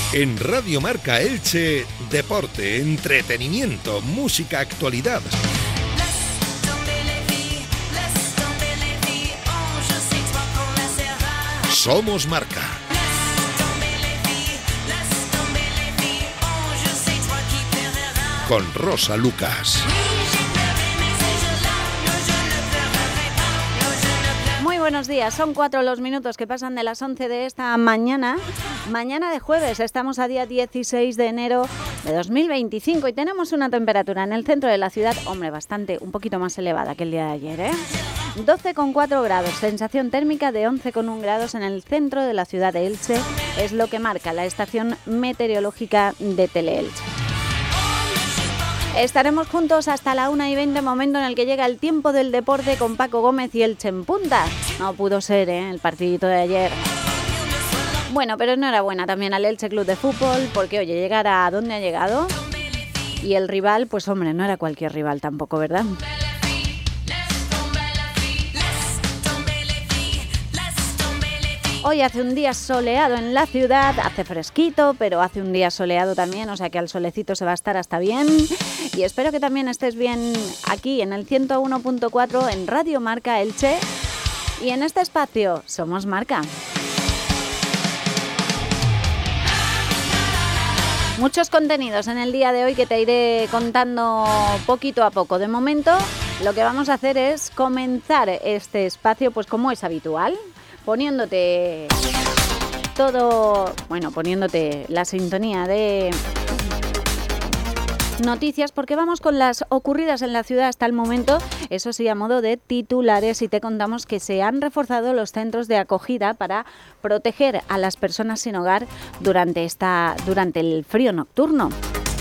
En Radio Marca Elche, deporte, entretenimiento, música, actualidad. Somos Marca. Con Rosa Lucas. Muy buenos días, son 4 los minutos que pasan de las 11 de esta mañana de jueves. Estamos a día 16 de enero de 2025 y tenemos una temperatura en el centro de la ciudad, un poquito más elevada que el día de ayer, 12,4 grados, sensación térmica de 11,1 grados en el centro de la ciudad de Elche, es lo que marca la estación meteorológica de Teleelche. Estaremos juntos hasta la 1:20, momento en el que llega el tiempo del deporte con Paco Gómez y Elche en punta. No pudo ser, el partidito de ayer. Bueno, pero enhorabuena también al Elche Club de Fútbol, porque oye, llegar a donde ha llegado y el rival, pues hombre, no era cualquier rival tampoco, ¿verdad? Hoy hace un día soleado en la ciudad, hace fresquito, pero hace un día soleado también, o sea que al solecito se va a estar hasta bien. Y espero que también estés bien aquí en el 101.4 en Radio Marca Elche y en este espacio Somos Marca. Muchos contenidos en el día de hoy que te iré contando poquito a poco. De momento, lo que vamos a hacer es comenzar este espacio, pues como es habitual, poniéndote la sintonía de noticias, porque vamos con las ocurridas en la ciudad hasta el momento, eso sí, a modo de titulares, y te contamos que se han reforzado los centros de acogida para proteger a las personas sin hogar durante el frío nocturno.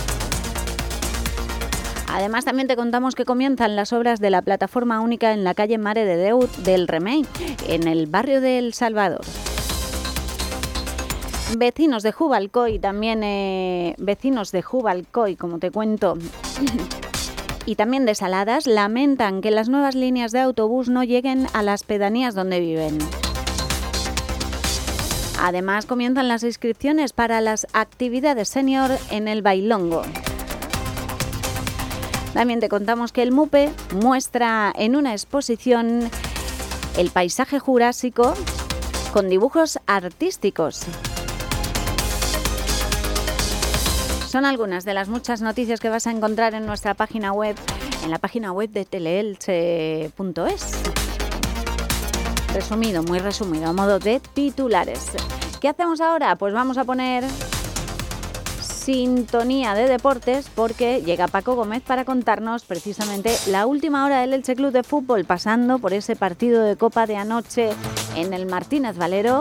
Además, también te contamos que comienzan las obras de la plataforma única en la calle Mare de Déu del Remei, en el barrio de El Salvador. Vecinos de Jubalcoy, como te cuento, y también de Saladas, lamentan que las nuevas líneas de autobús no lleguen a las pedanías donde viven. Además, comienzan las inscripciones para las actividades senior en el Bailongo. También te contamos que el MUPE muestra en una exposición el paisaje jurásico con dibujos artísticos. Son algunas de las muchas noticias que vas a encontrar en nuestra página web, en la página web de teleelche.es. Resumido, muy resumido, a modo de titulares. ¿Qué hacemos ahora? Pues vamos a poner sintonía de deportes, porque llega Paco Gómez para contarnos precisamente la última hora del Elche Club de Fútbol, pasando por ese partido de Copa de anoche en el Martínez Valero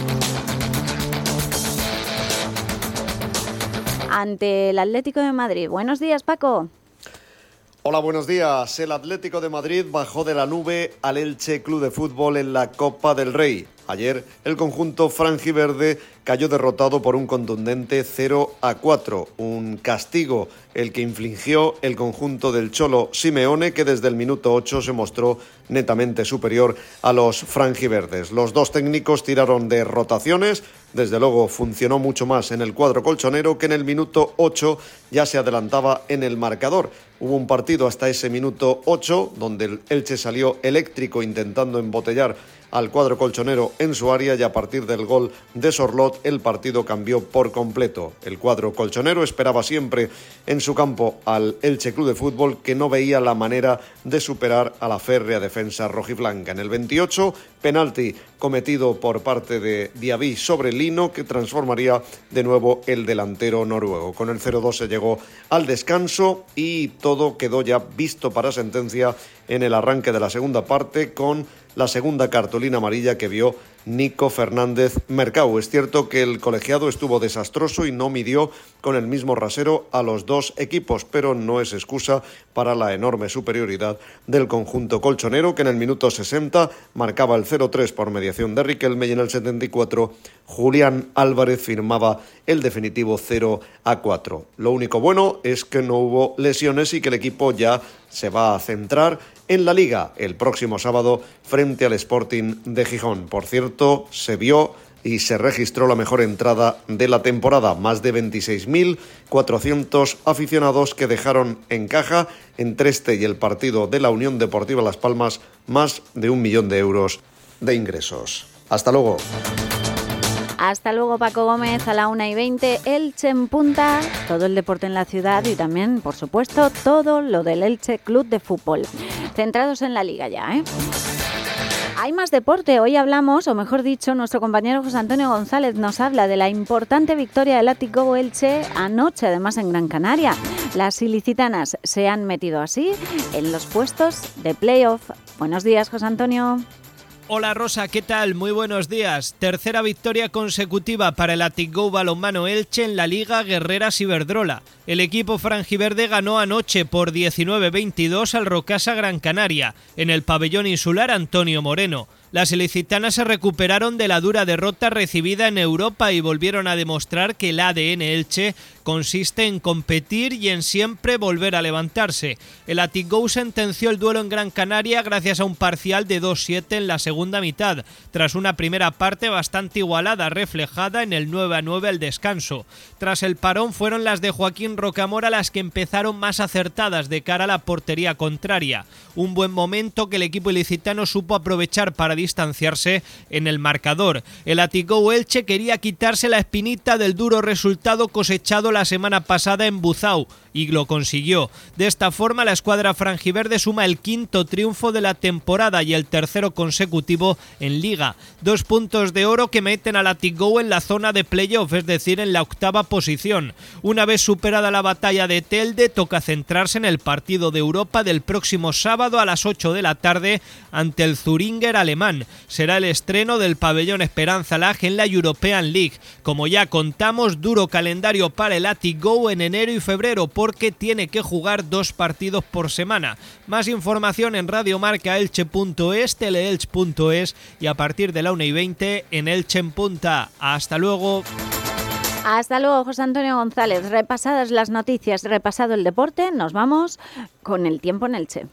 ante el Atlético de Madrid. Buenos días, Paco. Hola, buenos días. El Atlético de Madrid bajó de la nube al Elche Club de Fútbol en la Copa del Rey. Ayer el conjunto franjiverde cayó derrotado por un contundente 0-4, un castigo el que infligió el conjunto del Cholo Simeone, que desde el minuto 8 se mostró netamente superior a los franjiverdes. Los dos técnicos tiraron de rotaciones, desde luego funcionó mucho más en el cuadro colchonero, que en el minuto 8 ya se adelantaba en el marcador. Hubo un partido hasta ese minuto 8 donde el Elche salió eléctrico intentando embotellar al cuadro colchonero en su área, y a partir del gol de Sorlot el partido cambió por completo. El cuadro colchonero esperaba siempre en su campo al Elche Club de Fútbol, que no veía la manera de superar a la férrea defensa rojiblanca. En el 28, penalti cometido por parte de Diaby sobre Lino, que transformaría de nuevo el delantero noruego. Con el 0-2 se llegó al descanso y todo quedó ya visto para sentencia en el arranque de la segunda parte, con la segunda cartulina amarilla que vio Nico Fernández Mercau. Es cierto que el colegiado estuvo desastroso y no midió con el mismo rasero a los dos equipos, pero no es excusa para la enorme superioridad del conjunto colchonero, que en el minuto 60 marcaba el 0-3 por mediación de Riquelme, y en el 74 Julián Álvarez firmaba el definitivo 0-4. Lo único bueno es que no hubo lesiones y que el equipo ya se va a centrar en la Liga el próximo sábado frente al Sporting de Gijón. Por cierto, se vio y se registró la mejor entrada de la temporada. Más de 26.400 aficionados que dejaron en caja entre este y el partido de la Unión Deportiva Las Palmas más de 1 millón de euros de ingresos. Hasta luego. Hasta luego, Paco Gómez. A la 1:20, Elche en punta, todo el deporte en la ciudad y también, por supuesto, todo lo del Elche Club de Fútbol. Centrados en la Liga ya, ¿eh? Hay más deporte. Hoy hablamos, o mejor dicho, nuestro compañero José Antonio González nos habla de la importante victoria del Athletic Go Elche anoche, además en Gran Canaria. Las ilicitanas se han metido así en los puestos de playoff. Buenos días, José Antonio. Hola Rosa, ¿qué tal? Muy buenos días. Tercera victoria consecutiva para el Athletic Go Balonmano Elche en la Liga Guerreras Iberdrola. El equipo franjiverde ganó anoche por 19-22 al Rocasa Gran Canaria, en el pabellón insular Antonio Moreno. Las ilicitanas se recuperaron de la dura derrota recibida en Europa y volvieron a demostrar que el ADN Elche consiste en competir y en siempre volver a levantarse. El Athletic Go sentenció el duelo en Gran Canaria gracias a un parcial de 2-7 en la segunda mitad, tras una primera parte bastante igualada, reflejada en el 9-9 al descanso. Tras el parón fueron las de Joaquín Rocamora las que empezaron más acertadas de cara a la portería contraria. Un buen momento que el equipo ilicitano supo aprovechar para distanciarse en el marcador. El Athletic Go Elche quería quitarse la espinita del duro resultado cosechado la semana pasada en Buzau y lo consiguió. De esta forma, la escuadra franjiverde suma el 5º triunfo de la temporada y el 3º consecutivo en Liga. 2 puntos de oro que meten al Athletic Go en la zona de playoff, es decir, en la 8ª posición. Una vez superada la batalla de Telde, toca centrarse en el partido de Europa del próximo sábado a las 8 de la tarde ante el Zuringer alemán. Será el estreno del pabellón Esperanza Lag en la European League. Como ya contamos, duro calendario para el Athletic Go en enero y febrero, porque tiene que jugar 2 partidos por semana. Más información en radiomarcaelche.es, teleelch.es y a partir de la 1:20 en Elche en Punta. Hasta luego. Hasta luego, José Antonio González. Repasadas las noticias, repasado el deporte, nos vamos con el tiempo en Elche.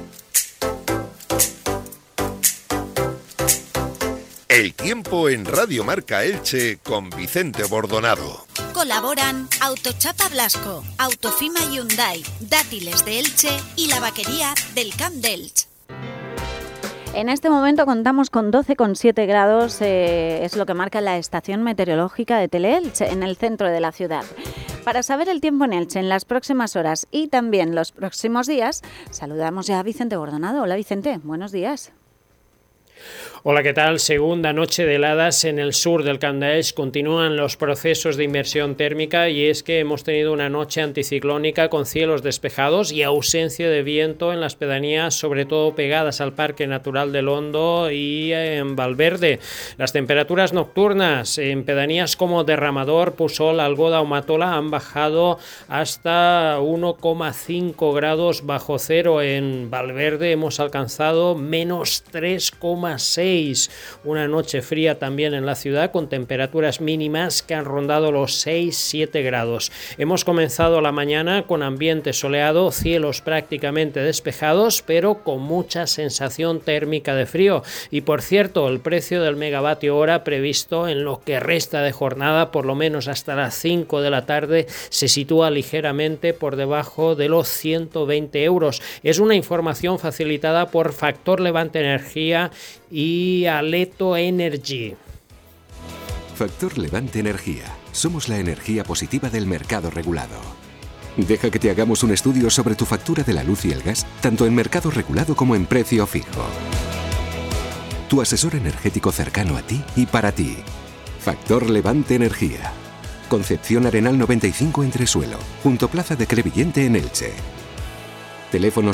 El tiempo en Radio Marca Elche con Vicente Bordonado. Colaboran Autochapa Blasco, Autofima Hyundai, Dátiles de Elche y la vaquería del Camp d'Elche. En este momento contamos con 12,7 grados, es lo que marca la estación meteorológica de Teleelche, en el centro de la ciudad. Para saber el tiempo en Elche en las próximas horas y también los próximos días, saludamos ya a Vicente Bordonado. Hola Vicente, buenos días. Hola, ¿qué tal? Segunda noche de heladas en el sur del Camp d'Elche. Continúan los procesos de inmersión térmica y es que hemos tenido una noche anticiclónica con cielos despejados y ausencia de viento en las pedanías, sobre todo pegadas al Parque Natural del Hondo y en Valverde. Las temperaturas nocturnas en pedanías como Derramador, Pusol, Algoda o Matola han bajado hasta 1,5 grados bajo cero. En Valverde hemos alcanzado menos 3,6. Una noche fría también en la ciudad con temperaturas mínimas que han rondado los 6-7 grados. Hemos comenzado la mañana con ambiente soleado, cielos prácticamente despejados, pero con mucha sensación térmica de frío. Y por cierto, el precio del megavatio hora previsto en lo que resta de jornada, por lo menos hasta las 5 de la tarde, se sitúa ligeramente por debajo de los 120 euros. Es una información facilitada por Factor Levante Energía y Aleto Energy. Factor Levante Energía. Somos la energía positiva del mercado regulado. Deja que te hagamos un estudio sobre tu factura de la luz y el gas, tanto en mercado regulado como en precio fijo. Tu asesor energético cercano a ti y para ti. Factor Levante Energía. Concepción Arenal 95 Entresuelo, junto Plaza de Crevillente en Elche. Teléfono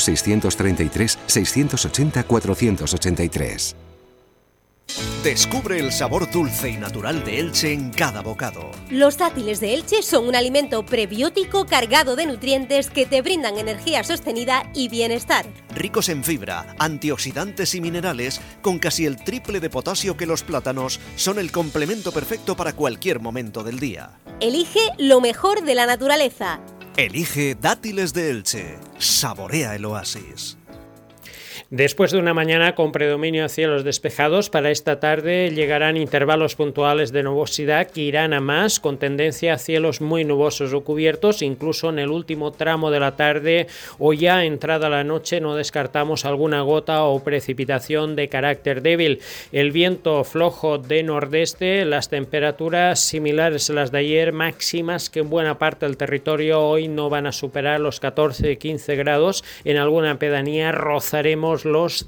633-680-483. Descubre el sabor dulce y natural de Elche en cada bocado. Los dátiles de Elche son un alimento prebiótico cargado de nutrientes que te brindan energía sostenida y bienestar. Ricos en fibra, antioxidantes y minerales, con casi el triple de potasio que los plátanos, son el complemento perfecto para cualquier momento del día. Elige lo mejor de la naturaleza. Elige Dátiles de Elche. Saborea el oasis. Después de una mañana con predominio de cielos despejados, para esta tarde llegarán intervalos puntuales de nubosidad que irán a más, con tendencia a cielos muy nubosos o cubiertos. Incluso en el último tramo de la tarde o ya entrada la noche no descartamos alguna gota o precipitación de carácter débil. El viento flojo de nordeste, las temperaturas similares a las de ayer, máximas que en buena parte del territorio hoy no van a superar los 14-15 grados. En alguna pedanía rozaremos los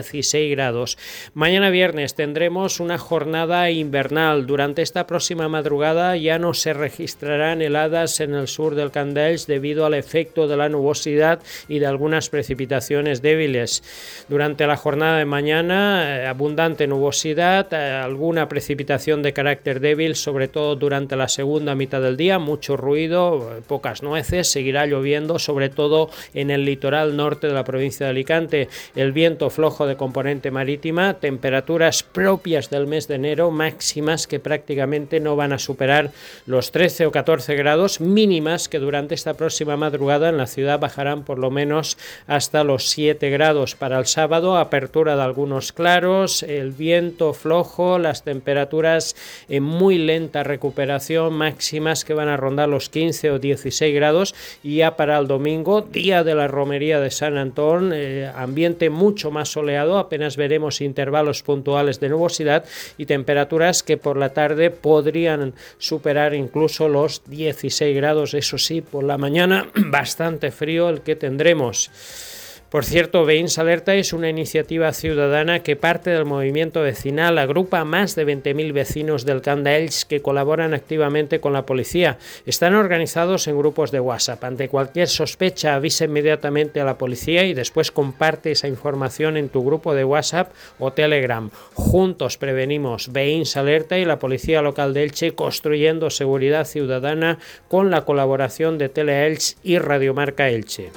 16 grados. Mañana viernes tendremos una jornada invernal. Durante esta próxima madrugada ya no se registrarán heladas en el sur del Camp d'Elx debido al efecto de la nubosidad y de algunas precipitaciones débiles. Durante la jornada de mañana, abundante nubosidad, alguna precipitación de carácter débil, sobre todo durante la segunda mitad del día, mucho ruido, pocas nueces, seguirá lloviendo, sobre todo en el litoral norte de la provincia de Alicante. El viento flojo de componente marítima, temperaturas propias del mes de enero, máximas que prácticamente no van a superar los 13 o 14 grados, mínimas que durante esta próxima madrugada en la ciudad bajarán por lo menos hasta los 7 grados. Para el sábado, apertura de algunos claros, el viento flojo, las temperaturas en muy lenta recuperación, máximas que van a rondar los 15 o 16 grados, y ya para el domingo, día de la romería de San Antón, ambiente mucho más soleado, apenas veremos intervalos puntuales de nubosidad y temperaturas que por la tarde podrían superar incluso los 16 grados, eso sí, por la mañana bastante frío el que tendremos. Por cierto, Veïns Alerta es una iniciativa ciudadana que parte del movimiento vecinal, agrupa a más de 20.000 vecinos del Camp d'Elx que colaboran activamente con la policía. Están organizados en grupos de WhatsApp. Ante cualquier sospecha, avisa inmediatamente a la policía y después comparte esa información en tu grupo de WhatsApp o Telegram. Juntos prevenimos. Veïns Alerta y la Policía Local de Elche, construyendo seguridad ciudadana con la colaboración de Teleelch y Radiomarca Elche.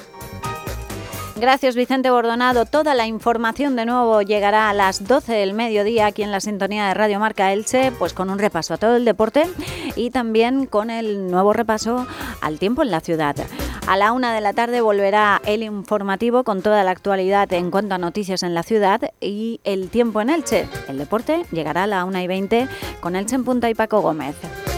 Gracias, Vicente Bordonado. Toda la información de nuevo llegará a las 12 del mediodía aquí en la sintonía de Radio Marca Elche, pues con un repaso a todo el deporte y también con el nuevo repaso al tiempo en la ciudad. A la 1 de la tarde volverá el informativo con toda la actualidad en cuanto a noticias en la ciudad y el tiempo en Elche. El deporte llegará a la 1:20 con Elche en Punta y Paco Gómez.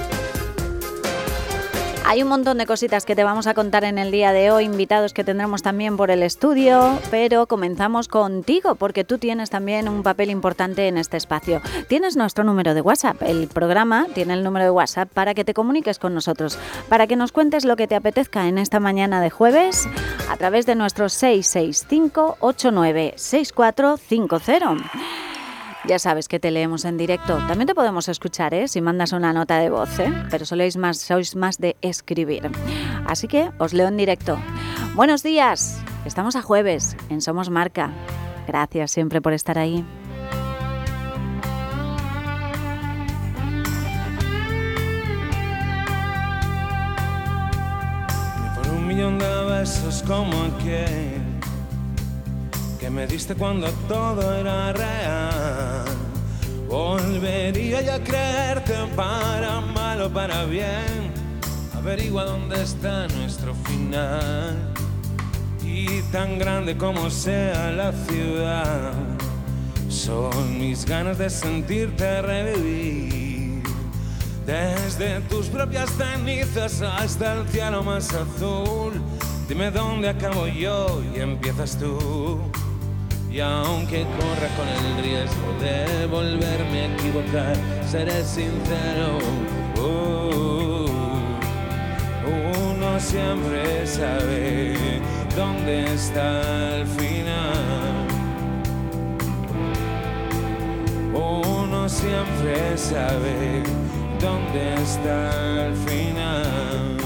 Hay un montón de cositas que te vamos a contar en el día de hoy, invitados que tendremos también por el estudio, pero comenzamos contigo porque tú tienes también un papel importante en este espacio. Tienes nuestro número de WhatsApp, el programa tiene el número de WhatsApp para que te comuniques con nosotros, para que nos cuentes lo que te apetezca en esta mañana de jueves a través de nuestro 665 89 6450. Ya sabes que te leemos en directo. También te podemos escuchar, si mandas una nota de voz, pero sois más de escribir. Así que os leo en directo. Buenos días. Estamos a jueves en Somos Marca. Gracias siempre por estar ahí. Ni por un millón de besos como aquel que me diste cuando todo era real, volvería yo a creerte para mal o para bien. Averigua dónde está nuestro final, y tan grande como sea la ciudad, son mis ganas de sentirte revivir. Desde tus propias cenizas hasta el cielo más azul, dime dónde acabo yo y empiezas tú. Y aunque corra con el riesgo de volverme a equivocar, seré sincero, uno siempre sabe dónde está el final. Uno siempre sabe dónde está el final.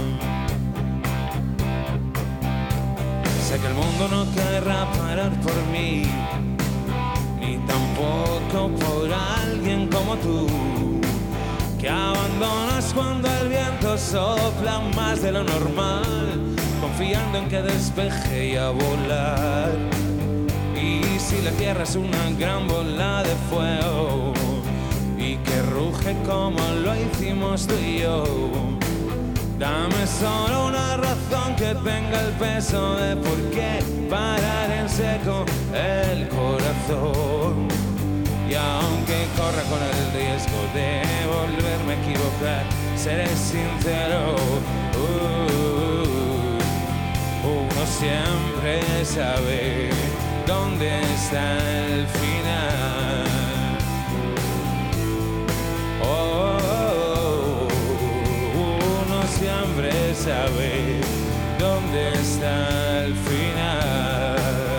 Sé que el mundo no querrá parar por mí, ni tampoco por alguien como tú, que abandonas cuando el viento sopla más de lo normal, confiando en que despeje y a volar. Y si la tierra es una gran bola de fuego y que ruge como lo hicimos tú y yo, Dame solo una razón que tenga el peso de por qué parar en seco el corazón. Y aunque corra con el riesgo de volverme a equivocar, seré sincero, uno siempre sabe dónde está el final. Uno siempre sabe dónde está el final.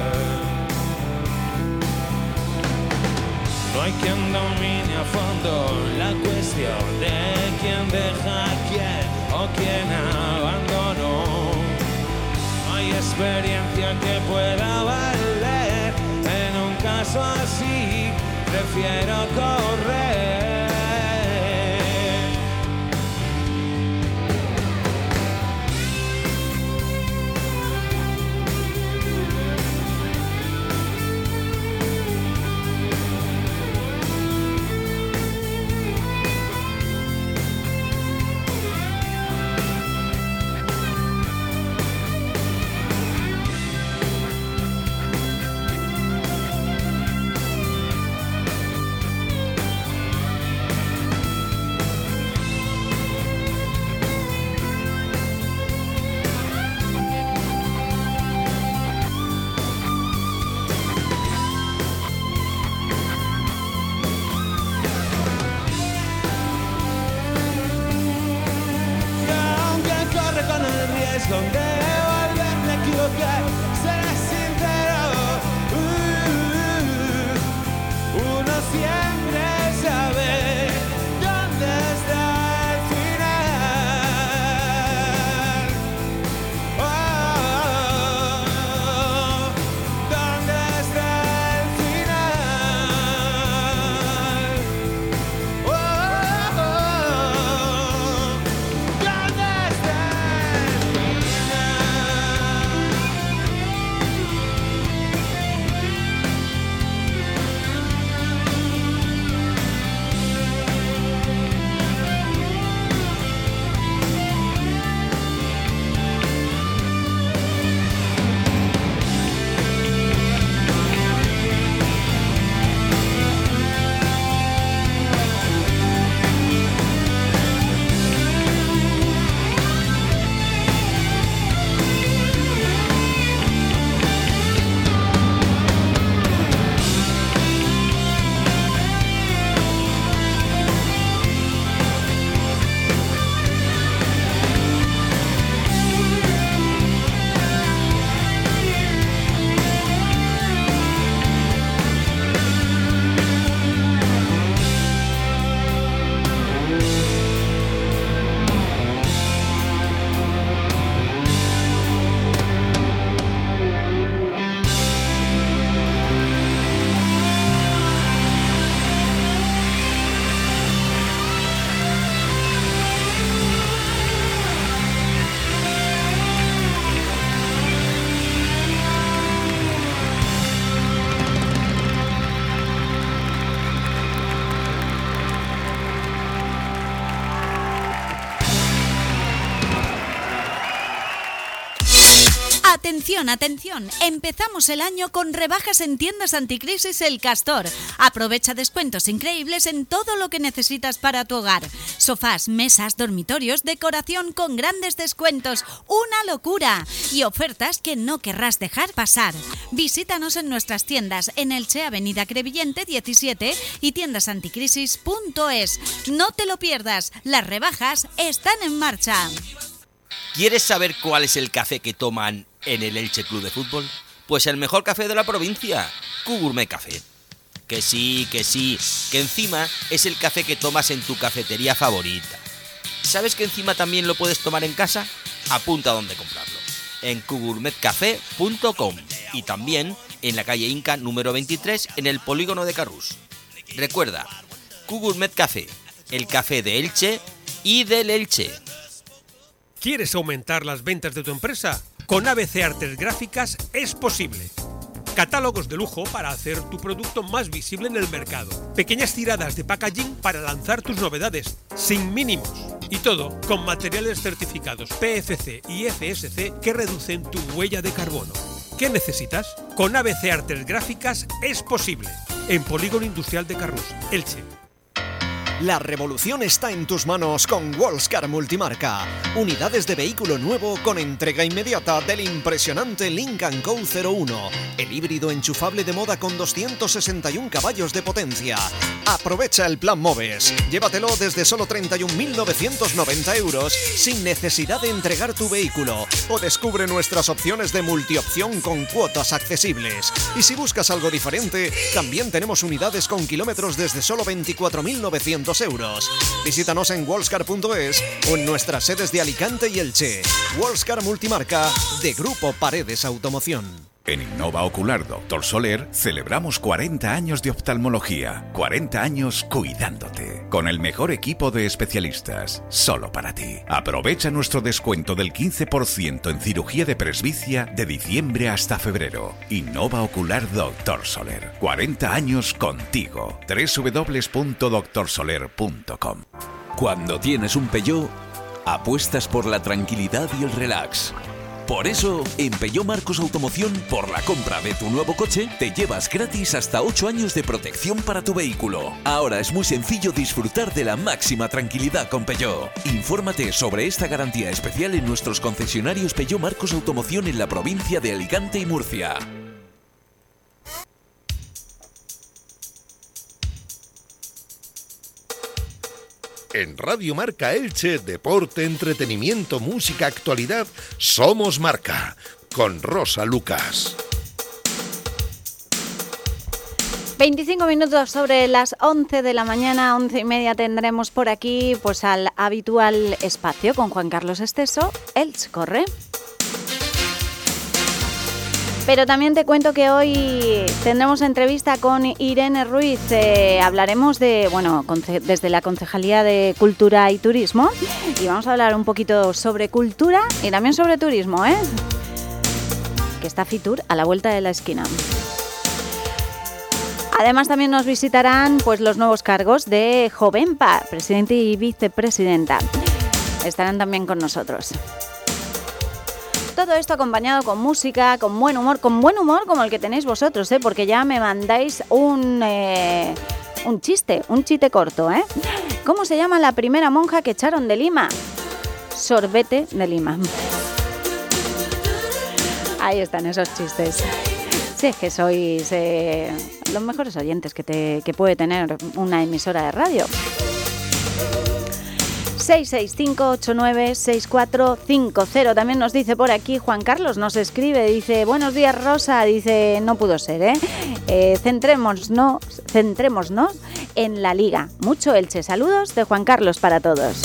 No hay quien domine a fondo la cuestión de quién deja a quién o quién abandonó. No hay experiencia que pueda valer. En un caso así, prefiero correr. Donde volverme a equivocar, seré sincero, uno siempre sabe dónde está el final. ¿Dónde está el Atención, atención, empezamos el año con rebajas en tiendas anticrisis El Castor. Aprovecha descuentos increíbles en todo lo que necesitas para tu hogar. Sofás, mesas, dormitorios, decoración con grandes descuentos. ¡Una locura! Y ofertas que no querrás dejar pasar. Visítanos en nuestras tiendas en Elche, Avenida Crevillente 17 y tiendasanticrisis.es. No te lo pierdas, las rebajas están en marcha. ¿Quieres saber cuál es el café que toman en el Elche Club de Fútbol? Pues el mejor café de la provincia, Q-Gourmet Café. Que sí, que encima es el café que tomas en tu cafetería favorita. ¿Sabes que encima también lo puedes tomar en casa? Apunta dónde comprarlo. En qgourmetcafé.com y también en la calle Inca número 23 en el polígono de Carrús. Recuerda, Q-Gourmet Café, el café de Elche y del Elche. ¿Quieres aumentar las ventas de tu empresa? Con ABC Artes Gráficas es posible. Catálogos de lujo para hacer tu producto más visible en el mercado. Pequeñas tiradas de packaging para lanzar tus novedades, sin mínimos. Y todo con materiales certificados PFC y FSC que reducen tu huella de carbono. ¿Qué necesitas? Con ABC Artes Gráficas es posible. En Polígono Industrial de Carrús, Elche. La revolución está en tus manos con Wallscar Multimarca. Unidades de vehículo nuevo con entrega inmediata del impresionante Lincoln Co. 01. El híbrido enchufable de moda con 261 caballos de potencia. Aprovecha el plan MOVES. Llévatelo desde solo 31.990 euros sin necesidad de entregar tu vehículo. O descubre nuestras opciones de multiopción con cuotas accesibles. Y si buscas algo diferente, también tenemos unidades con kilómetros desde solo 24.900 euros. Visítanos en wallscar.es o en nuestras sedes de Alicante y Elche. Wallscar Multimarca de Grupo Paredes Automoción. En Innova Ocular Dr. Soler celebramos 40 años de oftalmología, 40 años cuidándote, con el mejor equipo de especialistas, solo para ti. Aprovecha nuestro descuento del 15% en cirugía de presbicia de diciembre hasta febrero. Innova Ocular Dr. Soler, 40 años contigo. www.drsoler.com. Cuando tienes un Peugeot, apuestas por la tranquilidad y el relax. Por eso, en Peugeot Marcos Automoción, por la compra de tu nuevo coche, te llevas gratis hasta 8 años de protección para tu vehículo. Ahora es muy sencillo disfrutar de la máxima tranquilidad con Peugeot. Infórmate sobre esta garantía especial en nuestros concesionarios Peugeot Marcos Automoción en la provincia de Alicante y Murcia. En Radio Marca Elche, deporte, entretenimiento, música, actualidad, somos Marca, con Rosa Lucas. 25 minutos sobre las 11 de la mañana, 11:30 tendremos por aquí pues al habitual espacio con Juan Carlos Esteso, Elche Corre. Pero también te cuento que hoy tendremos entrevista con Irene Ruiz. Hablaremos de, desde la Concejalía de Cultura y Turismo, y vamos a hablar un poquito sobre cultura y también sobre turismo, que está Fitur a la vuelta de la esquina. Además también nos visitarán pues los nuevos cargos de Jovenpa, presidente y vicepresidenta. Estarán también con nosotros. Todo esto acompañado con música, con buen humor como el que tenéis vosotros, porque ya me mandáis un chiste corto, ¿Cómo se llama la primera monja que echaron de Lima? Sorbete de Lima. Ahí están esos chistes. Sí, que sois los mejores oyentes que puede tener una emisora de radio. 665896450. También nos dice por aquí Juan Carlos, nos escribe, dice: buenos días Rosa, dice, no pudo ser, centrémonos en la Liga. Mucho Elche. Saludos de Juan Carlos para todos.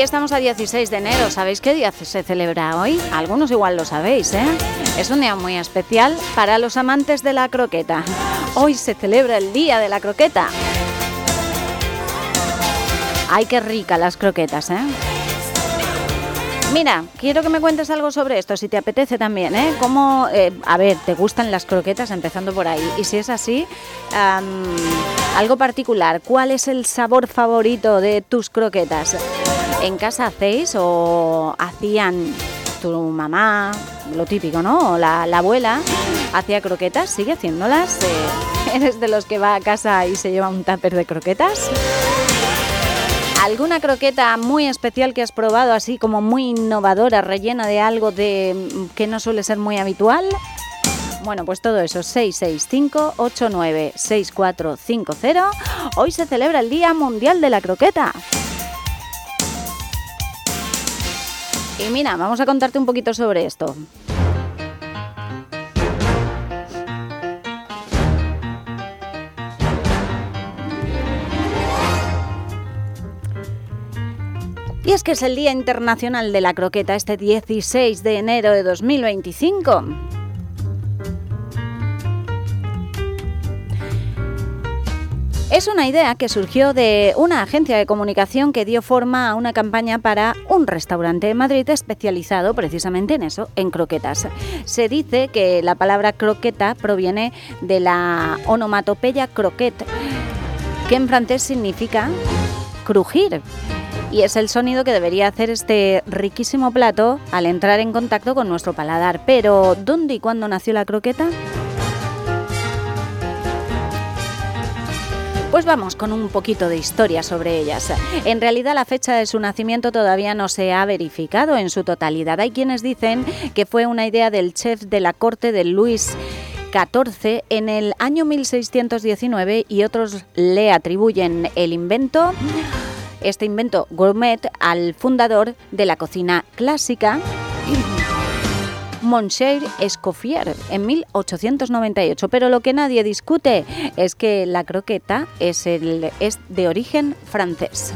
Hoy estamos a 16 de enero. ¿Sabéis qué día se celebra hoy? Algunos igual lo sabéis, ¿eh? Es un día muy especial para los amantes de la croqueta. Hoy se celebra el Día de la Croqueta. ¡Ay, qué rica las croquetas, eh! Mira, quiero que me cuentes algo sobre esto, si te apetece también, ¿eh? ¿Cómo, a ver, te gustan las croquetas? Empezando por ahí. Y si es así, algo particular. ¿Cuál es el sabor favorito de tus croquetas? ¿En casa hacéis o hacían tu mamá, lo típico, ¿no? O la abuela hacía croquetas, sigue haciéndolas. ¿Eres de los que va a casa y se lleva un tupper de croquetas? ¿Alguna croqueta muy especial que has probado, así como muy innovadora, rellena de algo que no suele ser muy habitual? Bueno, pues todo eso, 665-896450. Hoy se celebra el Día Mundial de la Croqueta. Y mira, vamos a contarte un poquito sobre esto. Y es que es el Día Internacional de la Croqueta, este 16 de enero de 2025. Es una idea que surgió de una agencia de comunicación que dio forma a una campaña para un restaurante de Madrid especializado precisamente en eso, en croquetas. Se dice que la palabra croqueta proviene de la onomatopeya croquette, que en francés significa crujir. Y es el sonido que debería hacer este riquísimo plato al entrar en contacto con nuestro paladar. Pero, ¿dónde y cuándo nació la croqueta? Pues vamos con un poquito de historia sobre ellas. En realidad la fecha de su nacimiento todavía no se ha verificado en su totalidad. Hay quienes dicen que fue una idea del chef de la corte de Luis XIV en el año 1619 y otros le atribuyen el invento, este invento gourmet, al fundador de la cocina clásica, Monsieur Escoffier, en 1898. Pero lo que nadie discute es que la croqueta es de origen francés.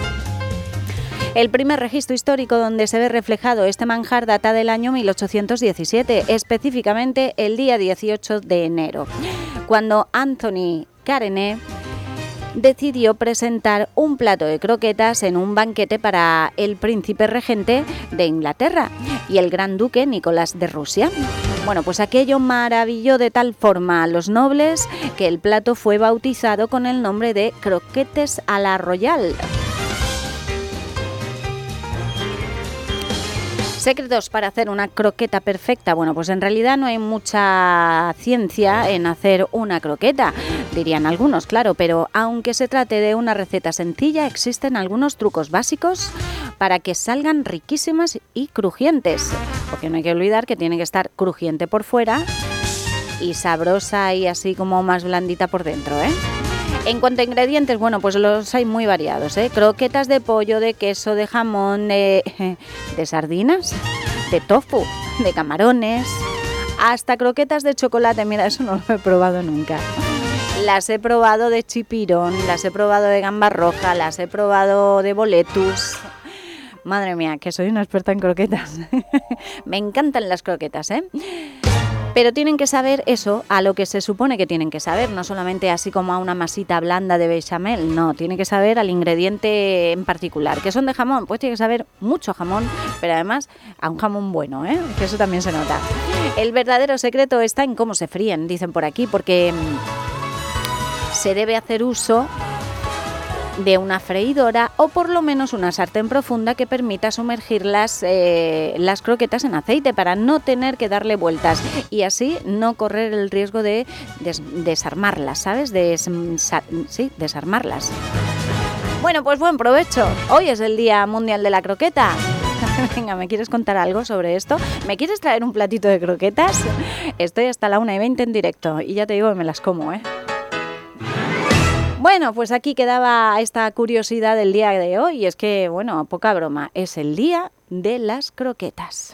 El primer registro histórico donde se ve reflejado este manjar data del año 1817, específicamente el día 18 de enero, cuando Anthony Carené decidió presentar un plato de croquetas en un banquete para el príncipe regente de Inglaterra y el gran duque Nicolás de Rusia. Bueno, pues aquello maravilló de tal forma a los nobles que el plato fue bautizado con el nombre de croquetes a la Royal. ¿Secretos para hacer una croqueta perfecta? Bueno, pues en realidad no hay mucha ciencia en hacer una croqueta, dirían algunos, claro, pero aunque se trate de una receta sencilla, existen algunos trucos básicos para que salgan riquísimas y crujientes, porque no hay que olvidar que tiene que estar crujiente por fuera y sabrosa y así como más blandita por dentro, ¿eh? En cuanto a ingredientes, bueno, pues los hay muy variados, ¿eh? Croquetas de pollo, de queso, de jamón, de sardinas, de tofu, de camarones, hasta croquetas de chocolate. Mira, eso no lo he probado nunca. Las he probado de chipirón, las he probado de gamba roja, las he probado de boletus. Madre mía, que soy una experta en croquetas. Me encantan las croquetas, ¿eh? Pero tienen que saber eso a lo que se supone que tienen que saber, no solamente así como a una masita blanda de bechamel, no, tiene que saber al ingrediente en particular. ¿Que son de jamón? Pues tiene que saber mucho jamón, pero además a un jamón bueno, ¿eh? Que eso también se nota. El verdadero secreto está en cómo se fríen, dicen por aquí, porque se debe hacer uso de una freidora o por lo menos una sartén profunda que permita sumergir las croquetas en aceite para no tener que darle vueltas y así no correr el riesgo de desarmarlas, ¿sabes? Sí, desarmarlas. Bueno, pues buen provecho. Hoy es el Día Mundial de la Croqueta. Venga, ¿me quieres contar algo sobre esto? ¿Me quieres traer un platito de croquetas? Estoy hasta la 1:20 en directo y ya te digo que me las como, ¿eh? Bueno, pues aquí quedaba esta curiosidad del día de hoy, y es que, bueno, poca broma, es el día de las croquetas.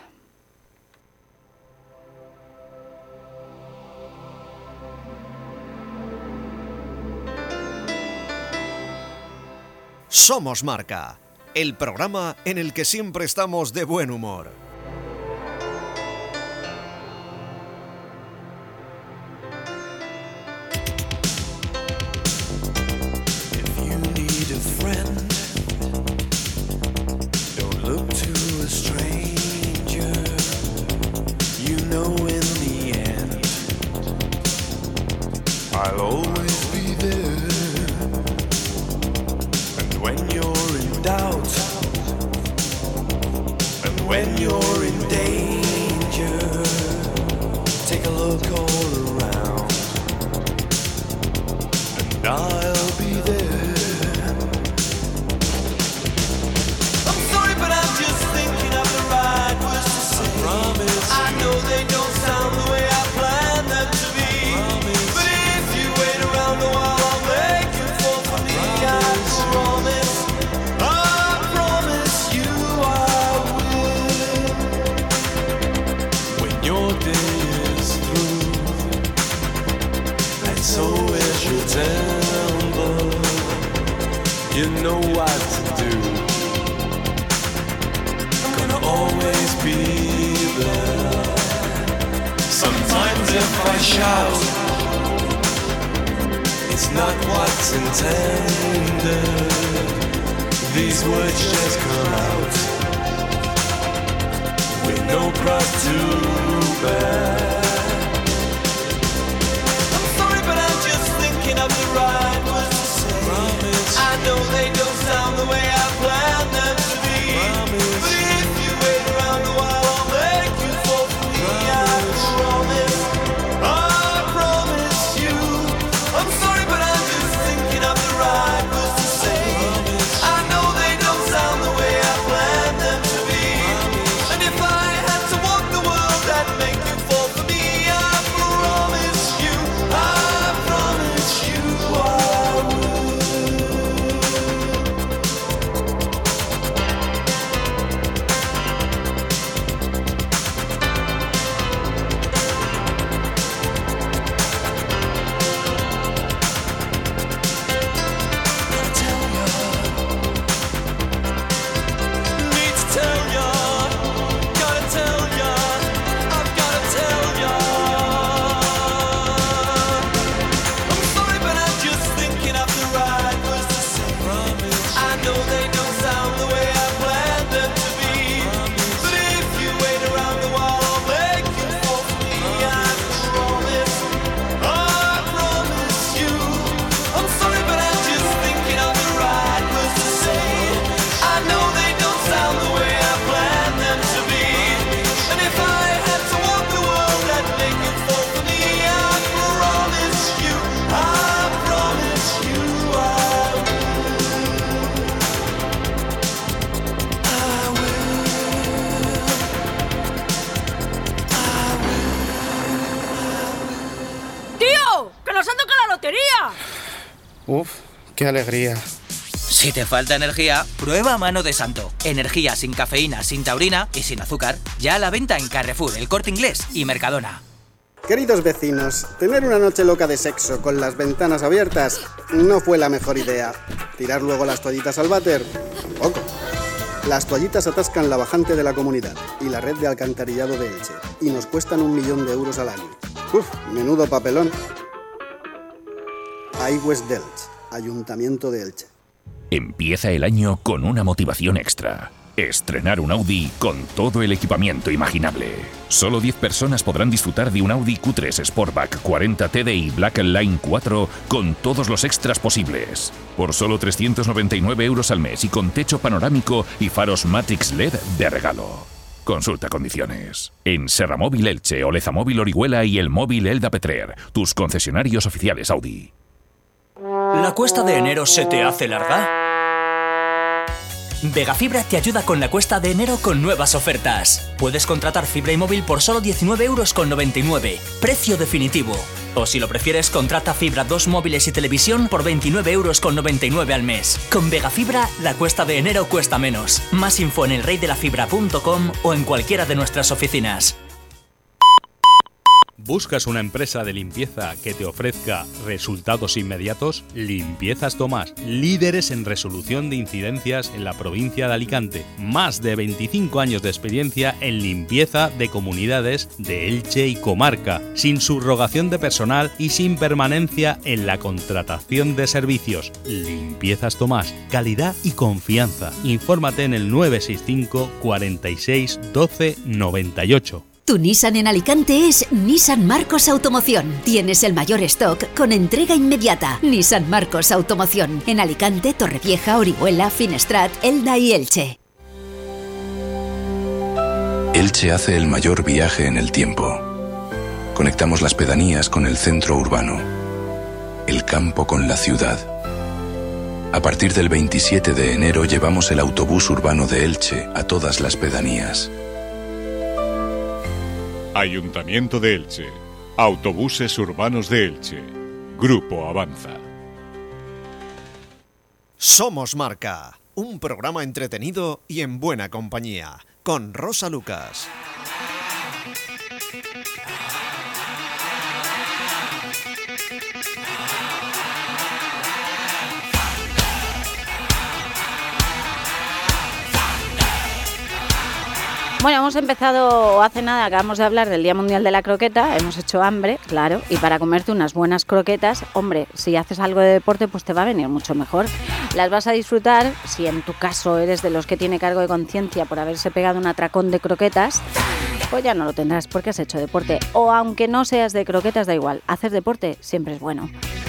Somos marca. el programa en el que siempre estamos de buen humor. I'll always be there. And when you're in doubt, and when you're in danger, take a look all around, and I'll be there. I'm sorry, but I'm just thinking of the right words to say. I promise. I know they don't sound the way I planned them to be. But if you wait around a while, I'll make you fall for me. I promise you I will. When your day is through, and so is your temper, you know what to do. I'm gonna always be there. Sometimes if I shout, it's not what's intended. These words just come out with no cross to bear. I'm sorry, but I'm just thinking of the right words to say. Promise. I know they don't sound the way I planned them to be. Promise. But if you wait around a while, I'll make you fall for me. Promise. I promise you. I'm sorry, but I'm just thinking of the right words to say. I know they don't sound the way I planned them to be. And if I had to walk the world, I'd make you fall for me. I promise you, I promise you I will. Need to tell ya, gotta tell ya, I've gotta tell ya. I'm sorry, but I'm just thinking of the right words to say. I know they don't sound the way I planned them to be. But if you wait around a while, I'll make you fall for me. I promise you. I'm sorry, but I'm just thinking of the right words to say. I know they don't sound the way I planned them to be. And if I had to walk the world, I'd make it fall for me. I promise you, I promise you I ¡Tío! ¡Que nos han tocado la lotería! Uf, qué alegría. Si te falta energía, prueba Mano de Santo. Energía sin cafeína, sin taurina y sin azúcar. Ya a la venta en Carrefour, El Corte Inglés y Mercadona. Queridos vecinos, tener una noche loca de sexo con las ventanas abiertas no fue la mejor idea. ¿Tirar luego las toallitas al váter? Tampoco. Las toallitas atascan la bajante de la comunidad y la red de alcantarillado de Elche y nos cuestan 1 millón de euros al año. Uf, menudo papelón. iWest de Elche, Ayuntamiento de Elche. Empieza el año con una motivación extra. Estrenar un Audi con todo el equipamiento imaginable. Solo 10 personas podrán disfrutar de un Audi Q3 Sportback 40 TDI Black Line 4 con todos los extras posibles. Por solo 399 euros al mes y con techo panorámico y faros Matrix LED de regalo. Consulta condiciones. En Serramóvil Elche, Olezamóvil Orihuela y el Móvil Elda Petrer, tus concesionarios oficiales Audi. ¿La cuesta de enero se te hace larga? Vegafibra te ayuda con la cuesta de enero con nuevas ofertas. Puedes contratar fibra y móvil por solo 19,99 €, precio definitivo. O si lo prefieres, contrata fibra 2 móviles y televisión por 29,99 € al mes. Con Vegafibra, la cuesta de enero cuesta menos. Más info en elreydelafibra.com o en cualquiera de nuestras oficinas. ¿Buscas una empresa de limpieza que te ofrezca resultados inmediatos? Limpiezas Tomás, líderes en resolución de incidencias en la provincia de Alicante. Más de 25 años de experiencia en limpieza de comunidades de Elche y comarca, sin subrogación de personal y sin permanencia en la contratación de servicios. Limpiezas Tomás, calidad y confianza. Infórmate en el 965 46 12 98. Tu Nissan en Alicante es Nissan Marcos Automoción. Tienes el mayor stock con entrega inmediata. Nissan Marcos Automoción. En Alicante, Torrevieja, Orihuela, Finestrat, Elda y Elche. Elche hace el mayor viaje en el tiempo. Conectamos las pedanías con el centro urbano, el campo con la ciudad. A partir del 27 de enero llevamos el autobús urbano de Elche a todas las pedanías. Ayuntamiento de Elche. Autobuses urbanos de Elche. Grupo Avanza. Somos Marca, un programa entretenido y en buena compañía, con Rosa Lucas. Bueno, hemos empezado hace nada, acabamos de hablar del Día Mundial de la Croqueta, hemos hecho hambre, claro, y para comerte unas buenas croquetas, hombre, si haces algo de deporte, pues te va a venir mucho mejor. Las vas a disfrutar, si en tu caso eres de los que tiene cargo de conciencia por haberse pegado un atracón de croquetas, pues ya no lo tendrás porque has hecho deporte. O aunque no seas de croquetas, da igual, hacer deporte siempre es bueno.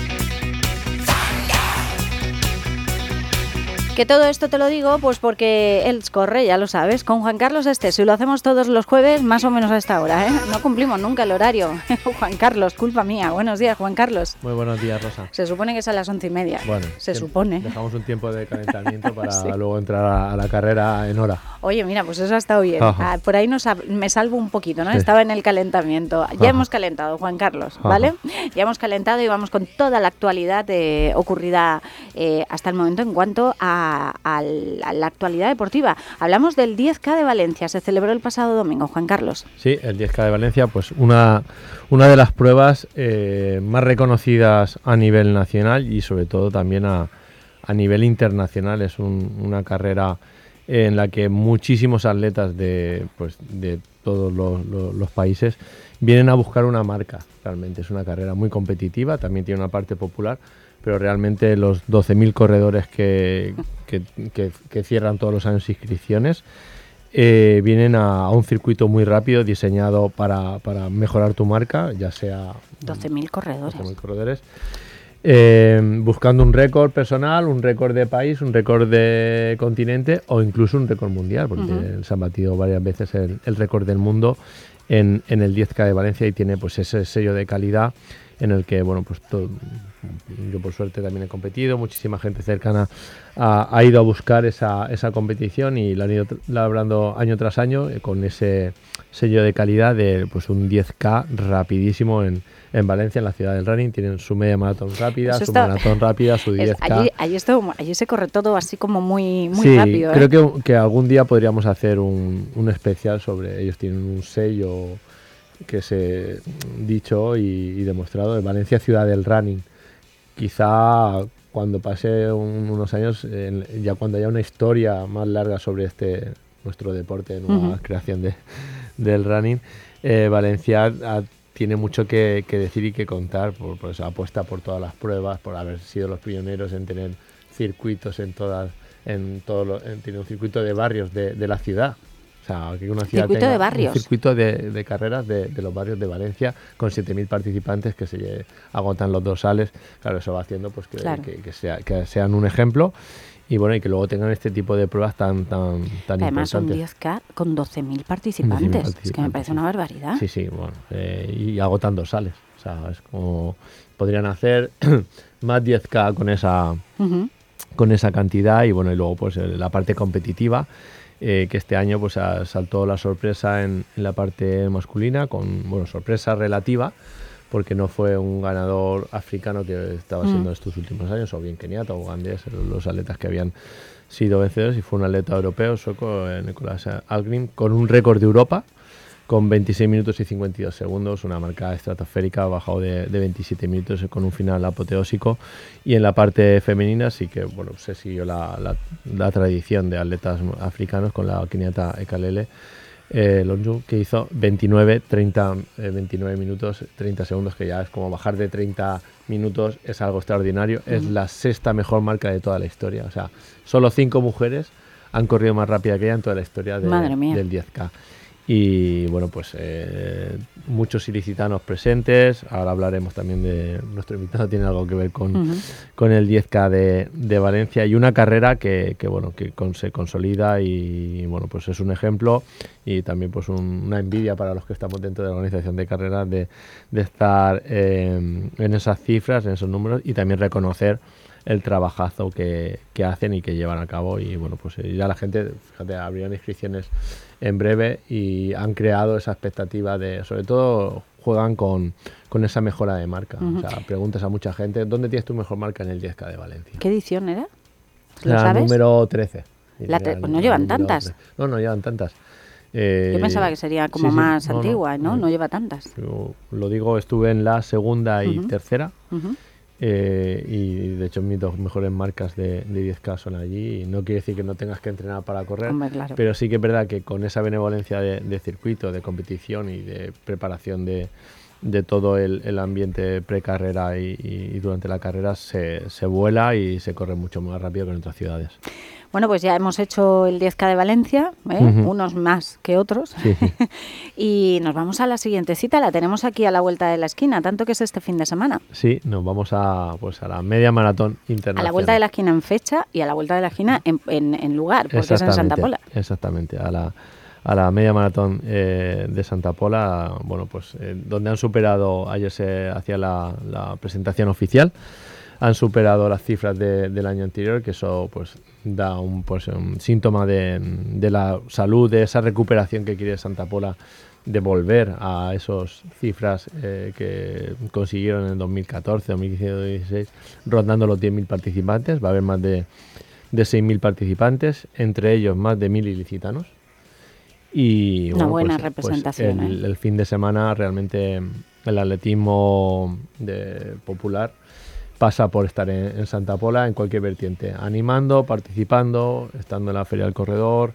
Que todo esto te lo digo pues porque él corre, ya lo sabes, con Juan Carlos Estés. Y lo hacemos todos los jueves, más o menos a esta hora, ¿eh? No cumplimos nunca el horario. Juan Carlos, culpa mía. Buenos días, Juan Carlos. Muy buenos días, Rosa. Se supone que es a las 11:30. Bueno, se supone. Dejamos un tiempo de calentamiento para sí, luego entrar a la carrera en hora. Oye, mira, pues eso ha estado bien. Por ahí me salvo un poquito, ¿no? Sí. Estaba en el calentamiento. Ya hemos calentado, Juan Carlos, ¿vale? Ya hemos calentado y vamos con toda la actualidad ocurrida hasta el momento en cuanto a la actualidad deportiva. Hablamos del 10K de Valencia, se celebró el pasado domingo, Juan Carlos. Sí, el 10K de Valencia, pues una de las pruebas más reconocidas a nivel nacional y sobre todo también a nivel internacional. Es una carrera en la que muchísimos atletas de todos los países vienen a buscar una marca. Realmente es una carrera muy competitiva, también tiene una parte popular, pero realmente los 12.000 corredores que cierran todos los años inscripciones vienen a un circuito muy rápido diseñado para mejorar tu marca, ya sea 12.000 corredores. 12.000 corredores. Buscando un récord personal, un récord de país, un récord de continente o incluso un récord mundial, porque se han batido varias veces el récord del mundo en el 10K de Valencia y tiene pues ese sello de calidad en el que, bueno, pues yo por suerte también he competido, muchísima gente cercana ha ido a buscar esa competición y la han ido labrando año tras año con ese sello de calidad de pues un 10K rapidísimo en Valencia, en la ciudad del running. Tienen su media maratón rápida, su maratón rápida, su 10K. Allí se corre todo así como muy sí, rápido. Creo que algún día podríamos hacer un especial sobre ellos. Tienen un sello que se dicho y demostrado de Valencia, ciudad del running. Quizá cuando pase unos años, ya cuando haya una historia más larga sobre nuestro deporte, nueva creación del running, Valencia tiene mucho que decir y que contar por esa apuesta por todas las pruebas, por haber sido los pioneros en tener circuitos tiene un circuito de barrios de la ciudad. O sea, que una ciudad circuito de barrios. Un circuito de carreras de los barrios de Valencia con 7.000 participantes que se agotan los dorsales. Claro, eso va haciendo pues que sean un ejemplo y bueno, y que luego tengan este tipo de pruebas tan además importantes. Un 10K con 12.000 participantes. Es que me parece una barbaridad. Sí, bueno, y agotan dorsales. O sea, es como podrían hacer más 10K con esa cantidad y bueno, y luego pues la parte competitiva. Que este año pues saltó la sorpresa en la parte masculina, con sorpresa relativa, porque no fue un ganador africano que estaba siendo estos últimos años, o bien keniata o ugandés, los atletas que habían sido vencedores, y fue un atleta europeo, sueco, Nicolás Algrim, con un récord de Europa, con 26 minutos y 52 segundos, una marca estratosférica, ha bajado de 27 minutos con un final apoteósico. Y en la parte femenina sí que bueno, se siguió la tradición de atletas africanos con la keniata Ekalele Lonju, que hizo 29 minutos 30 segundos, que ya es como bajar de 30 minutos, es algo extraordinario. Es la sexta mejor marca de toda la historia, o sea, solo 5 mujeres han corrido más rápida que ella en toda la historia del 10K. Y bueno, pues muchos ilicitanos presentes. Ahora hablaremos también de nuestro invitado, tiene algo que ver con el 10K de Valencia, y una carrera que se consolida, y bueno, pues es un ejemplo y también pues una envidia para los que estamos dentro de la organización de carreras de estar en esas cifras, en esos números, y también reconocer el trabajazo que hacen y que llevan a cabo. Y bueno, pues ya la gente, fíjate, abrirán inscripciones en breve y han creado esa expectativa de, sobre todo juegan con esa mejora de marca. O sea, preguntas a mucha gente, ¿dónde tienes tu mejor marca en el 10K de Valencia? ¿Qué edición era? ¿Lo sabes? Número 13. Pues no llevan tantas. 13. No llevan tantas. Yo pensaba que sería como más antigua, no lleva tantas. Yo lo digo, estuve en la segunda y tercera. Y de hecho mis 2 mejores marcas de 10K son allí, y no quiere decir que no tengas que entrenar para correr. Hombre, claro. Pero sí que es verdad que con esa benevolencia de circuito, de competición y de preparación de todo el ambiente precarrera y durante la carrera se vuela y se corre mucho más rápido que en otras ciudades. Bueno, pues ya hemos hecho el 10K de Valencia, unos más que otros, y nos vamos a la siguiente cita, la tenemos aquí a la vuelta de la esquina, tanto que es este fin de semana. Sí, nos vamos a la media maratón internacional. A la vuelta de la esquina en fecha y a la vuelta de la esquina en lugar, porque es en Santa Pola. Exactamente, a la media maratón de Santa Pola, bueno, pues donde han superado, ayer se hacía la presentación oficial, han superado las cifras del año anterior, que eso pues da un síntoma de la salud, de esa recuperación que quiere Santa Pola, de volver a esas cifras que consiguieron en 2014, 2015, 2016, rondando los 10.000 participantes. Va a haber más de 6.000 participantes, entre ellos más de 1.000 ilicitanos. Y una buena representación. El fin de semana realmente el atletismo popular pasa por estar en Santa Pola en cualquier vertiente, animando, participando, estando en la Feria del Corredor,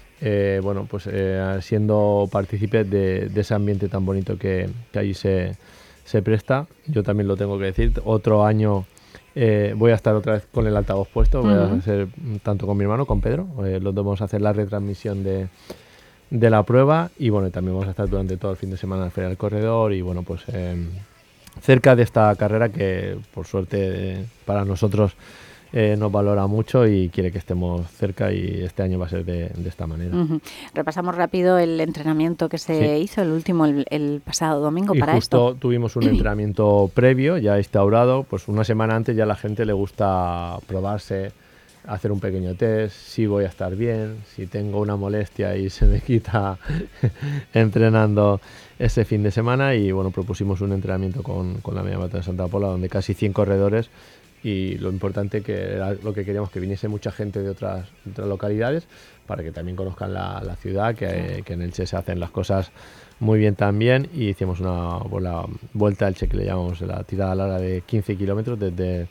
siendo partícipes de ese ambiente tan bonito que allí se presta. Yo también lo tengo que decir, otro año voy a estar otra vez con el altavoz puesto, voy a hacer tanto con mi hermano, con Pedro, los dos vamos a hacer la retransmisión de la prueba, y bueno, también vamos a estar durante todo el fin de semana en la Feria del Corredor, y bueno, pues cerca de esta carrera que por suerte para nosotros nos valora mucho y quiere que estemos cerca, y este año va a ser de esta manera. Repasamos rápido el entrenamiento que se hizo, el último, el pasado domingo, y para justo esto. Tuvimos un entrenamiento previo ya instaurado, pues una semana antes ya a la gente le gusta probarse, hacer un pequeño test, si voy a estar bien, si tengo una molestia y se me quita entrenando ese fin de semana. Y bueno, propusimos un entrenamiento con la media maratón de Santa Pola, donde casi 100 corredores, y lo importante que era lo que queríamos, que viniese mucha gente de otras localidades para que también conozcan la ciudad, que en Elche se hacen las cosas muy bien también. Y hicimos la vuelta a Elche, que le llamamos la tirada larga de 15 kilómetros desde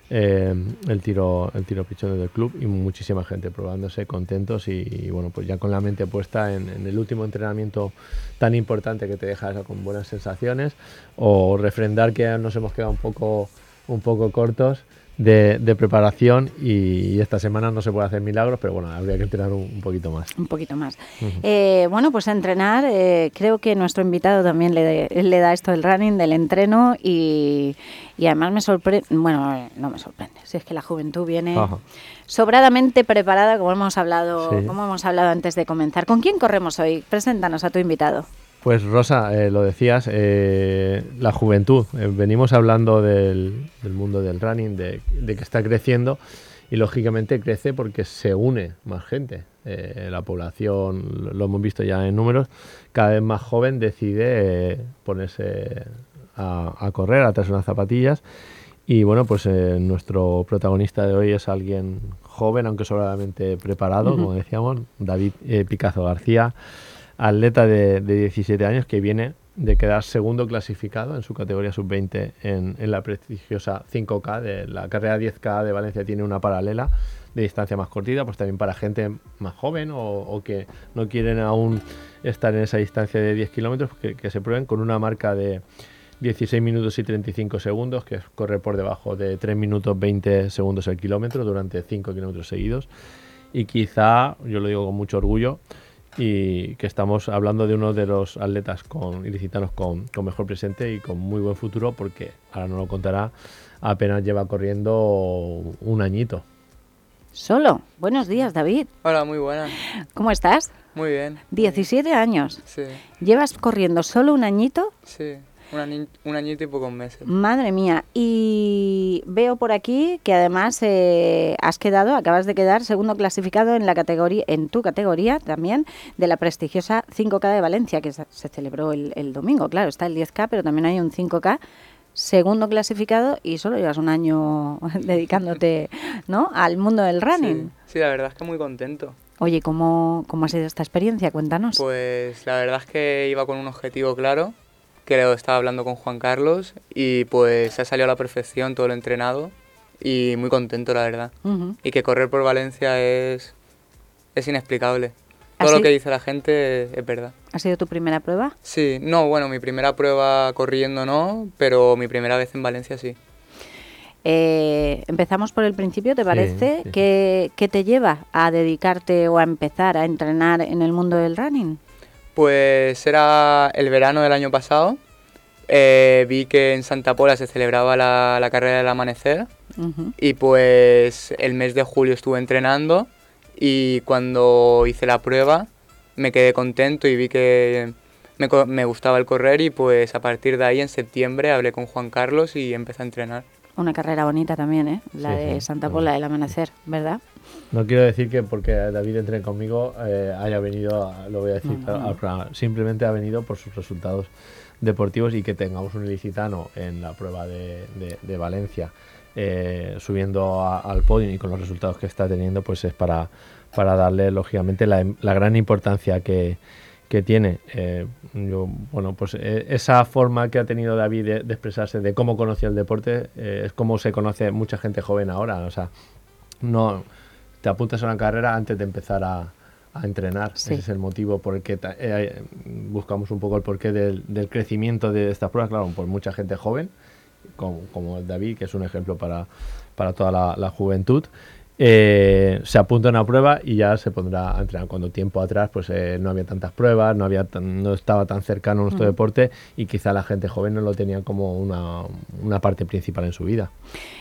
el tiro pichón del club, y muchísima gente probándose, contentos, y bueno, pues ya con la mente puesta en el último entrenamiento tan importante que te deja con buenas sensaciones, o refrendar que nos hemos quedado un poco cortos de preparación, y esta semana no se puede hacer milagros, pero bueno, habría que entrenar un poquito más. Un poquito más. Bueno, pues entrenar, creo que nuestro invitado también le da esto del running, del entreno, y además me sorprende, bueno, no me sorprende, si es que la juventud viene sobradamente preparada, como hemos hablado antes de comenzar. ¿Con quién corremos hoy? Preséntanos a tu invitado. Pues Rosa, lo decías, la juventud. Venimos hablando del mundo del running, de que está creciendo, y lógicamente crece porque se une más gente. La población, lo hemos visto ya en números, cada vez más joven decide ponerse a correr, a traerse unas zapatillas. Y bueno, pues nuestro protagonista de hoy es alguien joven, aunque sobradamente preparado, como decíamos, David Picazo García. atleta de 17 años que viene de quedar segundo clasificado en su categoría sub-20 en la prestigiosa 5K. De la carrera 10K de Valencia tiene una paralela de distancia más cortita, pues también para gente más joven o que no quieren aún estar en esa distancia de 10 kilómetros, que se prueben con una marca de 16 minutos y 35 segundos, que es correr por debajo de 3 minutos 20 segundos el kilómetro durante 5 kilómetros seguidos. Y quizá, yo lo digo con mucho orgullo, y que estamos hablando de uno de los atletas ilicitanos con mejor presente y con muy buen futuro, porque ahora no lo contará, apenas lleva corriendo un añito. ¿Solo? Buenos días, David. Hola, muy buenas. ¿Cómo estás? Muy bien. 17 años. Sí. ¿Llevas corriendo solo un añito? Sí, un añito y pocos meses. Madre mía. Y veo por aquí que además acabas de quedar segundo clasificado en tu categoría también, de la prestigiosa 5K de Valencia, que se celebró el domingo. Claro, está el 10K, pero también hay un 5K. Segundo clasificado y solo llevas un año dedicándote, ¿no?, al mundo del running. Sí, la verdad es que muy contento. Oye, ¿cómo ha sido esta experiencia? Cuéntanos. Pues la verdad es que iba con un objetivo claro, que lo estaba hablando con Juan Carlos, y pues ha salido a la perfección todo lo entrenado y muy contento, la verdad. Y que correr por Valencia es inexplicable. Todo lo que dice la gente es verdad. ¿Ha sido tu primera prueba? Sí, no, bueno, mi primera prueba corriendo no, pero mi primera vez en Valencia sí. Empezamos por el principio, ¿te parece? Sí. ¿Qué te lleva a dedicarte o a empezar a entrenar en el mundo del running? Pues era el verano del año pasado. Vi que en Santa Pola se celebraba la carrera del amanecer. Y pues el mes de julio estuve entrenando. Y cuando hice la prueba me quedé contento y vi que me gustaba el correr, y pues a partir de ahí en septiembre hablé con Juan Carlos y empecé a entrenar. Una carrera bonita también, ¿eh? La de Santa Pola del Amanecer, ¿verdad? No quiero decir que porque David entre conmigo haya venido, lo voy a decir al programa, simplemente ha venido por sus resultados deportivos, y que tengamos un ilicitano en la prueba de Valencia subiendo al podio y con los resultados que está teniendo, pues es para darle lógicamente la gran importancia que tiene. Esa forma que ha tenido David de expresarse, de cómo conoció el deporte, es como se conoce mucha gente joven ahora. O sea, no te apuntas a una carrera antes de empezar a entrenar. Sí. Ese es el motivo por el que buscamos un poco el porqué del crecimiento de estas pruebas. Claro, pues mucha gente joven, como David, que es un ejemplo para toda la juventud. Se apunta a una prueba y ya se pondrá a entrenar, cuando tiempo atrás pues no había tantas pruebas, no estaba tan cercano a nuestro deporte, y quizá la gente joven no lo tenía como una parte principal en su vida.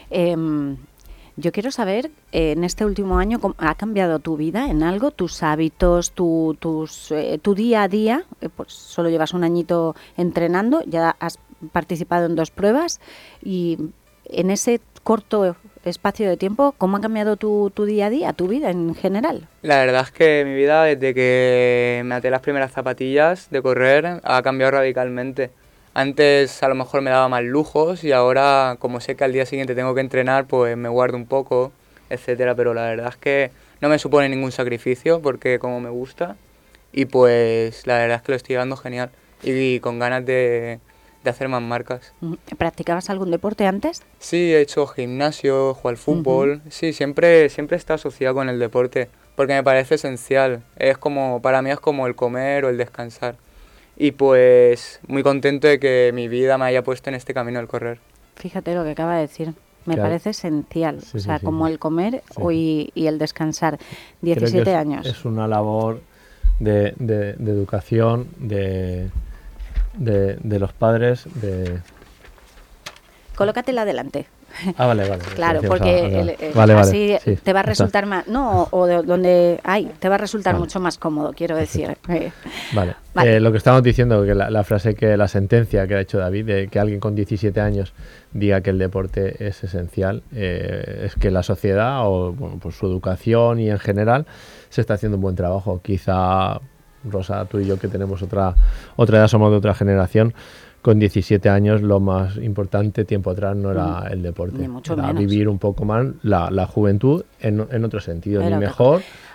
Yo quiero saber, en este último año, ¿ha cambiado tu vida en algo? ¿Tus hábitos, tu día a día? Pues solo llevas un añito entrenando, ya has participado en 2 pruebas, y en ese corto espacio de tiempo, ¿cómo ha cambiado tu día a día, tu vida en general? La verdad es que mi vida, desde que me até las primeras zapatillas de correr, ha cambiado radicalmente. Antes a lo mejor me daba más lujos, y ahora, como sé que al día siguiente tengo que entrenar, pues me guardo un poco, etcétera. Pero la verdad es que no me supone ningún sacrificio, porque como me gusta, y pues la verdad es que lo estoy llevando genial y con ganas de hacer más marcas. ¿Practicabas algún deporte antes? Sí, he hecho gimnasio, juego al fútbol. Sí, siempre está asociado con el deporte, porque me parece esencial. Para mí es como el comer o el descansar. Y pues muy contento de que mi vida me haya puesto en este camino del correr. Fíjate lo que acaba de decir. Me parece esencial. Sí, como el comer y el descansar. 17 años. Es una labor de educación, de los padres. Colócatela adelante. Vale. Claro, porque así te va a resultar más... No, o de donde hay, te va a resultar mucho más cómodo, quiero decir. Vale. Lo que estamos diciendo, que la sentencia que ha hecho David, de que alguien con 17 años diga que el deporte es esencial, es que la sociedad, o pues su educación y en general, se está haciendo un buen trabajo. Quizá, Rosa, tú y yo, que tenemos otra edad, somos de otra generación, con 17 años lo más importante tiempo atrás no era el deporte, ni mucho era menos. Vivir un poco más la juventud en otro sentido, ni mejor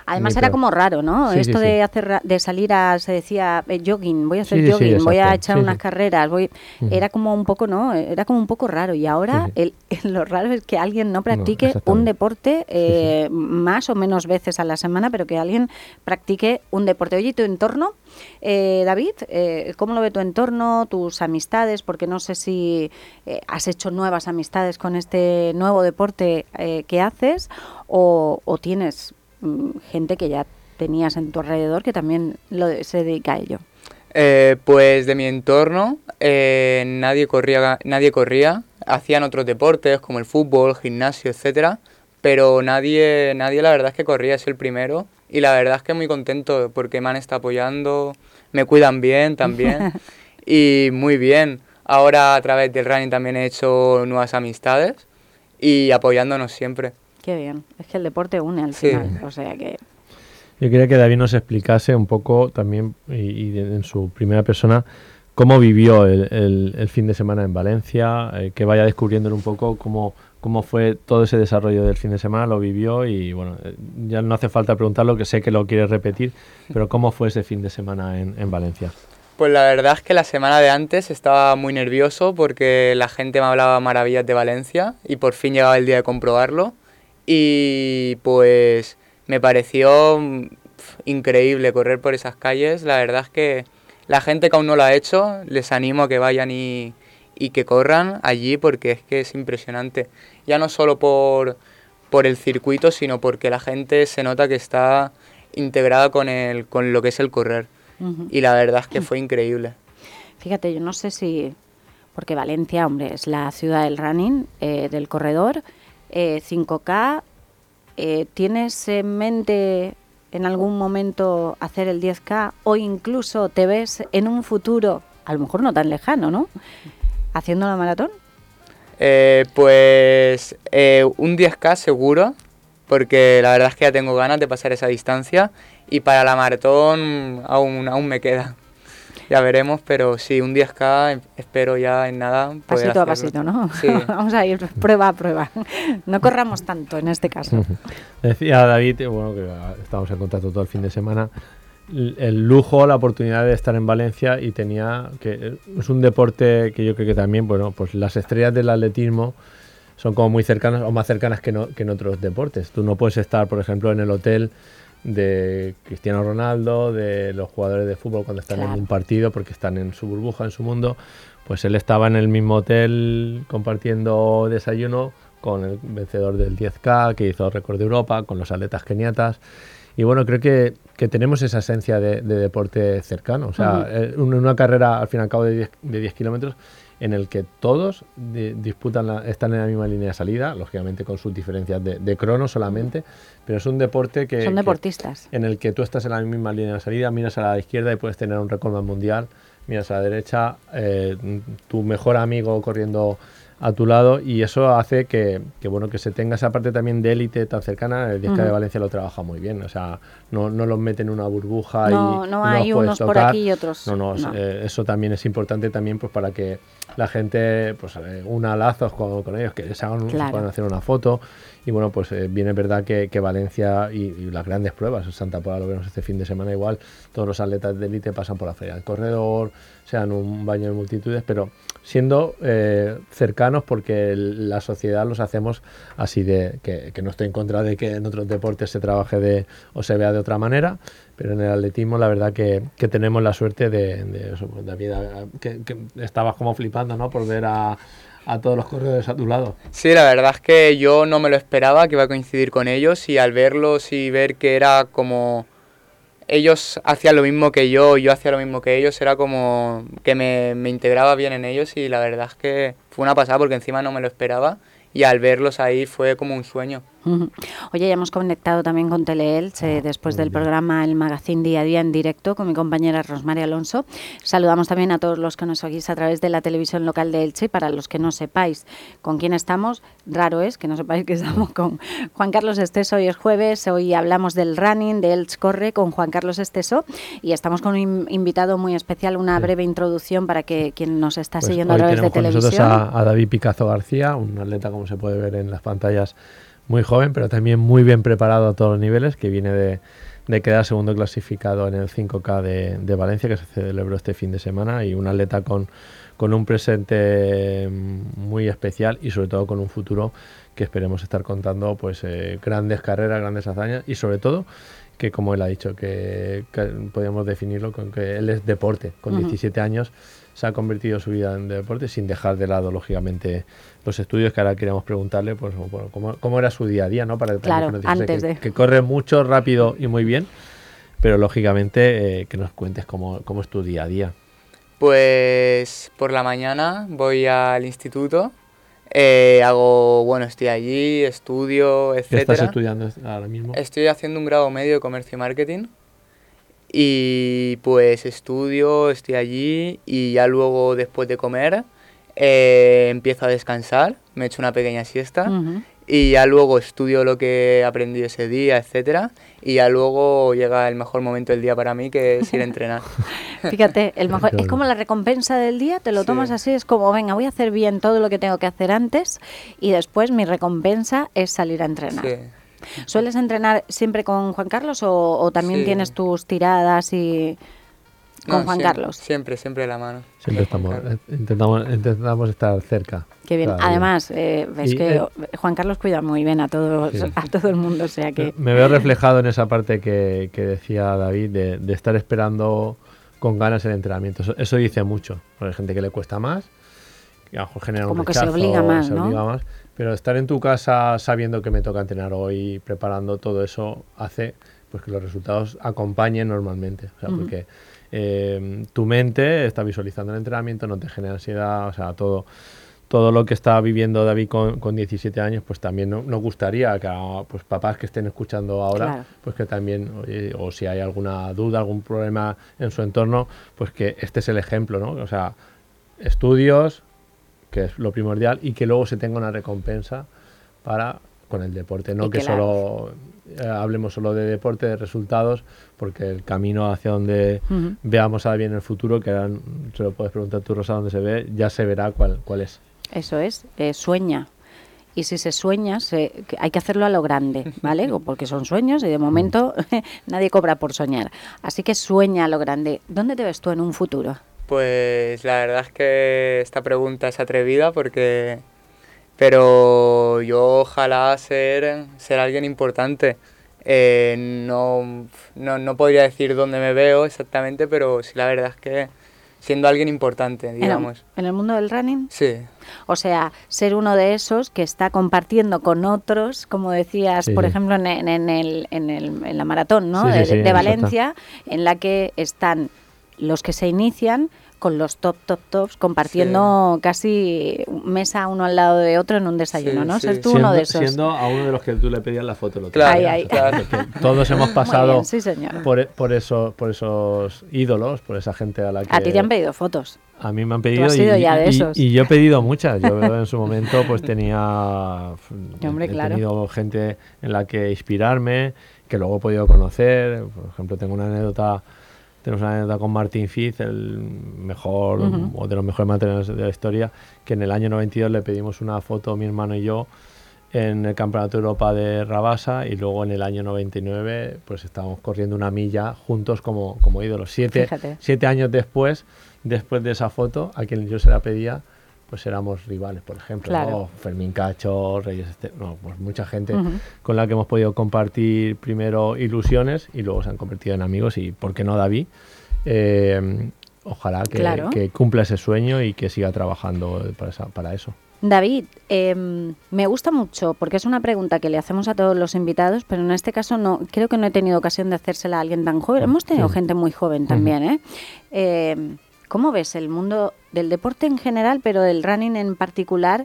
Además era como raro, ¿no? Sí, Esto sí, de salir a, se decía, jogging, voy a hacer Sí, sí, jogging, voy a exacto. echar Sí, unas sí. carreras, era como un poco, ¿no? Era como un poco raro. Y ahora lo raro es que alguien no practique un exactamente. deporte más o menos veces a la semana, pero que alguien practique un deporte. Oye, ¿tu entorno, David? ¿Cómo lo ve tu entorno, tus amistades? Porque no sé si has hecho nuevas amistades con este nuevo deporte que haces o tienes gente que ya tenías en tu alrededor que también se dedica a ello. Pues de mi entorno nadie corría, hacían otros deportes como el fútbol, gimnasio, etcétera, pero nadie la verdad es que corría, soy el primero y la verdad es que muy contento porque me han estado apoyando, me cuidan bien también y muy bien. Ahora a través del running también he hecho nuevas amistades y apoyándonos siempre. Qué bien, es que el deporte une al final, o sea que... Yo quería que David nos explicase un poco también, y en su primera persona, cómo vivió el fin de semana en Valencia, que vaya descubriendo un poco cómo fue todo ese desarrollo del fin de semana, lo vivió y bueno, ya no hace falta preguntarlo, que sé que lo quieres repetir, pero ¿cómo fue ese fin de semana en Valencia? Pues la verdad es que la semana de antes estaba muy nervioso porque la gente me hablaba maravillas de Valencia y por fin llegaba el día de comprobarlo y pues me pareció increíble correr por esas calles. La verdad es que la gente que aún no lo ha hecho, les animo a que vayan y que corran allí porque es que es impresionante. Ya no solo por el circuito, sino porque la gente se nota que está integrada con lo que es el correr. Y la verdad es que fue increíble. Fíjate, yo no sé si... Porque Valencia, hombre, es la ciudad del running, del corredor, 5K. ¿Tienes en mente en algún momento hacer el 10K o incluso te ves en un futuro, a lo mejor no tan lejano, ¿no?, haciendo la maratón? Pues un 10K seguro, porque la verdad es que ya tengo ganas de pasar esa distancia y para la maratón aún me queda. Ya veremos, pero sí, un 10K espero ya en nada poder pasito hacerlo. a pasito, ¿no? Sí. Vamos a ir prueba a prueba. No corramos tanto en este caso. Decía David, bueno, que estábamos en contacto todo el fin de semana, el lujo, la oportunidad de estar en Valencia y es un deporte que yo creo que también, bueno, pues las estrellas del atletismo son como muy cercanas o más cercanas que en otros deportes. Tú no puedes estar, por ejemplo, en el hotel de Cristiano Ronaldo, de los jugadores de fútbol cuando están en un partido porque están en su burbuja, en su mundo. Pues él estaba en el mismo hotel compartiendo desayuno con el vencedor del 10K que hizo récord de Europa, con los atletas keniatas. Y bueno, creo que tenemos esa esencia de deporte cercano. O sea, una carrera al fin y al cabo de 10 kilómetros en el que todos están en la misma línea de salida, lógicamente con sus diferencias de crono solamente, pero es un deporte que... Son deportistas. En el que tú estás en la misma línea de salida, miras a la izquierda y puedes tener un récord mundial, miras a la derecha, tu mejor amigo corriendo a tu lado, y eso hace que se tenga esa parte también de élite tan cercana. El 10K de Valencia lo trabaja muy bien, o sea, no los mete en una burbuja no hay unos por aquí y otros. No. Eso también es importante también pues para que la gente pues una lazos con ellos, que se puedan hacer una foto. Y bueno, pues bien es verdad que Valencia y las grandes pruebas, Santa Pola lo vemos este fin de semana igual, todos los atletas de élite pasan por la feria del corredor, sean un baño de multitudes, pero siendo cercanos porque la sociedad los hacemos así que no estoy en contra de que en otros deportes se trabaje o se vea de otra manera, pero en el atletismo la verdad que tenemos la suerte de eso, pues, David, que estabas como flipando, ¿no?, por ver a todos los corredores a tu lado. Sí, la verdad es que yo no me lo esperaba, que iba a coincidir con ellos, y al verlos y ver que era como ellos hacían lo mismo que yo hacía lo mismo que ellos, era como que me integraba bien en ellos, y la verdad es que fue una pasada porque encima no me lo esperaba y al verlos ahí fue como un sueño. Oye, ya hemos conectado también con Teleelch después del programa El Magazín Día a Día en directo con mi compañera Rosmary Alonso. Saludamos también a todos los que nos seguís a través de la televisión local de Elche. Para los que no sepáis con quién estamos, raro es que no sepáis que estamos con Juan Carlos Esteso. Hoy es jueves, hoy hablamos del running, de Elche Corre con Juan Carlos Esteso, y estamos con un invitado muy especial, una breve introducción para que quien nos está siguiendo a través de televisión. Nosotros a David Picazo García, un atleta, como se puede ver en las pantallas, muy joven, pero también muy bien preparado a todos los niveles, que viene de quedar segundo clasificado en el 5K de Valencia, que se celebró este fin de semana, y un atleta con un presente muy especial y sobre todo con un futuro que esperemos estar contando pues grandes carreras, grandes hazañas, y sobre todo que, como él ha dicho, que podríamos definirlo con que él es deporte. Con 17 años se ha convertido su vida en deporte, sin dejar de lado, lógicamente, los estudios, que ahora queríamos preguntarle pues cómo era su día a día, ¿no? Para claro, que antes que corre mucho, rápido y muy bien, pero lógicamente que nos cuentes cómo es tu día a día. Pues por la mañana voy al instituto, estoy allí, estudio, etc. ¿Qué estás estudiando ahora mismo? Estoy haciendo un grado medio de comercio y marketing y pues estoy allí y ya luego, después de comer, empiezo a descansar, me echo una pequeña siesta. Y ya luego estudio lo que he aprendido ese día, etcétera, y ya luego llega el mejor momento del día para mí, que es ir a entrenar. Fíjate, es como la recompensa del día, te lo tomas así, es como, venga, voy a hacer bien todo lo que tengo que hacer antes y después mi recompensa es salir a entrenar. Sí. ¿Sueles entrenar siempre con Juan Carlos o también tienes tus tiradas y con Juan Carlos? Siempre de la mano. Siempre intentamos estar cerca. Qué bien. Además, ves que Juan Carlos cuida muy bien a todo el mundo, o sea que... Me veo reflejado en esa parte que decía David, de estar esperando con ganas el entrenamiento. Eso dice mucho, porque hay gente que le cuesta más, que a lo mejor genera como un rechazo, que se obliga más, pero estar en tu casa sabiendo que me toca entrenar hoy, preparando todo eso, hace pues que los resultados acompañen normalmente. O sea, porque tu mente está visualizando el entrenamiento, no te genera ansiedad, o sea, todo lo que está viviendo David con 17 años, pues también nos gustaría que pues papás que estén escuchando ahora, pues que también, o si hay alguna duda, algún problema en su entorno, pues que este es el ejemplo, ¿no? O sea, estudios, que es lo primordial, y que luego se tenga una recompensa con el deporte, no que solo hablemos solo de deporte, de resultados, porque el camino hacia donde veamos a David en el futuro, que ahora se lo puedes preguntar tú, Rosa, dónde se ve, ya se verá cuál es. Eso es, sueña. Y si se sueña, hay que hacerlo a lo grande, ¿vale? Porque son sueños y de momento nadie cobra por soñar. Así que sueña a lo grande. ¿Dónde te ves tú en un futuro? Pues la verdad es que esta pregunta es atrevida pero yo ojalá ser alguien importante. No podría decir dónde me veo exactamente, pero sí, la verdad es que siendo alguien importante, digamos. ¿En el mundo del running? Sí. O sea, ser uno de esos que está compartiendo con otros, como decías, por ejemplo, en la maratón, ¿no? de Valencia, en la que están los que se inician con los tops, compartiendo casi mesa uno al lado de otro en un desayuno, ¿no? Ser tú uno de esos. Siendo a uno de los que tú le pedías la foto. Claro. Todos hemos pasado bien, por esos ídolos, por esa gente a la que... A ti te han pedido fotos. A mí me han pedido y yo he pedido muchas. Yo en su momento pues tenía... Hombre, he tenido gente en la que inspirarme, que luego he podido conocer. Por ejemplo, tenemos una anécdota con Martín Fiz, el mejor o de los mejores materiales de la historia, que en el año 92 le pedimos una foto, mi hermano y yo, en el Campeonato de Europa de Rabasa, y luego en el año 99 pues estábamos corriendo una milla juntos como ídolos. 7 años después de esa foto, a quien yo se la pedía, pues éramos rivales, por ejemplo, ¿no? Fermín Cacho, Reyes, pues mucha gente con la que hemos podido compartir primero ilusiones y luego se han convertido en amigos, y ¿por qué no David? Ojalá que cumpla ese sueño y que siga trabajando para eso. David, me gusta mucho porque es una pregunta que le hacemos a todos los invitados, pero en este caso creo que no he tenido ocasión de hacérsela a alguien tan joven. Hemos tenido gente muy joven también, ¿Cómo ves el mundo del deporte en general, pero del running en particular?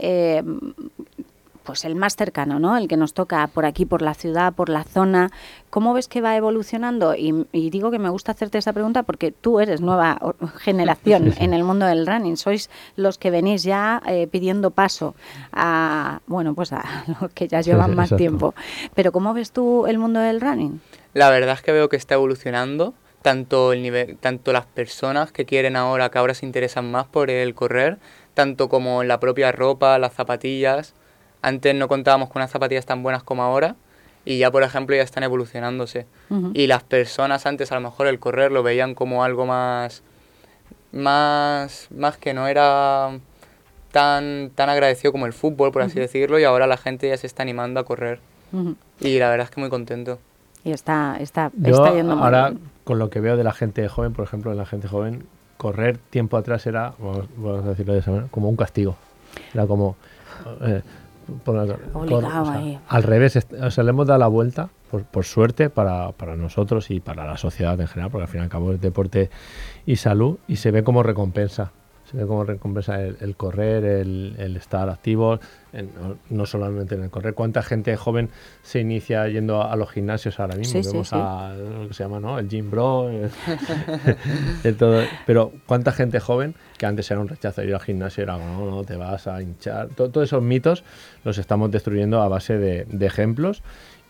Pues el más cercano, ¿no? El que nos toca por aquí, por la ciudad, por la zona. ¿Cómo ves que va evolucionando? Y digo que me gusta hacerte esa pregunta porque tú eres nueva generación en el mundo del running. Sois los que venís ya pidiendo paso a los que ya llevan más tiempo. Pero ¿cómo ves tú el mundo del running? La verdad es que veo que está evolucionando. Tanto las personas que ahora se interesan más por el correr, tanto como la propia ropa, las zapatillas. Antes no contábamos con unas zapatillas tan buenas como ahora y ya, por ejemplo, ya están evolucionándose. Y las personas antes a lo mejor el correr lo veían como algo más que no era tan agradecido como el fútbol, por así decirlo, y ahora la gente ya se está animando a correr. Y la verdad es que muy contento. Y está Yo yendo muy ahora, bien. con lo que veo de la gente joven, por ejemplo, de la gente joven, correr tiempo atrás era, vamos a decirlo de esa manera, como un castigo. Era como... Obligado ahí. Al revés, o sea, le hemos dado la vuelta, por suerte, para nosotros y para la sociedad en general, porque al fin y al cabo es deporte y salud, y se ve como recompensa. Se ve como recompensa el correr, el estar activo, no solamente en el correr. ¿Cuánta gente joven se inicia yendo a los gimnasios ahora mismo? Vemos a lo que se llama, ¿no? El gym bro, todo. Pero ¿cuánta gente joven, que antes era un rechazo de ir al gimnasio, era como, no, te vas a hinchar? Todos esos mitos los estamos destruyendo a base de ejemplos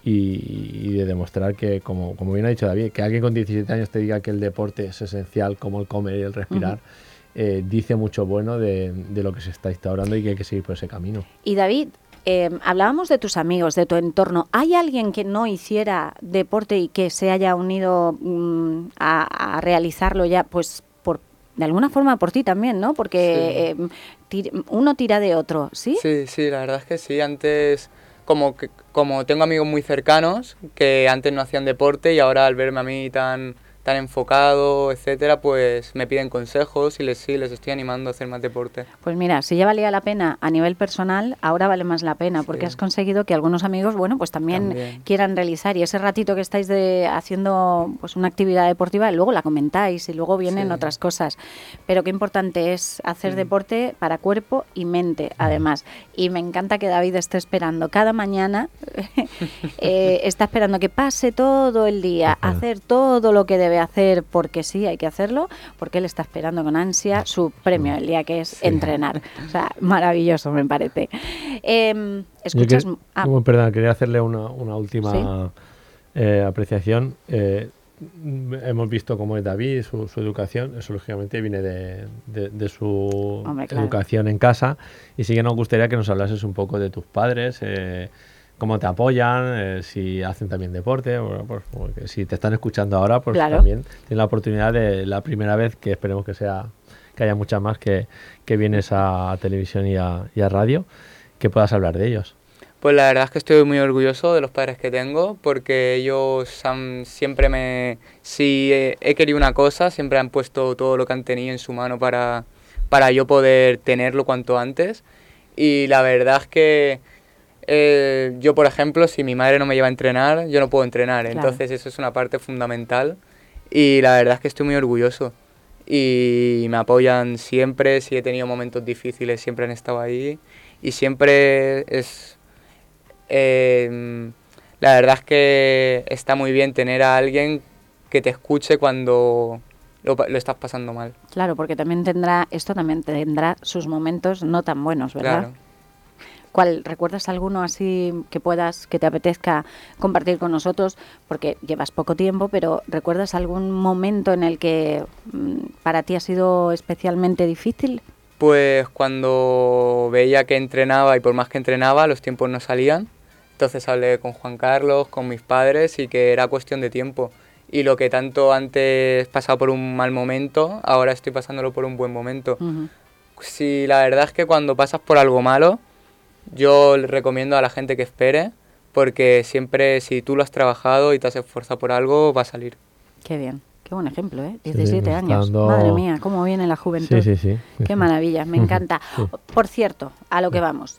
y de demostrar que, como bien ha dicho David, que alguien con 17 años te diga que el deporte es esencial, como el comer y el respirar, dice mucho bueno de lo que se está instaurando y que hay que seguir por ese camino. Y David, hablábamos de tus amigos, de tu entorno. ¿Hay alguien que no hiciera deporte y que se haya unido a realizarlo ya, pues de alguna forma por ti también, ¿no? Porque uno tira de otro, ¿sí? Sí, la verdad es que sí. Antes, como tengo amigos muy cercanos que antes no hacían deporte y ahora al verme a mí tan enfocado, etcétera, pues me piden consejos y les estoy animando a hacer más deporte. Pues mira, si ya valía la pena a nivel personal, ahora vale más la pena, porque has conseguido que algunos amigos, bueno, pues también quieran realizar, y ese ratito que estáis haciendo pues una actividad deportiva, luego la comentáis y luego vienen otras cosas. Pero qué importante es hacer deporte para cuerpo y mente, además. Y me encanta que David esté esperando cada mañana, está esperando que pase todo el día, hacer todo lo que debe hacer, porque sí, hay que hacerlo, porque él está esperando con ansia su premio del día, que es entrenar. O sea, maravilloso, me parece. Escuchas... Perdón, quería hacerle una última apreciación. Hemos visto cómo es David, su educación, eso lógicamente viene de su educación en casa, y sí que nos gustaría que nos hablases un poco de tus padres, cómo te apoyan, si hacen también deporte, bueno, pues, porque si te están escuchando ahora, pues también tienes la oportunidad de la primera vez, que esperemos que haya muchas más, que vienes a televisión y a radio, que puedas hablar de ellos. Pues la verdad es que estoy muy orgulloso de los padres que tengo, porque ellos si he querido una cosa, siempre han puesto todo lo que han tenido en su mano para yo poder tenerlo cuanto antes. Y la verdad es que yo, por ejemplo, si mi madre no me lleva a entrenar, yo no puedo entrenar. Claro. Entonces eso es una parte fundamental y la verdad es que estoy muy orgulloso. Y me apoyan siempre, si he tenido momentos difíciles siempre han estado ahí y siempre la verdad es que está muy bien tener a alguien que te escuche cuando lo estás pasando mal. Claro, porque esto también tendrá sus momentos no tan buenos, ¿verdad? Claro. ¿Recuerdas alguno así que te apetezca compartir con nosotros? Porque llevas poco tiempo, pero ¿recuerdas algún momento en el que para ti ha sido especialmente difícil? Pues cuando veía que entrenaba y por más que entrenaba, los tiempos no salían. Entonces hablé con Juan Carlos, con mis padres, y que era cuestión de tiempo. Y lo que tanto antes pasaba por un mal momento, ahora estoy pasándolo por un buen momento. Sí, la verdad es que cuando pasas por algo malo, yo le recomiendo a la gente que espere, porque siempre si tú lo has trabajado y te has esforzado por algo, va a salir. Qué bien, qué buen ejemplo, ¿eh? 17 años, madre mía, cómo viene la juventud. Sí. Qué maravilla, me encanta. Por cierto, a lo que vamos.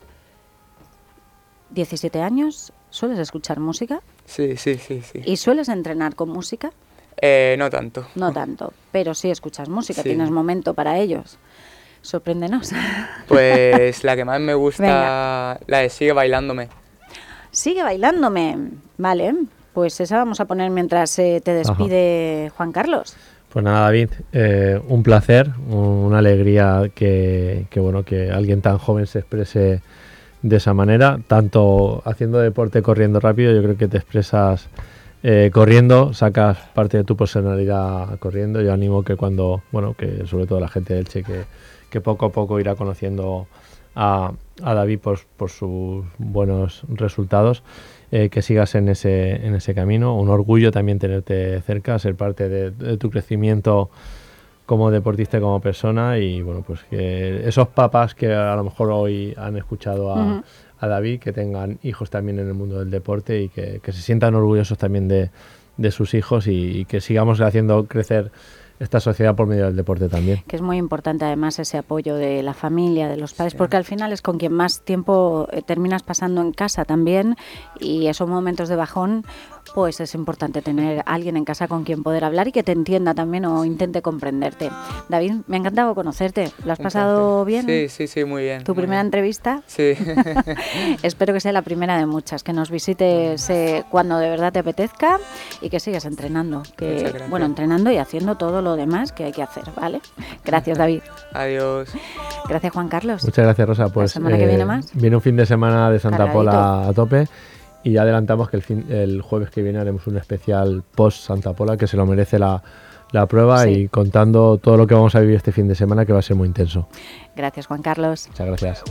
17 años, ¿sueles escuchar música? Sí. ¿Y sueles entrenar con música? No tanto. No tanto, pero sí escuchas música, tienes momento para ellos. Sorpréndenos. Pues la que más me gusta, la de Sigue Bailándome. Sigue Bailándome, vale. Pues esa vamos a poner mientras te despide Juan Carlos. Pues nada, David, un placer, una alegría que alguien tan joven se exprese de esa manera, tanto haciendo deporte, corriendo rápido. Yo creo que te expresas corriendo, sacas parte de tu personalidad corriendo. Yo animo que que sobre todo la gente de Elche, que poco a poco irá conociendo a David por sus buenos resultados, que sigas en ese camino. Un orgullo también tenerte cerca, ser parte de tu crecimiento como deportista y como persona, y bueno, pues que esos papás que a lo mejor hoy han escuchado a David, que tengan hijos también en el mundo del deporte y que se sientan orgullosos también de sus hijos, y que sigamos haciendo crecer esta sociedad por medio del deporte también. Que es muy importante además ese apoyo de la familia, de los padres, porque al final es con quien más tiempo terminas pasando en casa también, y esos momentos de bajón, pues es importante tener a alguien en casa con quien poder hablar y que te entienda también o intente comprenderte. David, me ha encantado conocerte. ¿Lo has pasado bien? Sí, muy bien. ¿Tu primera entrevista? Sí. Espero que sea la primera de muchas, que nos visites cuando de verdad te apetezca y que sigas entrenando. Bueno, entrenando y haciendo todo lo demás que hay que hacer, ¿vale? Gracias, David. Adiós. Gracias, Juan Carlos. Muchas gracias, Rosa. Pues ¿La semana que viene más? Viene un fin de semana de Santa Cargadito. Pola a tope, y ya adelantamos que el jueves que viene haremos un especial post Santa Pola, que se lo merece la prueba, y contando todo lo que vamos a vivir este fin de semana, que va a ser muy intenso. Gracias, Juan Carlos. Muchas gracias.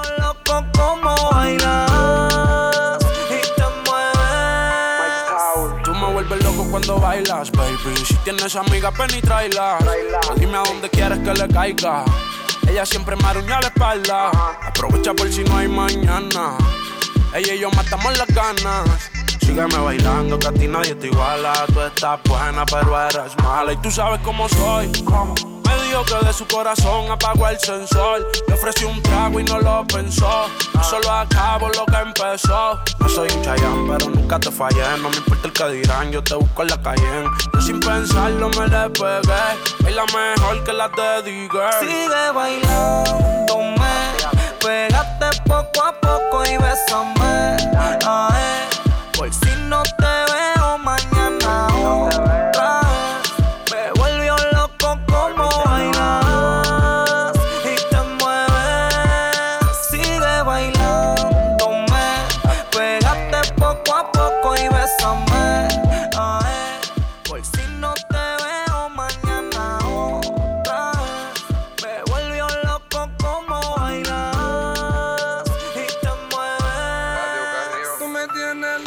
Tú me vuelves loco cuando bailas, baby. Si tienes amigas, ven y tráela. Dime a dónde quieres que le caiga. Ella siempre me aruña la espalda. Aprovecha por si no hay mañana. Ella y yo matamos las ganas. Sígueme bailando, que a ti nadie te iguala. Tú estás buena, pero eres mala. Y tú sabes cómo soy. Me dijo que de su corazón apagó el sensor. Le ofrecí un trago y no lo pensó. Yo solo acabo lo que empezó. No soy un Chayanne, pero nunca te fallé. No me importa el que dirán, yo te busco en la calle. Yo sin pensarlo me le pegué. Es la mejor que la dediqué. Sigue bailándome, pégate poco a poco y bésame. Por si no te veo mañana otra vez. Me volvió loco como bailas y te mueves. Sigue bailándome, pégate poco a poco y bésame. Por si no te veo mañana otra vez. Me volvió loco como bailas y te mueves. Tú me tienes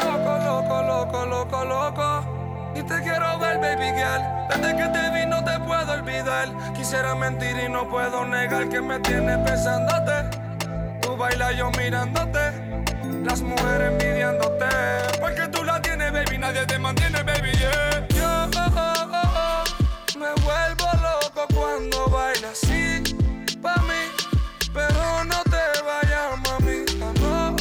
loco. Y te quiero ver, baby girl. Desde que te vi no te puedo olvidar. Quisiera mentir y no puedo negar que me tienes pensándote. Tú bailas yo mirándote. Las mujeres envidiándote. Porque tú la tienes, baby. Nadie te mantiene, baby, yeah. Yo me vuelvo loco cuando bailas así. Pa' mí, pero no te vayas, mamita, no.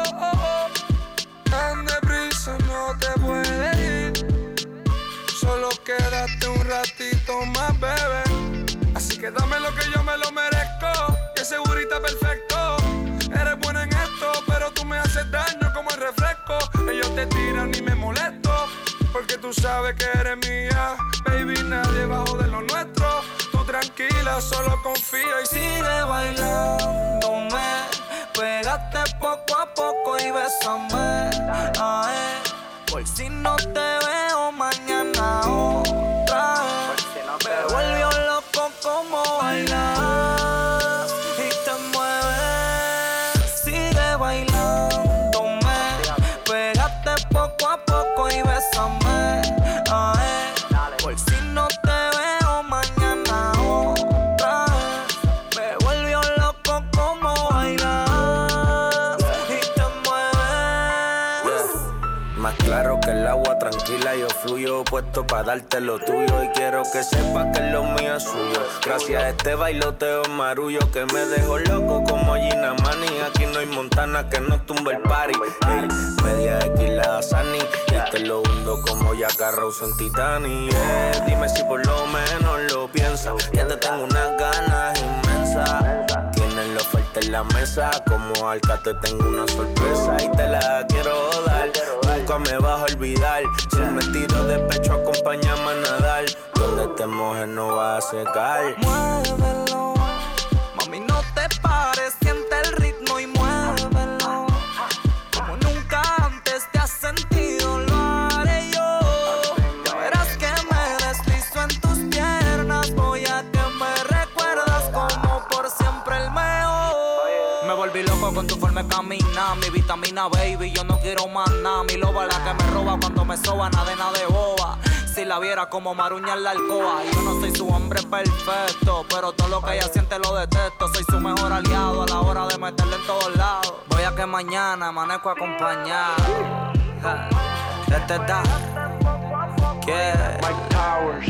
Tan deprisa no te puedes ir. Solo quédate un ratito más, bebé. Así que dame lo que yo me lo merezco. Que segurita perfecto. Eres buena en esto, pero tú me haces daño como el refresco. Ellos te tiran y me molesto, porque tú sabes que eres mía. Baby, nadie bajo de lo nuestro. Tú tranquila, solo confía y sigue bailándome. Pégate poco a poco y bésame. Por si no te veo mañana otra vez. Me volvió loco como bailas y te mueves. Sigue bailándome. Pégate poco a poco y bésame. Por si no te veo mañana otra vez. Me volvió loco como bailas y te mueves. más claro que el agua, tranquila yo fluyo, puesto para darte lo tuyo. Y quiero que sepas que lo mío es suyo. Gracias a este bailoteo marullo que me dejó loco como Gina Mani. Aquí no hay montana que no tumbe el party. Hey, media X la Sani y te lo hundo como Jack Rose en Titanic. Dime si por lo menos lo piensas. Ya te tengo unas ganas inmensas. Tienes la oferta en la mesa. Como Alca te tengo una sorpresa y te la quiero dar. Nunca me vas a olvidar. Si me tiro de pecho, acompáñame a nadar. Donde te mojes no vas a secar. Muévelo, mami, no te pares, siente el ritmo y muévelo. Como nunca antes te has sentido, lo haré yo. Ya verás que me deslizo en tus piernas. Voy a que me recuerdas como por siempre el mejor. con tu forma de caminar. Mi vitamina baby, yo no quiero más nada. Mi loba la que me roba cuando me soba, nada de boba. Si la viera como Maruña en la alcoba. Yo no soy su hombre perfecto, pero todo lo que ella siente lo detesto. Soy su mejor aliado a la hora de meterle en todos lados. Voy a que mañana amanezco acompañado. Este da Mike Towers,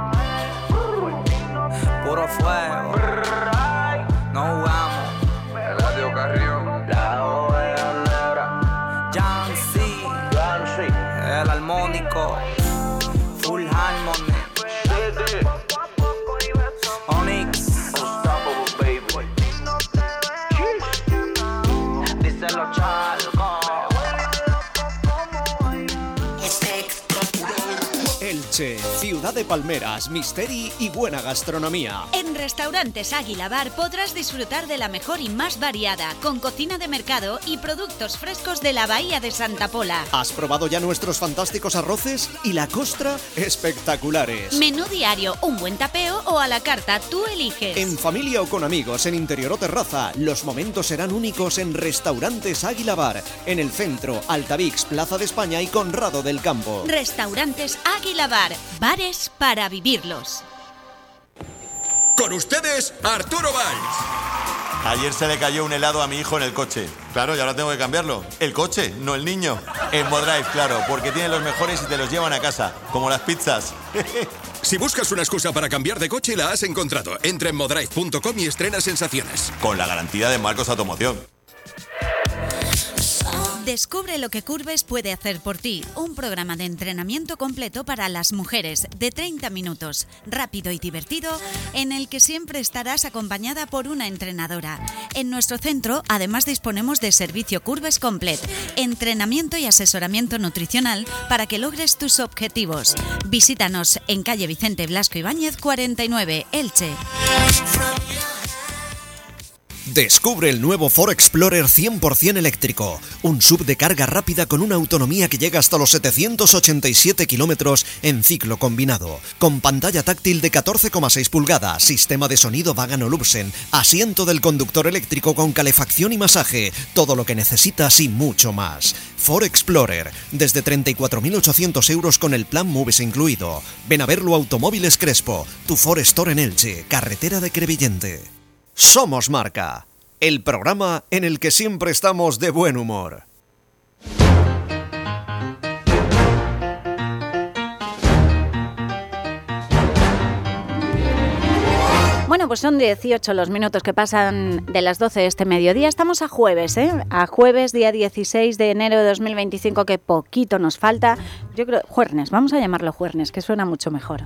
puro fuego. No jugamos. Eladio Carrión. La oveja negra. Jancy. El armónico. Full Harmony. Onyx. Unstoppable, baby. Díselo, Chalco. Elche, ciudad de palmeras, misteri y buena gastronomía. En Restaurantes Águila Bar podrás disfrutar de la mejor y más variada, con cocina de mercado y productos frescos de la Bahía de Santa Pola. ¿Has probado ya nuestros fantásticos arroces? Y la costra, espectaculares. Menú diario, un buen tapeo o a la carta, tú eliges. En familia o con amigos, en interior o terraza, los momentos serán únicos en Restaurantes Águila Bar, en el centro, Altavix, Plaza de España y Conrado del Campo. Restaurantes Águila Bar, bares para vivirlos. Con ustedes, Arturo Valls. Ayer se le cayó un helado a mi hijo en el coche. Claro, y ahora tengo que cambiarlo. El coche, no el niño. En Modrive, claro, porque tienen los mejores y te los llevan a casa, como las pizzas. Si buscas una excusa para cambiar de coche, la has encontrado. Entra en modrive.com y estrena sensaciones. Con la garantía de Marcos Automoción. Descubre lo que Curves puede hacer por ti. Un programa de entrenamiento completo para las mujeres de 30 minutos, rápido y divertido, en el que siempre estarás acompañada por una entrenadora. En nuestro centro, además, disponemos de servicio Curves Complet, entrenamiento y asesoramiento nutricional para que logres tus objetivos. Visítanos en calle Vicente Blasco Ibáñez 49, Elche. Descubre el nuevo Ford Explorer 100% eléctrico, un SUV de carga rápida con una autonomía que llega hasta los 787 kilómetros en ciclo combinado, con pantalla táctil de 14,6 pulgadas, sistema de sonido Bang & Olufsen, asiento del conductor eléctrico con calefacción y masaje, todo lo que necesitas y mucho más. Ford Explorer, desde 34.800 euros con el plan Moves incluido. Ven a verlo a Automóviles Crespo, tu Ford Store en Elche, carretera de Crevillente. Somos Marca, el programa en el que siempre estamos de buen humor. Bueno, pues son 18 los minutos que pasan de las 12 de este mediodía. Estamos a jueves, a jueves, día 16 de enero de 2025, que poquito nos falta. Yo creo, juernes, vamos a llamarlo juernes, que suena mucho mejor.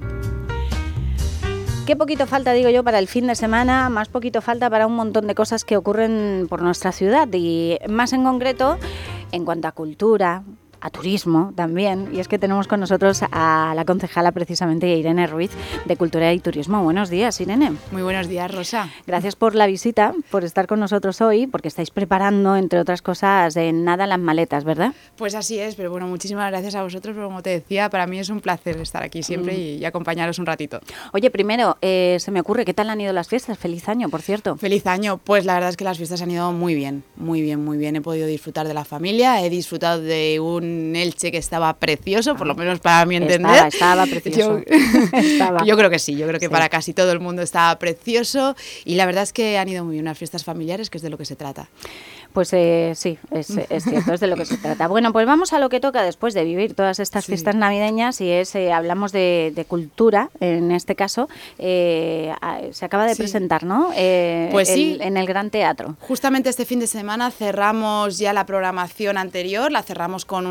Qué poquito falta, digo yo, para el fin de semana, más poquito falta para un montón de cosas que ocurren por nuestra ciudad y más en concreto en cuanto a cultura, a turismo también, y es que tenemos con nosotros a la concejala precisamente Irene Ruiz de Cultura y Turismo. Buenos días, Irene. Muy buenos días, Rosa. Gracias por la visita, por estar con nosotros hoy, porque estáis preparando, entre otras cosas, en nada las maletas, ¿verdad? Pues así es, pero bueno, muchísimas gracias a vosotros, pero como te decía, para mí es un placer estar aquí siempre y acompañaros un ratito. Oye, primero, se me ocurre, ¿qué tal han ido las fiestas? Feliz año, por cierto. Feliz año, pues la verdad es que las fiestas han ido muy bien, muy bien, muy bien. He podido disfrutar de la familia, he disfrutado de un Elche que estaba precioso, por lo menos para mi entender. Estaba precioso. Yo creo que sí, yo creo que para casi todo el mundo estaba precioso y la verdad es que han ido muy bien unas fiestas familiares, que es de lo que se trata. Pues sí, es cierto, es de lo que se trata. Bueno, pues vamos a lo que toca después de vivir todas estas fiestas navideñas y es, hablamos de cultura, en este caso, se acaba de presentar, ¿no? Pues sí. En el Gran Teatro. Justamente este fin de semana cerramos ya la programación anterior, la cerramos con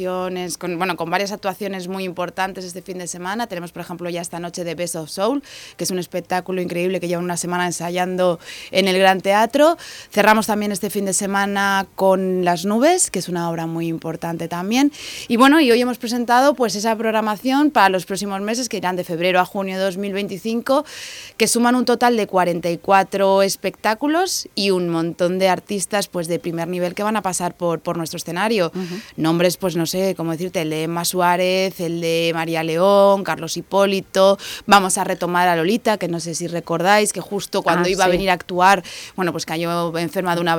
con varias actuaciones muy importantes este fin de semana. Tenemos, por ejemplo, ya esta noche de Best of Soul, que es un espectáculo increíble que llevan una semana ensayando en el Gran Teatro. Cerramos también este fin de semana con Las Nubes, que es una obra muy importante también. Y bueno, y hoy hemos presentado pues esa programación para los próximos meses, que irán de febrero a junio de 2025, que suman un total de 44 espectáculos y un montón de artistas pues de primer nivel que van a pasar por nuestro escenario. Nombres, pues no sé cómo decirte, el de Emma Suárez, el de María León, Carlos Hipólito. Vamos a retomar a Lolita, que no sé si recordáis, que justo cuando iba a venir a actuar, bueno, pues cayó enferma de una bronquitis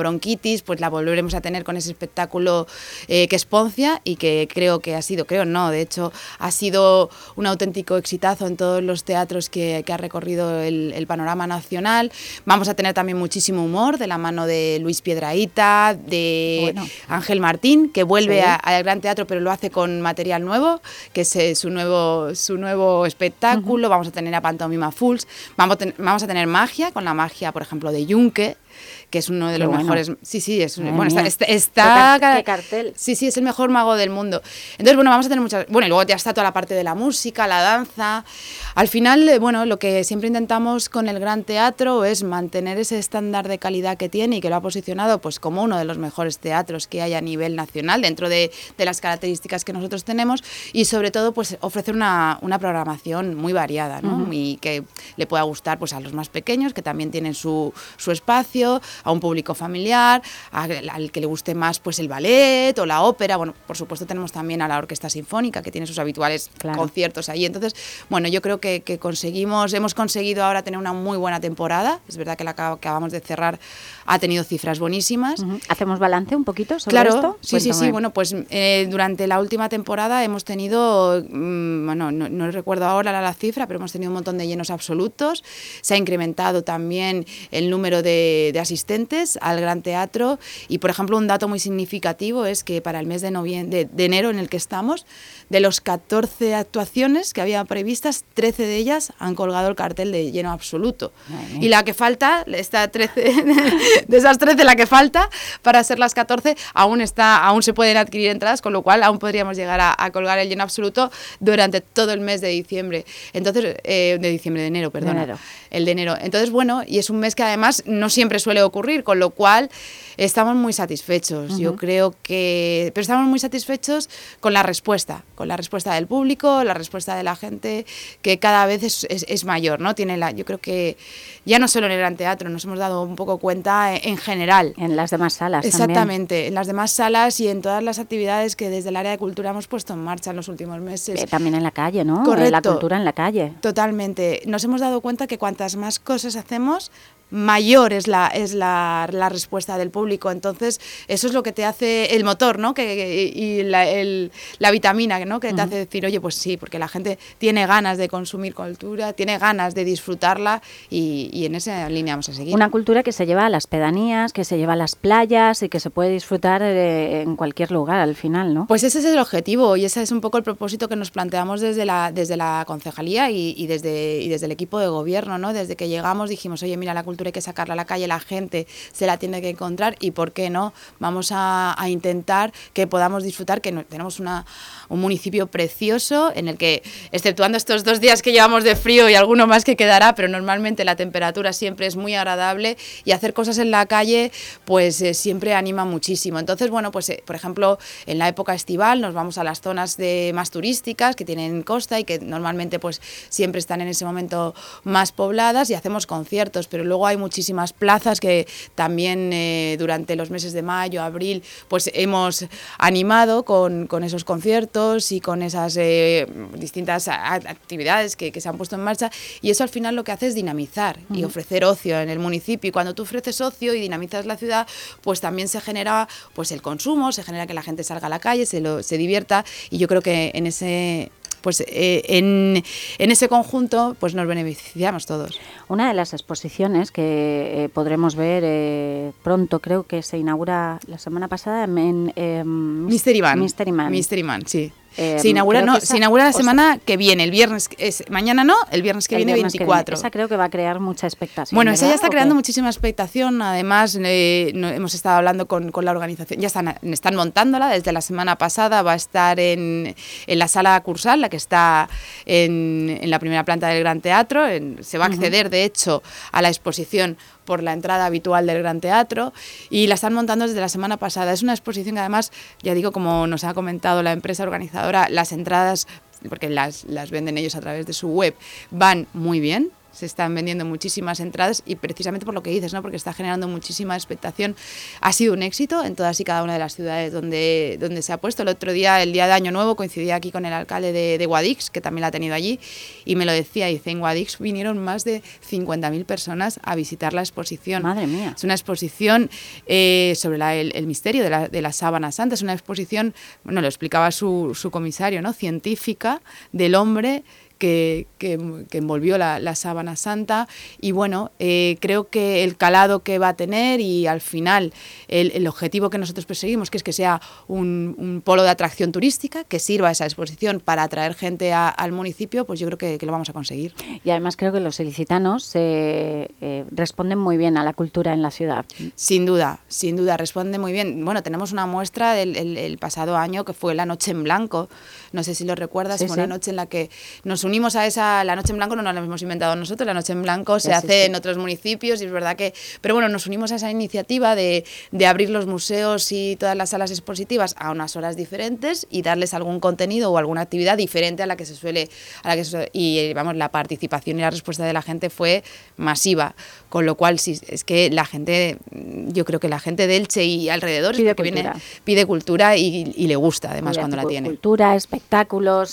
gratis, pues la volveremos a tener con ese espectáculo que es Poncia y que de hecho ha sido un auténtico exitazo en todos los teatros que ha recorrido el panorama nacional. Vamos a tener también muchísimo humor de la mano de Luis Piedrahita, de Ángel Martín, que vuelve al Gran Teatro, pero lo hace con material nuevo, que es su nuevo espectáculo. Vamos a tener a Pantomima Fools, vamos a tener magia, con la magia, por ejemplo, de Junque, que es uno de los mejores. Sí, es ¿Qué cartel? Sí, es el mejor mago del mundo. Entonces, vamos a tener muchas. Y luego ya está toda la parte de la música, la danza. Al final, lo que siempre intentamos con el Gran Teatro es mantener ese estándar de calidad que tiene y que lo ha posicionado pues como uno de los mejores teatros que hay a nivel nacional, dentro de las características que nosotros tenemos, y sobre todo pues ofrecer una programación muy variada, ¿no? Y que le pueda gustar pues a los más pequeños, que también tienen su espacio, a un público familiar, al que le guste más pues el ballet o la ópera. Por supuesto tenemos también a la Orquesta Sinfónica, que tiene sus habituales conciertos ahí. Entonces, yo creo que hemos conseguido ahora tener una muy buena temporada. Es verdad que la que acabamos de cerrar ha tenido cifras buenísimas. ¿Hacemos balance un poquito sobre esto? Sí. Pues durante la última temporada hemos tenido, no recuerdo ahora la cifra, pero hemos tenido un montón de llenos absolutos. Se ha incrementado también el número de asistentes al Gran Teatro, y por ejemplo un dato muy significativo es que para el mes de enero en el que estamos, de los 14 actuaciones que había previstas, 13 de ellas han colgado el cartel de lleno absoluto. Y la que falta, de esas 13, la que falta para ser las 14, aún se pueden adquirir entradas, con lo cual aún podríamos llegar a colgar el lleno absoluto durante todo el mes de diciembre. Entonces, de enero, perdona. El de enero. Entonces, y es un mes que además no siempre suele ocurrir, con lo cual estamos muy satisfechos. Yo creo que... Pero estamos muy satisfechos con la respuesta del público, la respuesta de la gente, que cada vez es mayor, ¿no? Yo creo que ya no solo en el Gran Teatro, nos hemos dado un poco cuenta en general. En las demás salas Exactamente, también. En las demás salas y en todas las actividades que desde el área de cultura hemos puesto en marcha en los últimos meses. También en la calle, ¿no? Correcto. La cultura en la calle. Totalmente. Nos hemos dado cuenta que cuantas más cosas hacemos, mayor es la respuesta del público. Entonces eso es lo que te hace el motor, ¿no? Y la vitamina, ¿no? Que te hace decir, oye, pues sí, porque la gente tiene ganas de consumir cultura, tiene ganas de disfrutarla, y en esa línea vamos a seguir. Una cultura que se lleva a las pedanías, que se lleva a las playas y que se puede disfrutar en cualquier lugar al final, ¿no? Pues ese es el objetivo, y ese es un poco el propósito que nos planteamos desde la concejalía y desde el equipo de gobierno, ¿no? Desde que llegamos dijimos, oye, mira, la cultura hay que sacarla a la calle, la gente se la tiene que encontrar, y por qué no, vamos a intentar que podamos disfrutar, que tenemos un municipio precioso en el que, exceptuando estos 2 días que llevamos de frío y alguno más que quedará, pero normalmente la temperatura siempre es muy agradable, y hacer cosas en la calle pues siempre anima muchísimo. Entonces, por ejemplo, en la época estival nos vamos a las zonas más turísticas que tienen costa y que normalmente pues siempre están en ese momento más pobladas, y hacemos conciertos, pero luego hay muchísimas plazas que también durante los meses de mayo, abril, pues hemos animado con esos conciertos y con esas distintas actividades que se han puesto en marcha, y eso al final lo que hace es dinamizar y ofrecer ocio en el municipio. Y cuando tú ofreces ocio y dinamizas la ciudad, pues también se genera pues el consumo, se genera que la gente salga a la calle, se divierta, y yo creo que en ese conjunto pues nos beneficiamos todos. Una de las exposiciones que podremos ver pronto, creo que se inaugura la semana pasada en Mystery Man, sí. Se inaugura la semana que viene, el viernes, mañana no, el viernes que viene 24. Esa creo que va a crear mucha expectación. Bueno, esa ya está creando muchísima expectación. Además, hemos estado hablando con la organización, ya están montándola desde la semana pasada. Va a estar en la sala Cursal, la que está en la primera planta del Gran Teatro. Se va a acceder, de hecho, a la exposición por la entrada habitual del Gran Teatro, y la están montando desde la semana pasada. Es una exposición que además, ya digo, como nos ha comentado la empresa organizadora, las entradas, porque las venden ellos a través de su web, van muy bien. se están vendiendo muchísimas entradas y precisamente por lo que dices, ¿no? Porque está generando muchísima expectación. Ha sido un éxito en todas y cada una de las ciudades donde se ha puesto. El otro día, el día de Año Nuevo, coincidí aquí con el alcalde de Guadix, que también la ha tenido allí, y me lo decía, dice, en Guadix vinieron más de 50.000 personas a visitar la exposición. Madre mía. Es una exposición sobre el misterio de la sábana santa. Es una exposición, bueno, lo explicaba su comisario, ¿no? Científica del hombre que envolvió la sábana santa, y bueno, creo que el calado que va a tener y al final el objetivo que nosotros perseguimos, que es que sea un polo de atracción turística, que sirva esa exposición para atraer gente al municipio, pues yo creo que lo vamos a conseguir. Y además creo que los ilicitanos responden muy bien a la cultura en la ciudad. Sin duda, responden muy bien. Bueno, tenemos una muestra del pasado año que fue la Noche en Blanco, no sé si lo recuerdas, fue una noche en la que nos unimos a la Noche en Blanco, no la hemos inventado nosotros, la Noche en Blanco se hace en otros municipios y es verdad que, pero bueno, nos unimos a esa iniciativa de abrir los museos y todas las salas expositivas a unas horas diferentes y darles algún contenido o alguna actividad diferente a la que se suele, y vamos, la participación y la respuesta de la gente fue masiva, con lo cual sí, es que la gente, yo creo que la gente de Elche y alrededores pide cultura y le gusta además cuando la tiene. Cultura, espectáculos,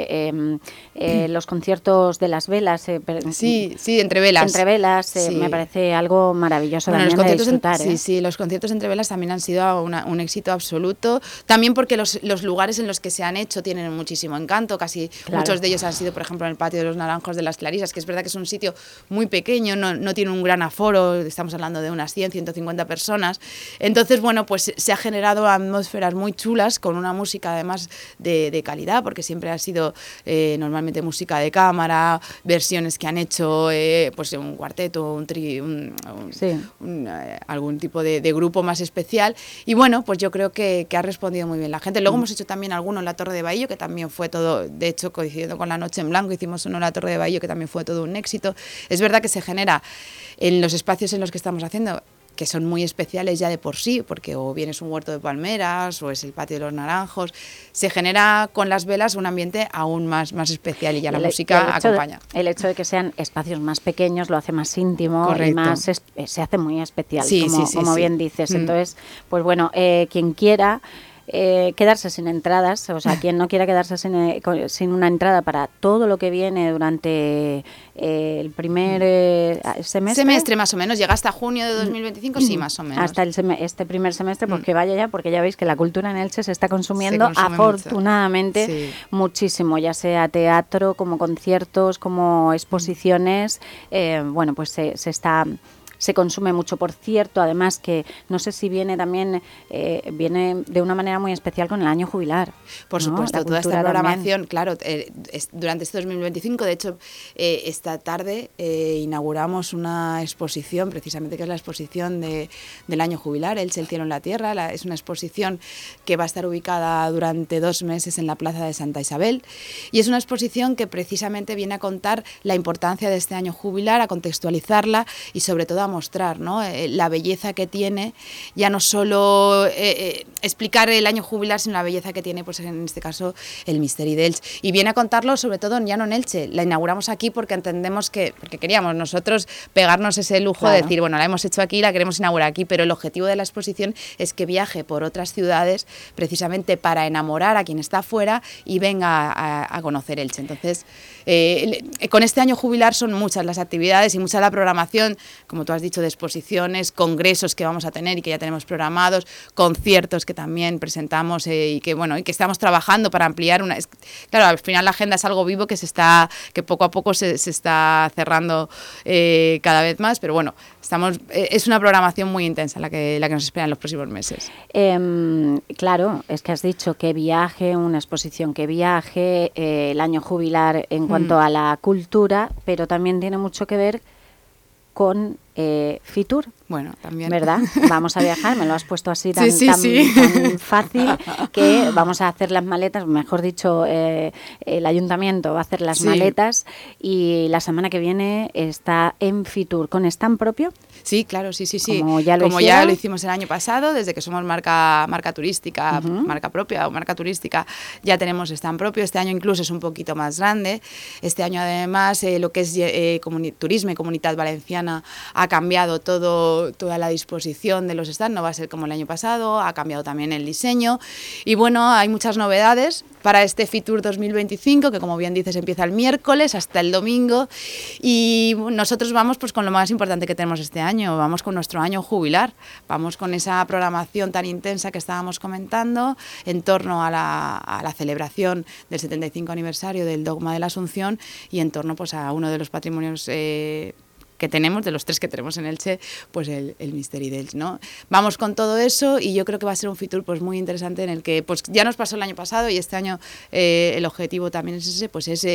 los conciertos de las velas. Sí, entre velas. Entre velas, me parece algo maravilloso también de disfrutar. Sí, los conciertos entre velas también han sido un éxito absoluto. También porque los lugares en los que se han hecho tienen muchísimo encanto. Muchos de ellos han sido, por ejemplo, en el Patio de los Naranjos de las Clarisas, que es verdad que es un sitio muy pequeño, no tiene un gran aforo, estamos hablando de unas 100, 150 personas. Entonces, bueno, pues se ha generado atmósferas muy chulas con una música además de calidad, porque siempre ha sido normalmente música de cámara, versiones que han hecho pues un cuarteto, algún tipo de grupo más especial, y bueno, pues yo creo que ha respondido muy bien la gente. Luego hemos hecho también alguno en la Torre de Bahillo, que también fue todo, de hecho coincidiendo con la Noche en Blanco, hicimos uno en la Torre de Bahillo que también fue todo un éxito. Es verdad que se genera en los espacios en los que estamos haciendo, que son muy especiales ya de por sí, porque o bien es un huerto de palmeras o es el Patio de los Naranjos, se genera con las velas un ambiente aún más especial y ya la música acompaña. El hecho de que sean espacios más pequeños lo hace más íntimo. Correcto. Y más se hace muy especial, como bien dices. Entonces, pues bueno, quien quiera quedarse sin entradas, o sea, quien no quiera quedarse sin una entrada para todo lo que viene durante el primer semestre más o menos, llega hasta junio de 2025, sí, más o menos. Hasta este primer semestre, pues que vaya ya, porque ya veis que la cultura en Elche se está consumiendo afortunadamente muchísimo, ya sea teatro, como conciertos, como exposiciones, bueno, pues se consume mucho. Por cierto, además, que no sé si viene también, viene de una manera muy especial con el año jubilar. Por supuesto, toda esta programación, claro, durante este 2025, de hecho, esta tarde inauguramos una exposición, precisamente que es la exposición del año jubilar, Elche, el cielo en la tierra. Es una exposición que va a estar ubicada durante 2 meses en la Plaza de Santa Isabel, y es una exposición que precisamente viene a contar la importancia de este año jubilar, a contextualizarla y sobre todo a mostrar, ¿no?, la belleza que tiene, ya no solo explicar el año jubilar, sino la belleza que tiene, pues en este caso, el Misteri d'Elche. Y viene a contarlo sobre todo ya no en Elche, la inauguramos aquí porque entendemos porque queríamos nosotros pegarnos ese lujo de decir, bueno, la hemos hecho aquí, la queremos inaugurar aquí, pero el objetivo de la exposición es que viaje por otras ciudades precisamente para enamorar a quien está afuera y venga a conocer Elche. Entonces, con este año jubilar son muchas las actividades y mucha la programación, como tú has dicho, de exposiciones, congresos que vamos a tener y que ya tenemos programados, conciertos que también presentamos y que estamos trabajando para ampliar claro, al final la agenda es algo vivo que poco a poco se está cerrando cada vez más, pero bueno, es una programación muy intensa la que nos espera en los próximos meses. Claro, es que has dicho que viaje, una exposición que viaje, el año jubilar en cuanto a la cultura, pero también tiene mucho que ver con Fitur. Bueno, también. ¿Verdad? Vamos a viajar, me lo has puesto así tan fácil que vamos a hacer las maletas, mejor dicho, el ayuntamiento va a hacer las maletas y la semana que viene está en Fitur con stand propio. Sí, claro, sí. Como ya lo hicimos el año pasado, desde que somos marca turística, marca propia o marca turística, ya tenemos stand propio. Este año incluso es un poquito más grande. Este año además lo que es Turisme, Comunitat Valenciana, ha cambiado toda la disposición de los stands, no va a ser como el año pasado, ha cambiado también el diseño y bueno, hay muchas novedades para este Fitur 2025 que como bien dices empieza el miércoles hasta el domingo y nosotros vamos pues con lo más importante que tenemos este año, vamos con nuestro año jubilar, vamos con esa programación tan intensa que estábamos comentando en torno a la celebración del 75 aniversario del Dogma de la Asunción y en torno pues a uno de los patrimonios que tenemos, de los 3 que tenemos en Elche, pues el Misteri d'Elx, ¿no? Vamos con todo eso y yo creo que va a ser un Fitur pues muy interesante en el que pues ya nos pasó el año pasado y este año el objetivo también es ese, pues es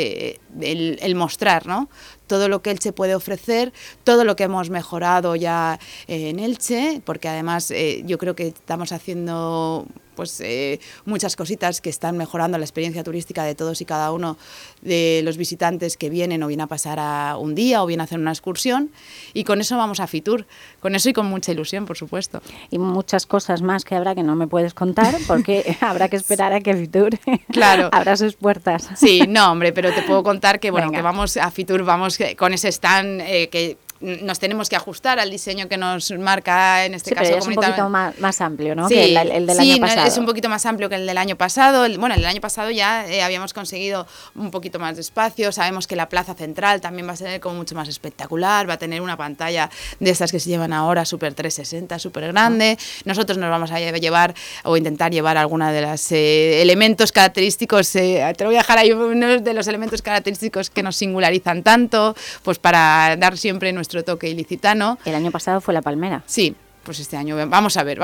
el mostrar, ¿no? Todo lo que Elche puede ofrecer, todo lo que hemos mejorado ya en Elche, porque además yo creo que estamos haciendo pues muchas cositas que están mejorando la experiencia turística de todos y cada uno de los visitantes que vienen o vienen a pasar a un día o vienen a hacer una excursión y con eso vamos a Fitur, con eso y con mucha ilusión, por supuesto. Y muchas cosas más que habrá que no me puedes contar porque habrá que esperar a que Fitur abra sus puertas. Sí, no hombre, pero te puedo contar que bueno, que vamos a Fitur, vamos con ese stand que nos tenemos que ajustar al diseño que nos marca en este caso pero es un poquito más amplio, ¿no? Sí, que el del año pasado. Es un poquito más amplio que el del año pasado. El del año pasado ya habíamos conseguido un poquito más de espacio. Sabemos que la plaza central también va a ser como mucho más espectacular, va a tener una pantalla de estas que se llevan ahora súper 360, súper grande. Nosotros nos vamos a llevar o intentar llevar alguna de los elementos característicos, te voy a dejar ahí uno de los elementos característicos que nos singularizan tanto, pues para dar siempre nuestro toque ilicitano. El año pasado fue la palmera. Sí, pues este año vamos a ver.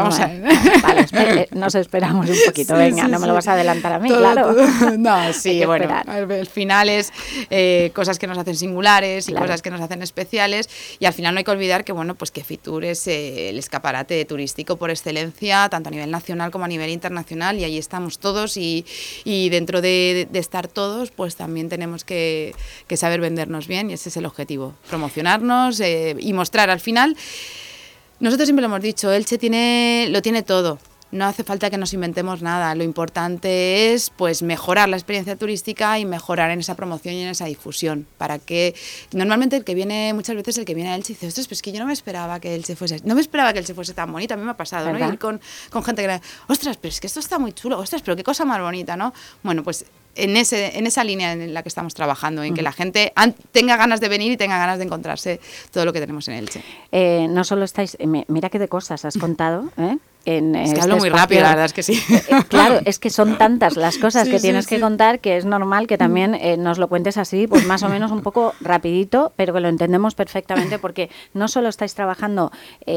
Vale, nos esperamos un poquito, venga, no me lo vas a adelantar a mí, claro. No, sí, bueno, al final es cosas que nos hacen singulares y cosas que nos hacen especiales y al final no hay que olvidar que bueno, pues que Fitur es el escaparate turístico por excelencia, tanto a nivel nacional como a nivel internacional y ahí estamos todos y dentro de estar todos, pues también tenemos que saber vendernos bien y ese es el objetivo, promocionarnos y mostrar al final. Nosotros siempre lo hemos dicho, Elche lo tiene todo, no hace falta que nos inventemos nada, lo importante es pues mejorar la experiencia turística y mejorar en esa promoción y en esa difusión, para que normalmente muchas veces el que viene a Elche dice, ostras, pues que yo no me esperaba que Elche fuese tan bonito, a mí me ha pasado, ¿no? Ir con gente que, ostras, pero es que esto está muy chulo, ostras, pero qué cosa más bonita, ¿no? Bueno, pues en esa línea en la que estamos trabajando, en que la gente tenga ganas de venir y tenga ganas de encontrarse todo lo que tenemos en Elche. No solo estáis, mira qué de cosas has contado, ¿eh? Es que hablo muy rápido, la verdad es que sí. Claro, es que son tantas las cosas que tienes que contar que es normal que también nos lo cuentes así, pues más o menos un poco rapidito, pero que lo entendemos perfectamente porque no solo estáis trabajando,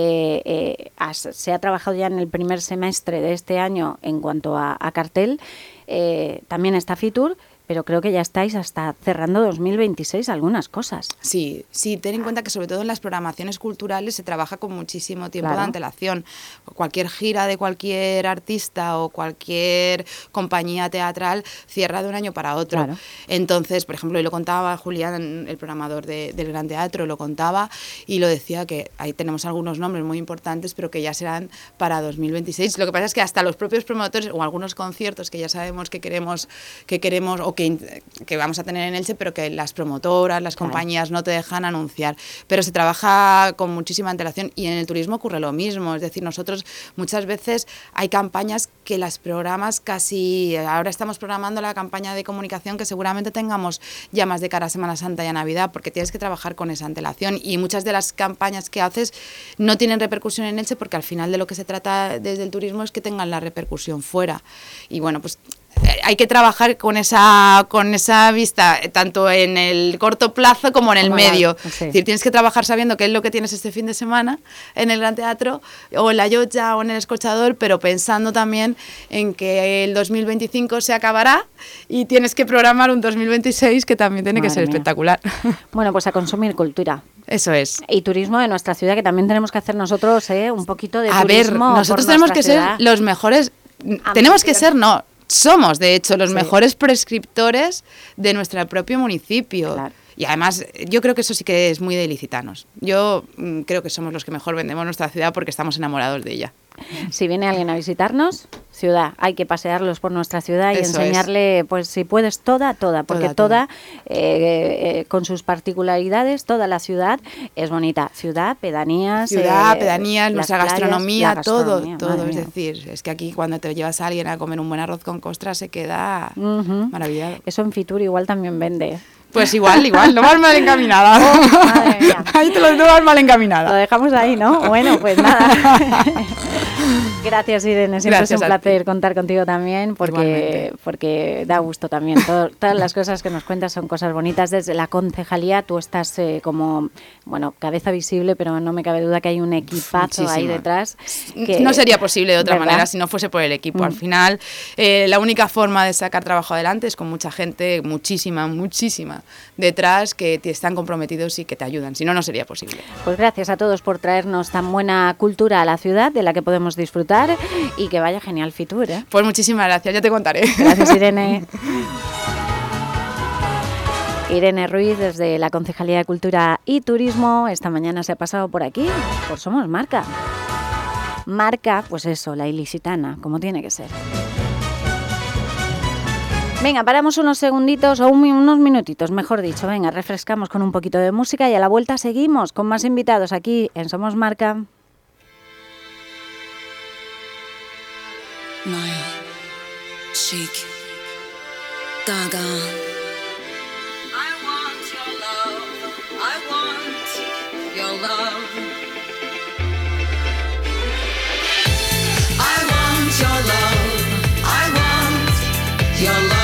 se ha trabajado ya en el primer semestre de este año en cuanto a cartel, también está Fitur, pero creo que ya estáis hasta cerrando 2026 algunas cosas. Sí, ten en cuenta que sobre todo en las programaciones culturales se trabaja con muchísimo tiempo de antelación. Cualquier gira de cualquier artista o cualquier compañía teatral cierra de un año para otro. Claro. Entonces, por ejemplo, y lo contaba Julián, el programador del Gran Teatro, lo contaba y lo decía que ahí tenemos algunos nombres muy importantes, pero que ya serán para 2026. Lo que pasa es que hasta los propios promotores o algunos conciertos que ya sabemos que queremos o que vamos a tener en Elche, pero que las promotoras, las compañías no te dejan anunciar. Pero se trabaja con muchísima antelación y en el turismo ocurre lo mismo. Es decir, nosotros muchas veces hay campañas que las programas casi... Ahora estamos programando la campaña de comunicación que seguramente tengamos ya más de cara a Semana Santa y a Navidad, porque tienes que trabajar con esa antelación y muchas de las campañas que haces no tienen repercusión en Elche porque al final de lo que se trata desde el turismo es que tengan la repercusión fuera. Y bueno, pues hay que trabajar con esa vista, tanto en el corto plazo como en el medio. Es decir, tienes que trabajar sabiendo qué es lo que tienes este fin de semana en el Gran Teatro, o en la Llotja, o en el Escorchador, pero pensando también en que el 2025 se acabará y tienes que programar un 2026 que también tiene que ser espectacular. Bueno, pues a consumir cultura. Eso es. Y turismo de nuestra ciudad, que también tenemos que hacer nosotros un poquito de turismo. A ver, nosotros tenemos que ser los mejores, tenemos que ser, no, somos de hecho los mejores prescriptores de nuestro propio municipio. Claro. Y además, yo creo que eso sí que es muy de ilicitanos. Yo creo que somos los que mejor vendemos nuestra ciudad porque estamos enamorados de ella. Si viene alguien a visitarnos, ciudad, hay que pasearlos por nuestra ciudad y enseñarle, pues si puedes, toda, porque toda con sus particularidades, toda la ciudad es bonita. Ciudad, pedanías, nuestra gastronomía, todo. Es decir, es que aquí cuando te llevas a alguien a comer un buen arroz con costra se queda maravillado. Eso en Fitur igual también vende. Pues igual, no vas mal encaminada. Madre mía. Ahí te lo vas mal encaminada. Lo dejamos ahí, ¿no? Bueno, pues nada. Gracias, Irene. Siempre es un placer contar contigo también, porque da gusto también. Todas las cosas que nos cuentas son cosas bonitas. Desde la concejalía tú estás como, cabeza visible, pero no me cabe duda que hay un equipazo ahí detrás. Que, no sería posible de otra manera si no fuese por el equipo. Al final, la única forma de sacar trabajo adelante es con mucha gente, muchísima detrás, que están comprometidos y que te ayudan. Si no, no sería posible. Pues gracias a todos por traernos tan buena cultura a la ciudad, de la que podemos disfrutar, y que vaya genial Fitur, ¿eh? Pues muchísimas gracias, ya te contaré. Gracias, Irene. Irene Ruiz, desde la Concejalía de Cultura y Turismo, esta mañana se ha pasado por aquí, por Somos Marca. Marca, pues eso, la ilicitana, como tiene que ser. Venga, paramos unos segunditos o unos minutitos, mejor dicho. Venga, refrescamos con un poquito de música y a la vuelta seguimos con más invitados aquí en Somos Marca. Nile, Chic, Gaga. I want your love, I want your love. I want your love, I want your love.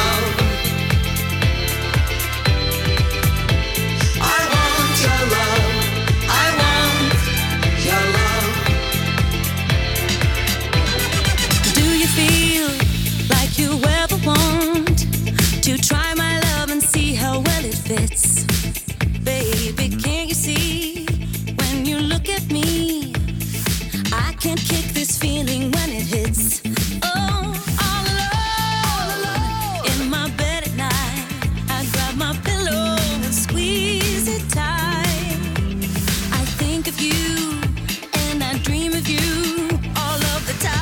You ever want to try my love and see how well it fits? Baby, can't you see when you look at me? I can't kick this feeling when it hits. Oh, all alone in my bed at night, I grab my pillow and squeeze it tight. I think of you and I dream of you all of the time.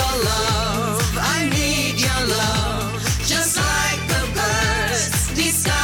Decide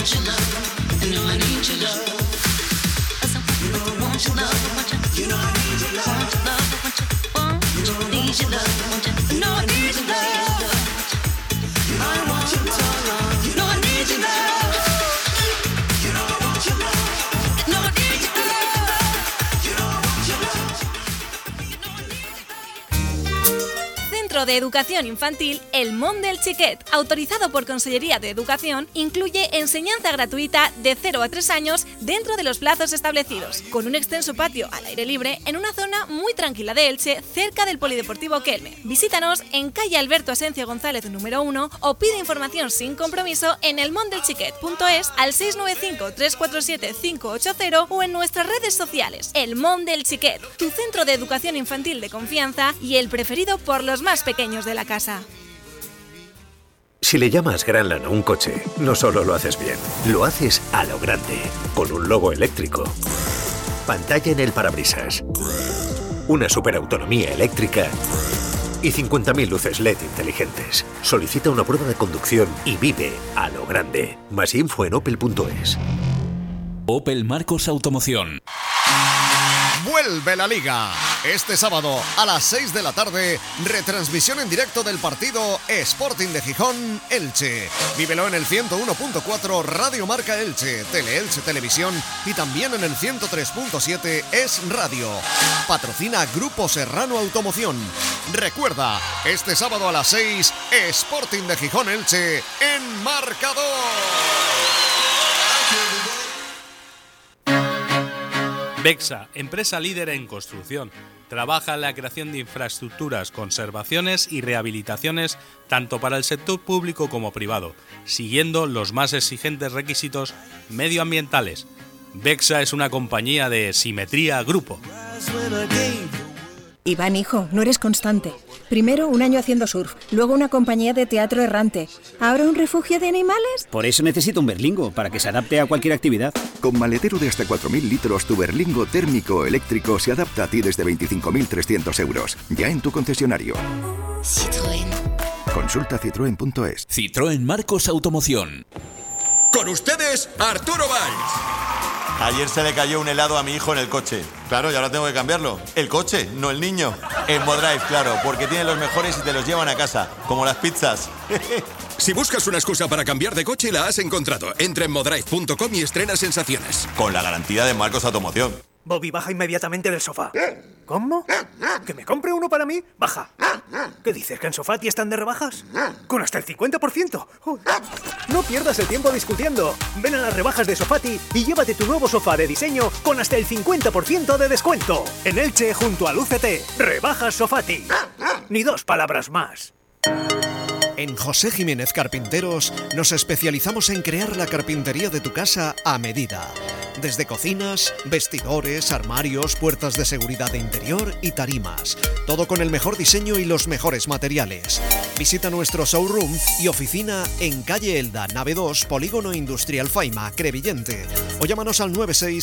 Centro de Educación Infantil El Món del Xiquet, autorizado por Consellería de Educación, incluye enseñanza gratuita de 0 a 3 años dentro de los plazos establecidos, con un extenso patio al aire libre en una zona muy tranquila de Elche, cerca del Polideportivo Kelme. Visítanos en calle Alberto Asencio González número 1 o pide información sin compromiso en elmondelxiquet.es al 695-347-580 o en nuestras redes sociales. El Món del Xiquet, tu centro de educación infantil de confianza y el preferido por los más pequeños de la casa. Si le llamas Granland a un coche, no solo lo haces bien, lo haces a lo grande, con un logo eléctrico, pantalla en el parabrisas, una superautonomía eléctrica y 50.000 luces LED inteligentes. Solicita una prueba de conducción y vive a lo grande. Más info en opel.es. Opel Marcos Automoción. Vuelve la Liga. Este sábado a las 6 de la tarde, retransmisión en directo del partido Sporting de Gijón, Elche. Vívelo en el 101.4 Radio Marca Elche, Tele-Elche Televisión y también en el 103.7 Es Radio. Patrocina Grupo Serrano Automoción. Recuerda, este sábado a las 6, Sporting de Gijón, Elche en marcador. Bexa, empresa líder en construcción. Trabaja en la creación de infraestructuras, conservaciones y rehabilitaciones tanto para el sector público como privado, siguiendo los más exigentes requisitos medioambientales. Bexa es una compañía de Simetría Grupo. Iván, hijo, no eres constante. Primero un año haciendo surf, luego una compañía de teatro errante. ¿Ahora un refugio de animales? Por eso necesito un Berlingo, para que se adapte a cualquier actividad. Con maletero de hasta 4.000 litros, tu Berlingo térmico eléctrico se adapta a ti desde 25.300 euros. Ya en tu concesionario. Citroën. Consulta citroen.es. Citroën Marcos Automoción. Con ustedes, Arturo Valls. Ayer se le cayó un helado a mi hijo en el coche. Claro, y ahora tengo que cambiarlo. El coche, no el niño. En Modrive, claro, porque tienen los mejores y te los llevan a casa, como las pizzas. Si buscas una excusa para cambiar de coche, la has encontrado. Entra en modrive.com y estrena sensaciones. Con la garantía de Marcos Automoción. Bobby, baja inmediatamente del sofá. ¿Cómo? ¿Que me compre uno para mí? Baja. ¿Qué dices, que en Sofati están de rebajas? ¡Con hasta el 50%! No pierdas el tiempo discutiendo. Ven a las rebajas de Sofati y llévate tu nuevo sofá de diseño con hasta el 50% de descuento. En Elche, junto al UCT. Rebajas Sofati. Ni dos palabras más. En José Jiménez Carpinteros nos especializamos en crear la carpintería de tu casa a medida. Desde cocinas, vestidores, armarios, puertas de seguridad de interior y tarimas. Todo con el mejor diseño y los mejores materiales. Visita nuestro showroom y oficina en calle Elda, nave 2, Polígono Industrial Faima, Crevillente. O llámanos al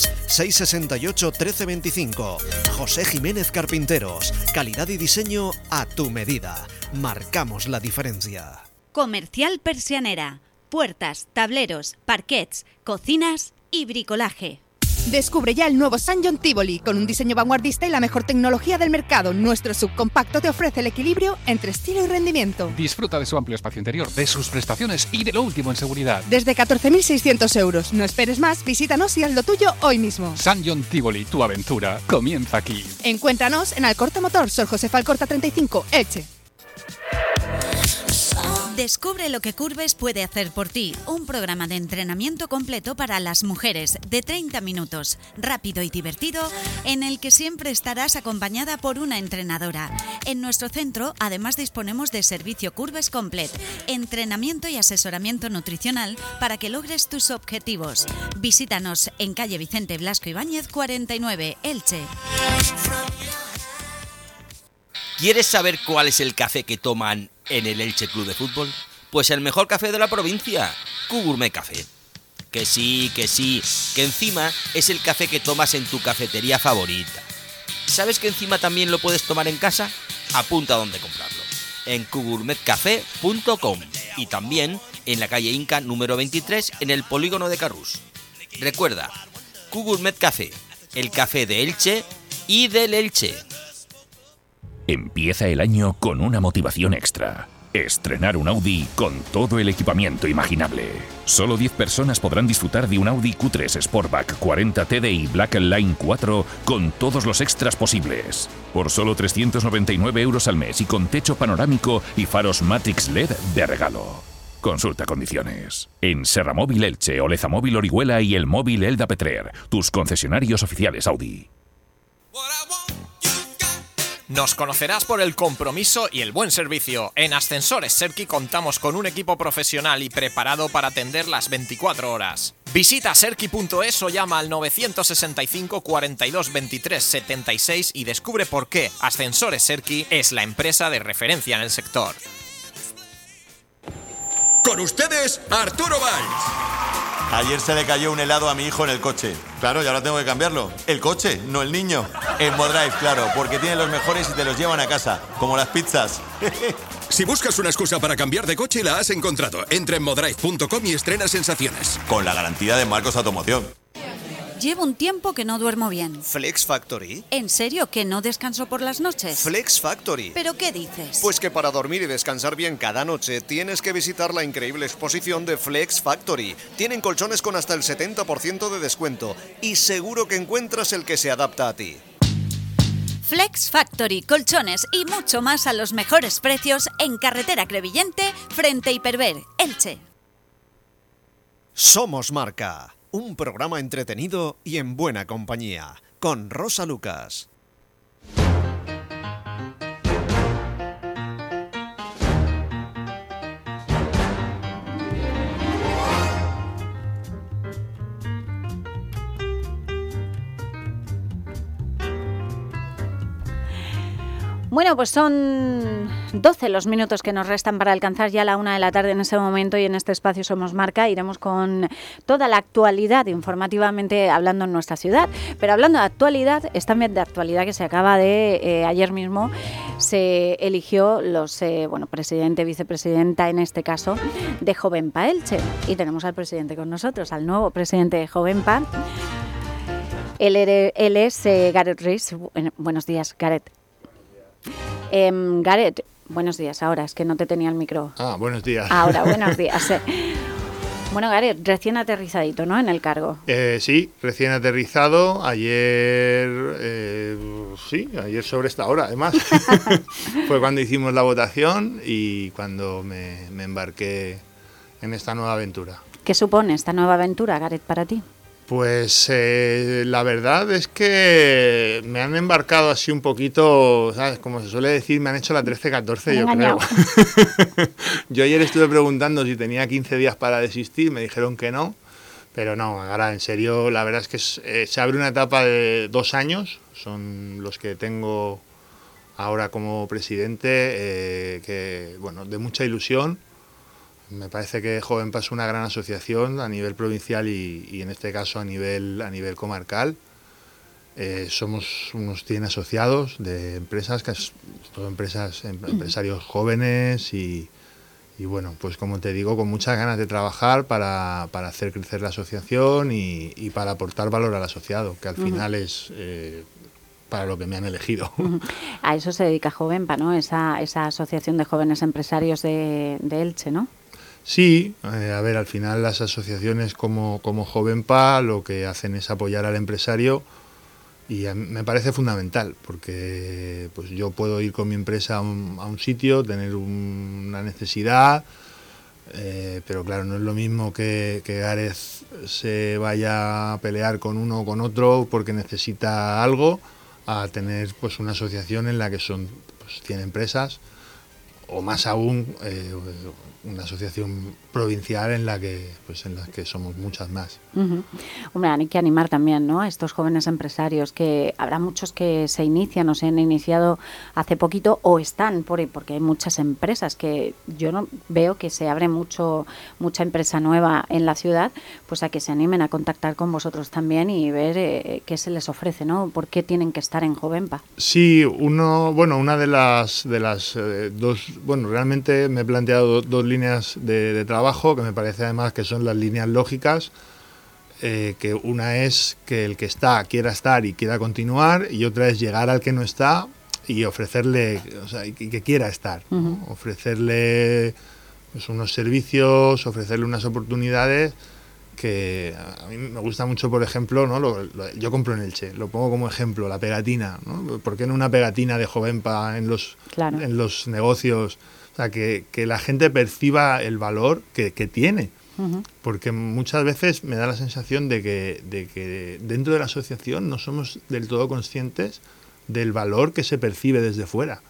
96-668-1325. José Jiménez Carpinteros. Calidad y diseño a tu medida. Marcamos la diferencia. Comercial Persianera. Puertas, tableros, parquets, cocinas y bricolaje. Descubre ya el nuevo San John Tivoli, con un diseño vanguardista y la mejor tecnología del mercado. Nuestro subcompacto te ofrece el equilibrio entre estilo y rendimiento. Disfruta de su amplio espacio interior, de sus prestaciones y de lo último en seguridad. Desde 14.600 euros. No esperes más, visítanos y haz lo tuyo hoy mismo. San John Tivoli, tu aventura comienza aquí. Encuéntranos en Alcorta Motor, Sor Josefa Alcorta 35, Elche. Descubre lo que Curves puede hacer por ti. Un programa de entrenamiento completo para las mujeres de 30 minutos, rápido y divertido, en el que siempre estarás acompañada por una entrenadora. En nuestro centro, además, disponemos de servicio Curves Complet, entrenamiento y asesoramiento nutricional para que logres tus objetivos. Visítanos en calle Vicente Blasco Ibáñez 49, Elche. ¿Quieres saber cuál es el café que toman en el Elche Club de Fútbol? Pues el mejor café de la provincia, Q-Gourmet Café. Que sí, que encima es el café que tomas en tu cafetería favorita. ¿Sabes que encima también lo puedes tomar en casa? Apunta a dónde comprarlo. En qgourmetcafé.com y también en la calle Inca número 23 en el polígono de Carrús. Recuerda, Q-Gourmet Café, el café de Elche y del Elche. Empieza el año con una motivación extra. Estrenar un Audi con todo el equipamiento imaginable. Solo 10 personas podrán disfrutar de un Audi Q3 Sportback 40 TDI Black Line 4 con todos los extras posibles. Por solo 399 € al mes y con techo panorámico y faros Matrix LED de regalo. Consulta condiciones. En Serramóvil Elche, Olezamóvil Orihuela y el Móvil Elda Petrer, tus concesionarios oficiales Audi. Nos conocerás por el compromiso y el buen servicio. En Ascensores Serki contamos con un equipo profesional y preparado para atender las 24 horas. Visita serki.es o llama al 965 42 23 76 y descubre por qué Ascensores Serki es la empresa de referencia en el sector. Con ustedes, Arturo Valls. Ayer se le cayó un helado a mi hijo en el coche. Claro, y ahora tengo que cambiarlo. El coche, no el niño. En Modrive, claro, porque tiene los mejores y te los llevan a casa, como las pizzas. Si buscas una excusa para cambiar de coche, la has encontrado. Entra en modrive.com y estrena sensaciones. Con la garantía de Marcos Automoción. Llevo un tiempo que no duermo bien. ¿Flex Factory? ¿En serio que no descanso por las noches? Flex Factory. ¿Pero qué dices? Pues que para dormir y descansar bien cada noche tienes que visitar la increíble exposición de Flex Factory. Tienen colchones con hasta el 70% de descuento y seguro que encuentras el que se adapta a ti. Flex Factory, colchones y mucho más a los mejores precios en carretera Crevillente, frente a Hiperver, Elche. Somos Marca. Un programa entretenido y en buena compañía, con Rosa Lucas. Bueno, pues son 12 los minutos que nos restan para alcanzar ya la 1 de la tarde en ese momento, y en este espacio Somos Marca iremos con toda la actualidad informativamente hablando en nuestra ciudad. Pero hablando de actualidad, es también de actualidad que se acaba de, ayer mismo se eligió presidente, vicepresidenta en este caso, de Jovenpa Elche. Y tenemos al presidente con nosotros, al nuevo presidente de Jovenpa. Él es Gareth Rees. Buenos días, Gareth. Gareth, buenos días. Ahora, es que no te tenía el micro. Buenos días. Ahora, buenos días. Bueno, Gareth, recién aterrizadito, ¿no?, en el cargo. Sí, recién aterrizado. Ayer sobre esta hora, además. Fue cuando hicimos la votación y cuando me embarqué en esta nueva aventura. ¿Qué supone esta nueva aventura, Gareth, para ti? Pues la verdad es que me han embarcado así un poquito, ¿sabes? Como se suele decir, me han hecho la 13-14, yo creo. Yo ayer estuve preguntando si tenía 15 días para desistir, me dijeron que no, pero no, ahora en serio, la verdad es que se abre una etapa de 2 años, son los que tengo ahora como presidente, de mucha ilusión. Me parece que Jovenpa es una gran asociación a nivel provincial y en este caso a nivel comarcal. Somos unos 100 asociados de empresas, empresarios jóvenes y bueno, pues como te digo, con muchas ganas de trabajar para hacer crecer la asociación y para aportar valor al asociado, que al final es para lo que me han elegido. A eso se dedica Jovenpa, ¿no? Esa asociación de jóvenes empresarios de Elche, ¿no? Sí, al final las asociaciones como Jovenpa lo que hacen es apoyar al empresario y me parece fundamental porque pues yo puedo ir con mi empresa a un sitio, tener una necesidad, pero claro, no es lo mismo que Gareth se vaya a pelear con uno o con otro porque necesita algo, a tener pues una asociación en la que son 100 empresas o más aún una asociación provincial en la que somos muchas más. Hombre, hay que animar también, ¿no?, a estos jóvenes empresarios, que habrá muchos que se inician o se han iniciado hace poquito o están porque hay muchas empresas que yo no veo que se abre mucha empresa nueva en la ciudad, pues a que se animen a contactar con vosotros también y ver qué se les ofrece, ¿no? ¿Por qué tienen que estar en Jovenpa? Sí, una de las dos bueno, realmente me he planteado dos líneas de trabajo que me parece además que son las líneas lógicas, que una es que el que está quiera estar y quiera continuar, y otra es llegar al que no está y ofrecerle, o sea, y que quiera estar, ¿no? Ofrecerle pues, unos servicios, ofrecerle unas oportunidades que a mí me gusta mucho, por ejemplo, ¿no? Yo compro en Elche, lo pongo como ejemplo, la pegatina, ¿no? ¿Por qué no una pegatina de Jovenpa en los negocios? O sea, que la gente perciba el valor que tiene. Porque muchas veces me da la sensación de que dentro de la asociación no somos del todo conscientes del valor que se percibe desde fuera.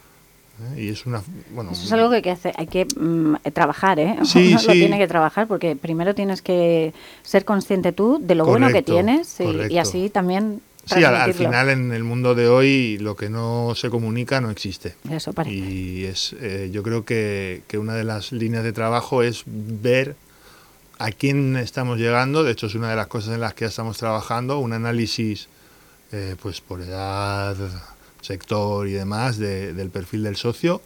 Y es una, bueno, eso es algo que hay que trabajar, ¿eh? Sí, Uno lo tiene que trabajar, porque primero tienes que ser consciente tú de lo bueno que tienes y así también. Sí, al final en el mundo de hoy lo que no se comunica no existe. Eso parece. Y yo creo que una de las líneas de trabajo es ver a quién estamos llegando. De hecho, es una de las cosas en las que ya estamos trabajando, un análisis pues por edad, sector y demás del perfil del socio,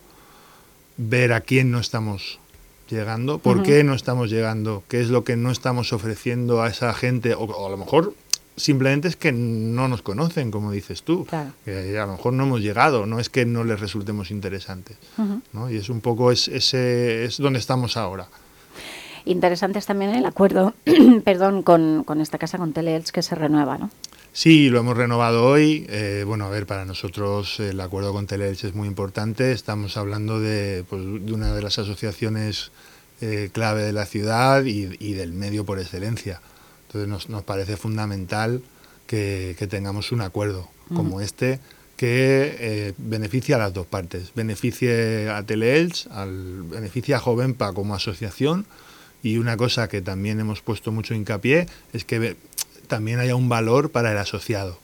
ver a quién no estamos llegando, por qué no estamos llegando, qué es lo que no estamos ofreciendo a esa gente, o a lo mejor simplemente es que no nos conocen, como dices tú, que a lo mejor no hemos llegado, no es que no les resultemos interesantes, ¿no? Y es un poco es donde estamos ahora. Interesante es también el acuerdo perdón, con esta casa, con Teleelch, que se renueva, ¿no? Sí, lo hemos renovado hoy. Bueno, a ver, para nosotros el acuerdo con Teleelch es muy importante. Estamos hablando de una de las asociaciones clave de la ciudad y del medio por excelencia. Entonces nos parece fundamental que tengamos un acuerdo como este que beneficie a las dos partes. Beneficie a Teleelch, beneficie a Jovenpa como asociación, y una cosa que también hemos puesto mucho hincapié es que también haya un valor para el asociado.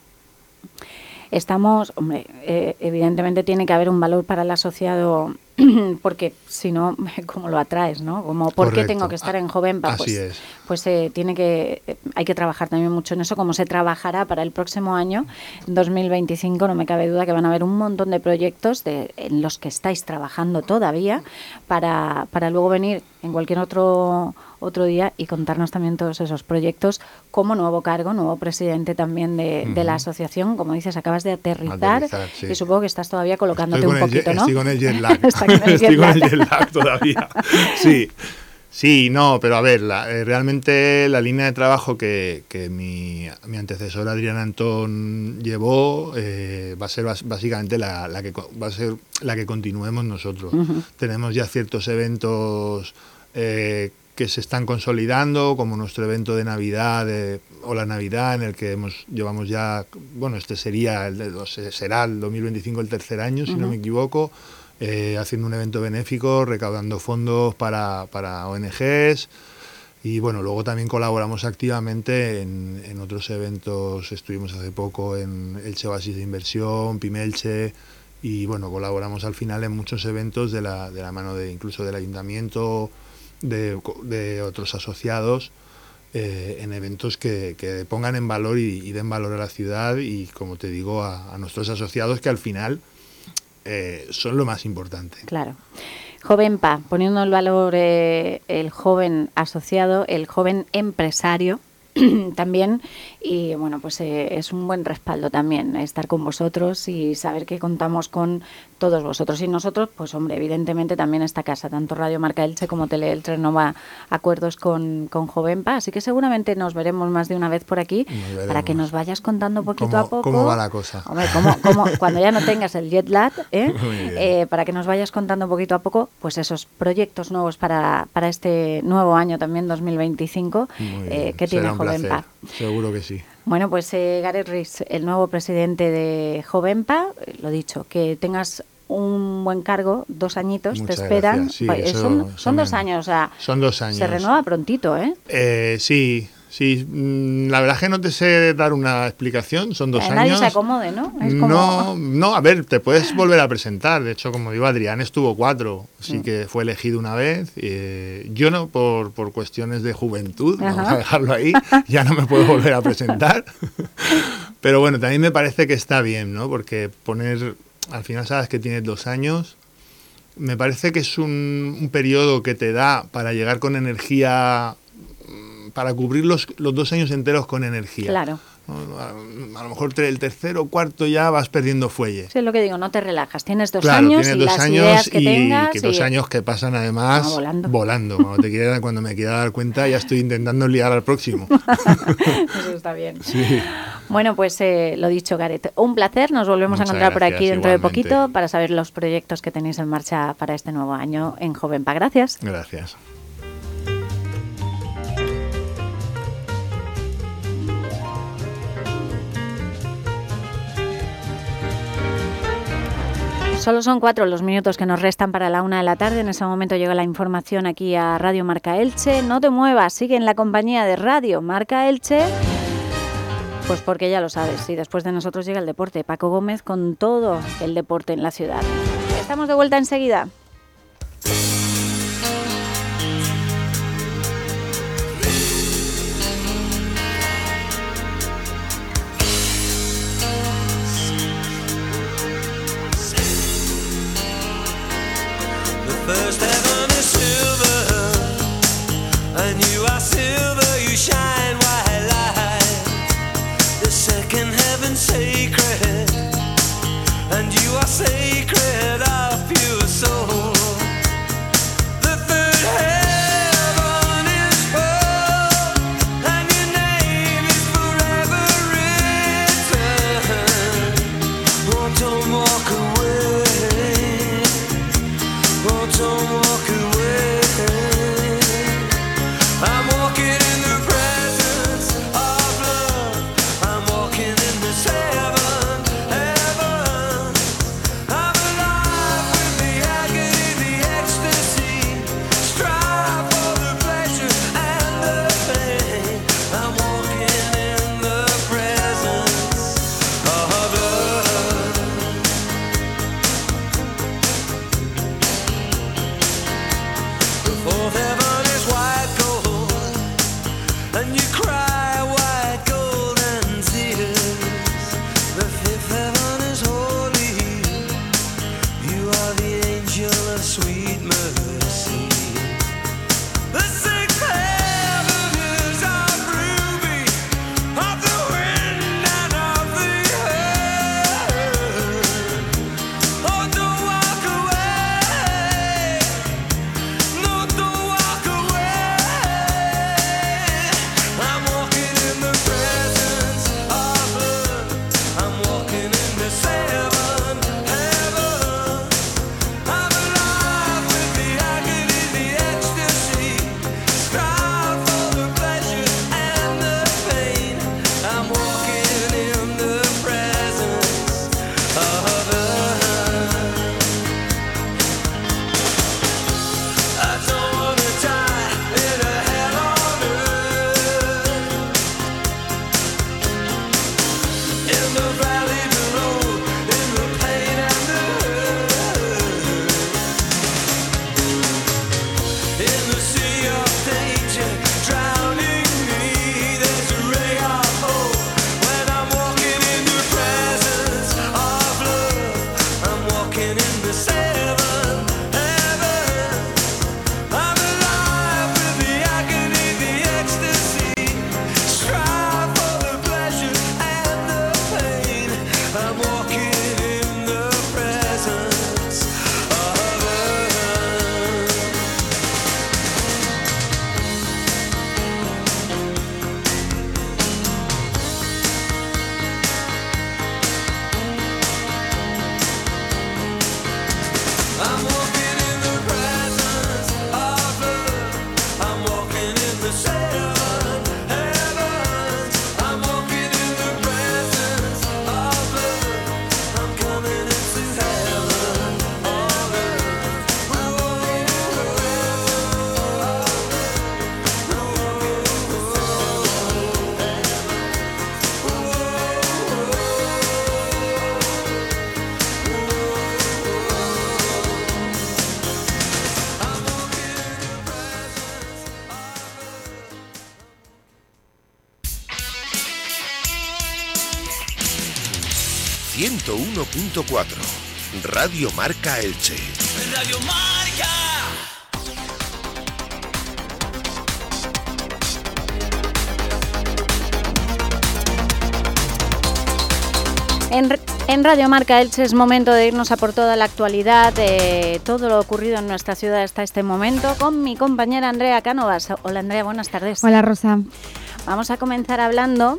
Estamos, hombre, evidentemente tiene que haber un valor para el asociado, porque si no, ¿cómo lo atraes, no? Como, ¿por qué tengo que estar en Jovenpa? Así es. Pues hay que trabajar también mucho en eso, como se trabajará para el próximo año, 2025, no me cabe duda que van a haber un montón de proyectos en los que estáis trabajando todavía para luego venir en cualquier otro día y contarnos también todos esos proyectos como nuevo cargo, nuevo presidente también de la asociación. Como dices, acabas de aterrizar sí. Y supongo que estás todavía colocándote un poquito, ¿no? Estoy con el jet lag. Estoy con el jet lag todavía. Sí, no, pero a ver, realmente la línea de trabajo que mi antecesor Adrián Antón llevó va a ser básicamente la que continuemos nosotros. Tenemos ya ciertos eventos que se están consolidando, como nuestro evento de Navidad o la Navidad, en el que llevamos ya, bueno, este será el 2025 el tercer año, si no me equivoco, haciendo un evento benéfico, recaudando fondos para ONGs, y bueno, luego también colaboramos activamente en otros eventos. Estuvimos hace poco en Elche Oasis de Inversión, Pimelche, y bueno, colaboramos al final en muchos eventos de la mano incluso del ayuntamiento, de otros asociados, en eventos que pongan en valor y den valor a la ciudad y, como te digo, a nuestros asociados, que al final son lo más importante. Claro. Jovenpa, poniendo el valor el joven asociado, el joven empresario también, y bueno, pues es un buen respaldo también estar con vosotros y saber que contamos con todos vosotros. Y nosotros, pues hombre, evidentemente también esta casa, tanto Radio Marca Elche como Teleelch renova acuerdos con Jovenpa, así que seguramente nos veremos más de una vez por aquí para que nos vayas contando poquito a poco. ¿Cómo va la cosa? Hombre, cuando ya no tengas el jet lag, para que nos vayas contando poquito a poco, pues esos proyectos nuevos para este nuevo año también, 2025, que tiene Jovenpa. Seguro que sí. Bueno, pues Gareth Rees, el nuevo presidente de Jovenpa, lo dicho, que tengas un buen cargo, 2 añitos. Muchas te esperan. Sí, son 2 años, o sea, son 2 años. Se renueva prontito, ¿eh? Sí, la verdad es que no te sé dar una explicación, son 2 años. Nadie se acomode, ¿no? No, a ver, te puedes volver a presentar. De hecho, como digo, Adrián estuvo 4, sí que fue elegido una vez. Yo no, por cuestiones de juventud, vamos a dejarlo ahí, ya no me puedo volver a presentar. Pero bueno, también me parece que está bien, ¿no? Porque al final sabes que tienes 2 años, me parece que es un periodo que te da para llegar con energía, para cubrir los 2 años enteros con energía. Claro. A lo mejor el tercero o cuarto ya vas perdiendo fuelle. Sí, es lo que digo, no te relajas. Tienes 2 claro, años tienes y 2 las años ideas que y tengas. Que 2 años que pasan además volando. Cuando me quiera dar cuenta ya estoy intentando liar al próximo. Eso está bien. Sí. Bueno, pues lo dicho, Gareth, un placer. Nos volvemos a encontrar por aquí dentro de poquito para saber los proyectos que tenéis en marcha para este nuevo año en Jovenpa. Gracias. Gracias. Solo son 4 los minutos que nos restan para la 1 de la tarde. En ese momento llega la información aquí a Radio Marca Elche. No te muevas, sigue en la compañía de Radio Marca Elche. Pues porque ya lo sabes, y después de nosotros llega el deporte. Paco Gómez con todo el deporte en la ciudad. Estamos de vuelta enseguida. First heaven is silver, and you are silver, you shine white light. The second heaven sacred, and you are sacred of pure soul. The third heaven is full, and your name is forever written. Oh, don't walk away. Oh, don't walk away. I'm walking in the presence of love. I'm walking in the seventh heaven. I'm alive with the agony, the ecstasy. Strive for the pleasure and the pain. I'm walking in the presence of love. The fourth heaven is white gold, and you cry white golden tears. The fifth heaven is holy, you are the angel of sweet mercy. The sixth heaven is of ruby, of the wind and of the earth. Oh, don't walk away. No, don't walk away. I'm walking in the presence of love. I'm walking in the seventh heaven. I'm alive with the agony, the ecstasy. Strive for the pleasure and the pain. I'm walking in the presence of love. I don't wanna die in a hell on earth. In the valley below, in the pain and the hurt. In the sea of danger, drowning me, there's a ray of hope. When I'm walking in the presence of love, I'm walking in the seventh heaven. I'm alive with the agony, the ecstasy. Strive for the pleasure and the pain. I'm walking in the presence of love. I'm walking in the presence of love. I'm walking in the seventh heavens. I'm walking in the presence of love. I'm coming into heaven. ...101.4... Radio Marca Elche. Radio Marca. En Radio Marca Elche es momento de irnos a por toda la actualidad, todo lo ocurrido en nuestra ciudad hasta este momento, con mi compañera Andrea Cánovas. Hola Andrea, buenas tardes. Hola Rosa. Vamos a comenzar hablando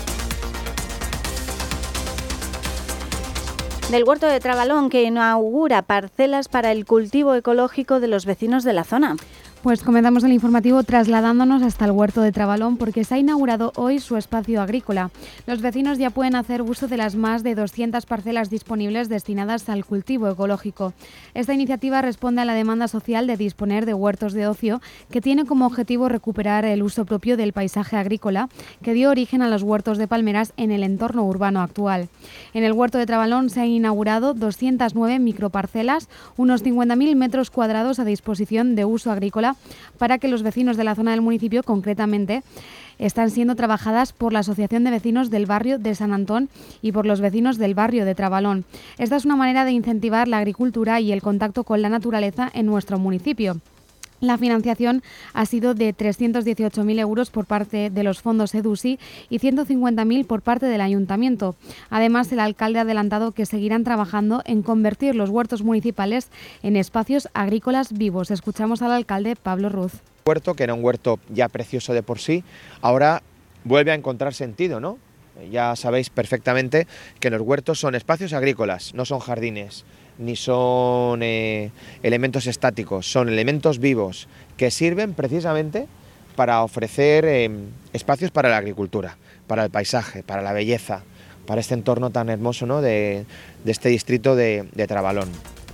del huerto de Trabalón, que inaugura parcelas para el cultivo ecológico de los vecinos de la zona. Pues comenzamos el informativo trasladándonos hasta el huerto de Trabalón porque se ha inaugurado hoy su espacio agrícola. Los vecinos ya pueden hacer uso de las más de 200 parcelas disponibles destinadas al cultivo ecológico. Esta iniciativa responde a la demanda social de disponer de huertos de ocio que tiene como objetivo recuperar el uso propio del paisaje agrícola que dio origen a los huertos de palmeras en el entorno urbano actual. En el huerto de Trabalón se han inaugurado 209 microparcelas, unos 50.000 metros cuadrados a disposición de uso agrícola para que los vecinos de la zona del municipio, concretamente, están siendo trabajadas por la Asociación de Vecinos del Barrio de San Antón y por los vecinos del barrio de Trabalón. Esta es una manera de incentivar la agricultura y el contacto con la naturaleza en nuestro municipio. La financiación ha sido de 318.000 euros por parte de los fondos EDUSI y 150.000 por parte del Ayuntamiento. Además, el alcalde ha adelantado que seguirán trabajando en convertir los huertos municipales en espacios agrícolas vivos. Escuchamos al alcalde Pablo Ruz. Huerto, que era un huerto ya precioso de por sí, ahora vuelve a encontrar sentido, ¿no? Ya sabéis perfectamente que los huertos son espacios agrícolas, no son jardines, ni son elementos estáticos, son elementos vivos que sirven precisamente para ofrecer espacios para la agricultura, para el paisaje, para la belleza, para este entorno tan hermoso, ¿no?, de este distrito de Trabalón.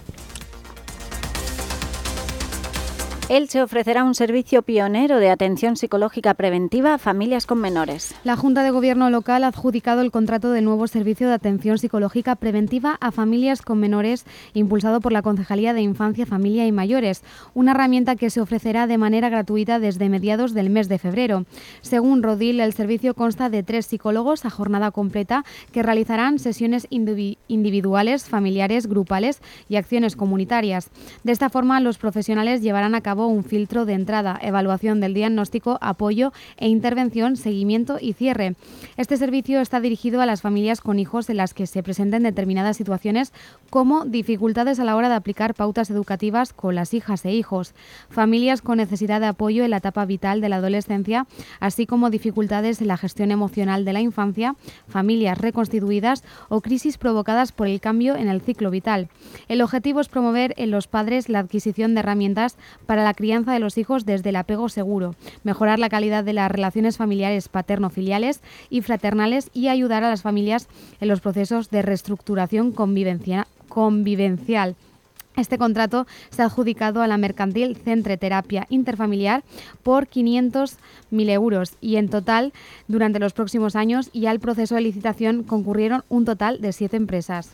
Elche ofrecerá un servicio pionero de atención psicológica preventiva a familias con menores. La Junta de Gobierno local ha adjudicado el contrato del nuevo servicio de atención psicológica preventiva a familias con menores, impulsado por la Concejalía de Infancia, Familia y Mayores, una herramienta que se ofrecerá de manera gratuita desde mediados del mes de febrero. Según Rodil, el servicio consta de 3 psicólogos a jornada completa que realizarán sesiones individuales, familiares, grupales y acciones comunitarias. De esta forma, los profesionales llevarán a cabo un filtro de entrada, evaluación del diagnóstico, apoyo e intervención, seguimiento y cierre. Este servicio está dirigido a las familias con hijos en las que se presenten determinadas situaciones como dificultades a la hora de aplicar pautas educativas con las hijas e hijos, familias con necesidad de apoyo en la etapa vital de la adolescencia, así como dificultades en la gestión emocional de la infancia, familias reconstituidas o crisis provocadas por el cambio en el ciclo vital. El objetivo es promover en los padres la adquisición de herramientas para la crianza de los hijos desde el apego seguro, mejorar la calidad de las relaciones familiares paterno-filiales y fraternales y ayudar a las familias en los procesos de reestructuración convivencial. Este contrato se ha adjudicado a la mercantil Centre Terapia Interfamiliar por 500.000 euros y en total, durante los próximos años y al proceso de licitación concurrieron un total de 7 empresas.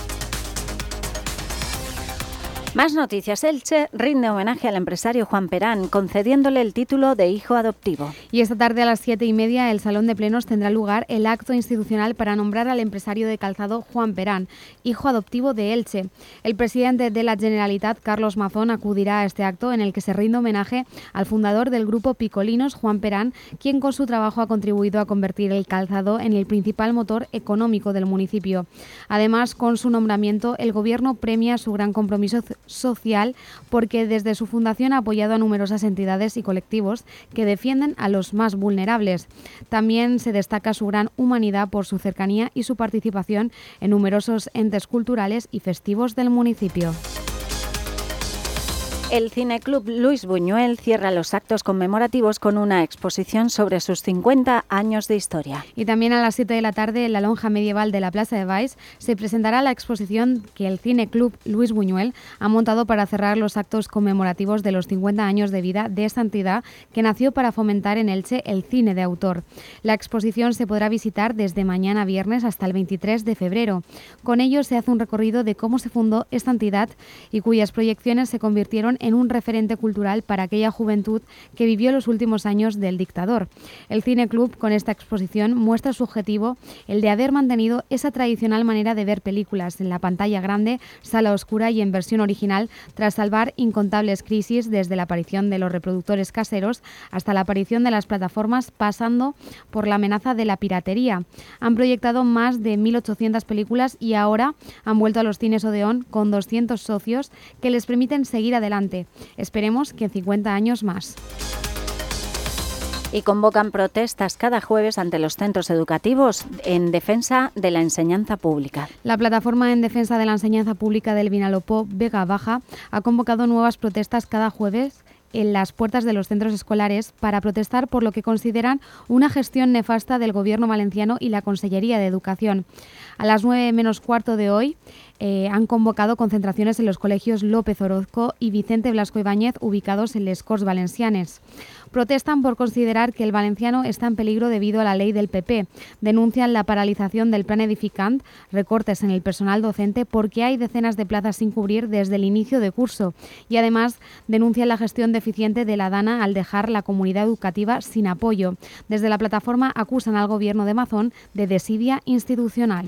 Más noticias. Elche rinde homenaje al empresario Juan Perán, concediéndole el título de hijo adoptivo. Y esta tarde a las 7:30 el Salón de Plenos tendrá lugar el acto institucional para nombrar al empresario de calzado Juan Perán, hijo adoptivo de Elche. El presidente de la Generalitat, Carlos Mazón, acudirá a este acto en el que se rinde homenaje al fundador del grupo Picolinos, Juan Perán, quien con su trabajo ha contribuido a convertir el calzado en el principal motor económico del municipio. Además, con su nombramiento, el Gobierno premia su gran compromiso social porque desde su fundación ha apoyado a numerosas entidades y colectivos que defienden a los más vulnerables. También se destaca su gran humanidad por su cercanía y su participación en numerosos entes culturales y festivos del municipio. El Cineclub Luis Buñuel cierra los actos conmemorativos con una exposición sobre sus 50 años de historia. Y también a las 7 de la tarde en la lonja medieval de la Plaza de Baix se presentará la exposición que el Cineclub Luis Buñuel ha montado para cerrar los actos conmemorativos de los 50 años de vida de esta entidad que nació para fomentar en Elche el cine de autor. La exposición se podrá visitar desde mañana viernes hasta el 23 de febrero. Con ello se hace un recorrido de cómo se fundó esta entidad y cuyas proyecciones se convirtieron en un referente cultural para aquella juventud que vivió los últimos años del dictador. El Cine Club, con esta exposición, muestra su objetivo, el de haber mantenido esa tradicional manera de ver películas en la pantalla grande, sala oscura y en versión original, tras salvar incontables crisis desde la aparición de los reproductores caseros hasta la aparición de las plataformas, pasando por la amenaza de la piratería. Han proyectado más de 1.800 películas y ahora han vuelto a los cines Odeón con 200 socios que les permiten seguir adelante. Esperemos que en 50 años más. Y convocan protestas cada jueves ante los centros educativos en defensa de la enseñanza pública. La plataforma en defensa de la enseñanza pública del Vinalopó Vega Baja ha convocado nuevas protestas cada jueves en las puertas de los centros escolares para protestar por lo que consideran una gestión nefasta del Gobierno valenciano y la Consellería de Educación. A las 9 menos cuarto de hoy han convocado concentraciones en los colegios López Orozco y Vicente Blasco Ibáñez, ubicados en les Corts Valencianes. Protestan por considerar que el valenciano está en peligro debido a la ley del PP. Denuncian la paralización del plan Edificant, recortes en el personal docente porque hay decenas de plazas sin cubrir desde el inicio de curso. Y además denuncian la gestión deficiente de la DANA al dejar la comunidad educativa sin apoyo. Desde la plataforma acusan al Gobierno de Mazón de desidia institucional.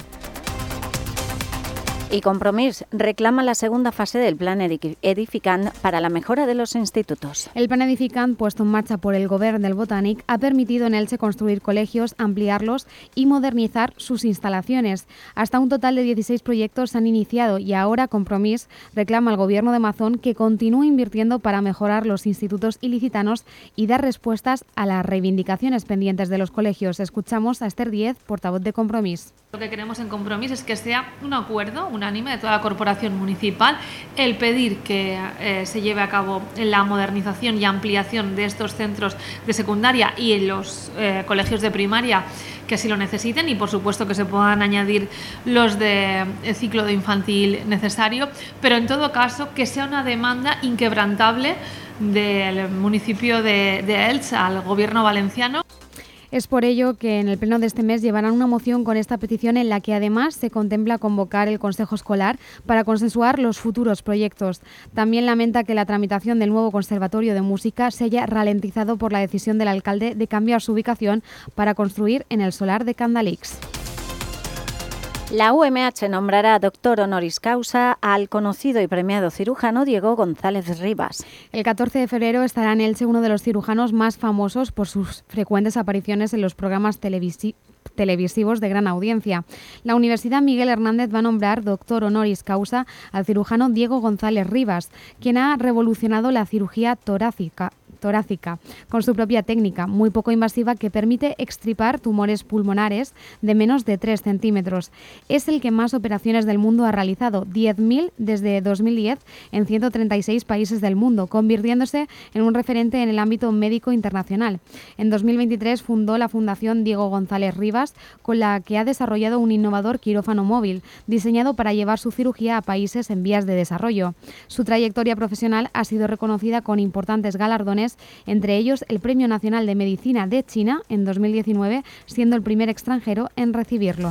Y Compromís reclama la segunda fase del plan Edificant para la mejora de los institutos. El plan Edificant, puesto en marcha por el Govern del Botànic, ha permitido en Elche construir colegios, ampliarlos y modernizar sus instalaciones. Hasta un total de 16 proyectos se han iniciado y ahora Compromís reclama al Gobierno de Mazón que continúe invirtiendo para mejorar los institutos ilicitanos y dar respuestas a las reivindicaciones pendientes de los colegios. Escuchamos a Esther Díez, portavoz de Compromís. Lo que queremos en Compromís es que sea un acuerdo unánime de toda la corporación municipal, el pedir que se lleve a cabo la modernización y ampliación de estos centros de secundaria y en los colegios de primaria que así lo necesiten, y por supuesto que se puedan añadir los de ciclo de infantil necesario, pero en todo caso que sea una demanda inquebrantable del municipio de Elche al Gobierno valenciano. Es por ello que en el pleno de este mes llevarán una moción con esta petición en la que además se contempla convocar el Consejo Escolar para consensuar los futuros proyectos. También lamenta que la tramitación del nuevo Conservatorio de Música se haya ralentizado por la decisión del alcalde de cambiar su ubicación para construir en el solar de Candalix. La UMH nombrará doctor honoris causa al conocido y premiado cirujano Diego González Rivas. El 14 de febrero estará en Elche uno de los cirujanos más famosos por sus frecuentes apariciones en los programas televisivos de gran audiencia. La Universidad Miguel Hernández va a nombrar doctor honoris causa al cirujano Diego González Rivas, quien ha revolucionado la cirugía torácica con su propia técnica muy poco invasiva que permite extirpar tumores pulmonares de menos de 3 centímetros. Es el que más operaciones del mundo ha realizado, 10.000 desde 2010 en 136 países del mundo, convirtiéndose en un referente en el ámbito médico internacional. En 2023 fundó la Fundación Diego González Rivas, con la que ha desarrollado un innovador quirófano móvil, diseñado para llevar su cirugía a países en vías de desarrollo. Su trayectoria profesional ha sido reconocida con importantes galardones, entre ellos el Premio Nacional de Medicina de China en 2019, siendo el primer extranjero en recibirlo.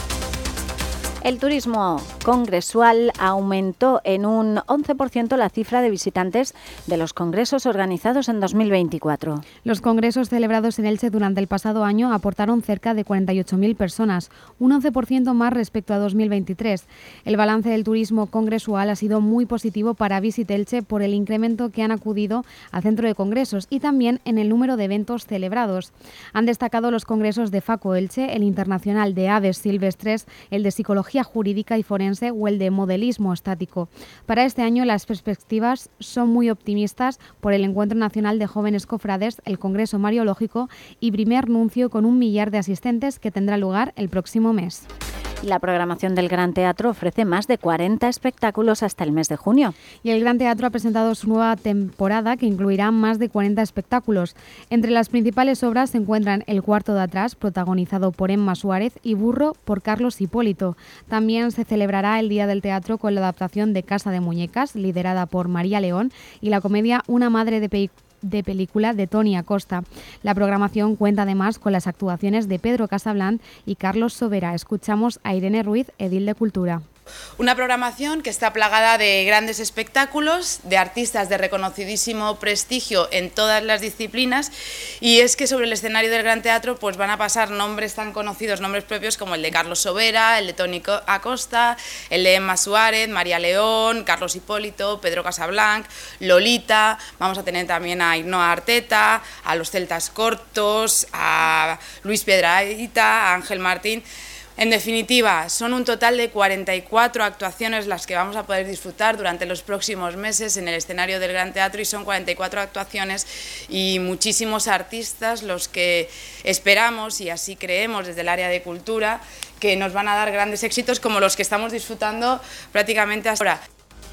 El turismo congresual aumentó en un 11% la cifra de visitantes de los congresos organizados en 2024. Los congresos celebrados en Elche durante el pasado año aportaron cerca de 48.000 personas, un 11% más respecto a 2023. El balance del turismo congresual ha sido muy positivo para Visit Elche por el incremento que han acudido al centro de congresos y también en el número de eventos celebrados. Han destacado los congresos de Faco Elche, el internacional de aves silvestres, el de psicología jurídica y forense o el de modelismo estático. Para este año las perspectivas son muy optimistas por el Encuentro Nacional de Jóvenes Cofrades, el Congreso Mariológico y primer nuncio con 1 millar de asistentes que tendrá lugar el próximo mes. La programación del Gran Teatro ofrece más de 40 espectáculos hasta el mes de junio. Y el Gran Teatro ha presentado su nueva temporada que incluirá más de 40 espectáculos. Entre las principales obras se encuentran El cuarto de atrás, protagonizado por Emma Suárez, y Burro, por Carlos Hipólito. También se celebrará el Día del Teatro con la adaptación de Casa de Muñecas, liderada por María León, y la comedia Una madre de película de Toni Acosta. La programación cuenta además con las actuaciones de Pedro Casablanc y Carlos Sobera. Escuchamos a Irene Ruiz, edil de Cultura. Una programación que está plagada de grandes espectáculos, de artistas de reconocidísimo prestigio en todas las disciplinas, y es que sobre el escenario del Gran Teatro pues van a pasar nombres tan conocidos, nombres propios como el de Carlos Sobera, el de Toni Acosta, el de Emma Suárez, María León, Carlos Hipólito, Pedro Casablanc, Lolita. Vamos a tener también a Ainhoa Arteta, a los Celtas Cortos, a Luis Piedrahita, a Ángel Martín. En definitiva, son un total de 44 actuaciones las que vamos a poder disfrutar durante los próximos meses en el escenario del Gran Teatro, y son 44 actuaciones y muchísimos artistas los que esperamos, y así creemos desde el área de cultura, que nos van a dar grandes éxitos como los que estamos disfrutando prácticamente hasta ahora.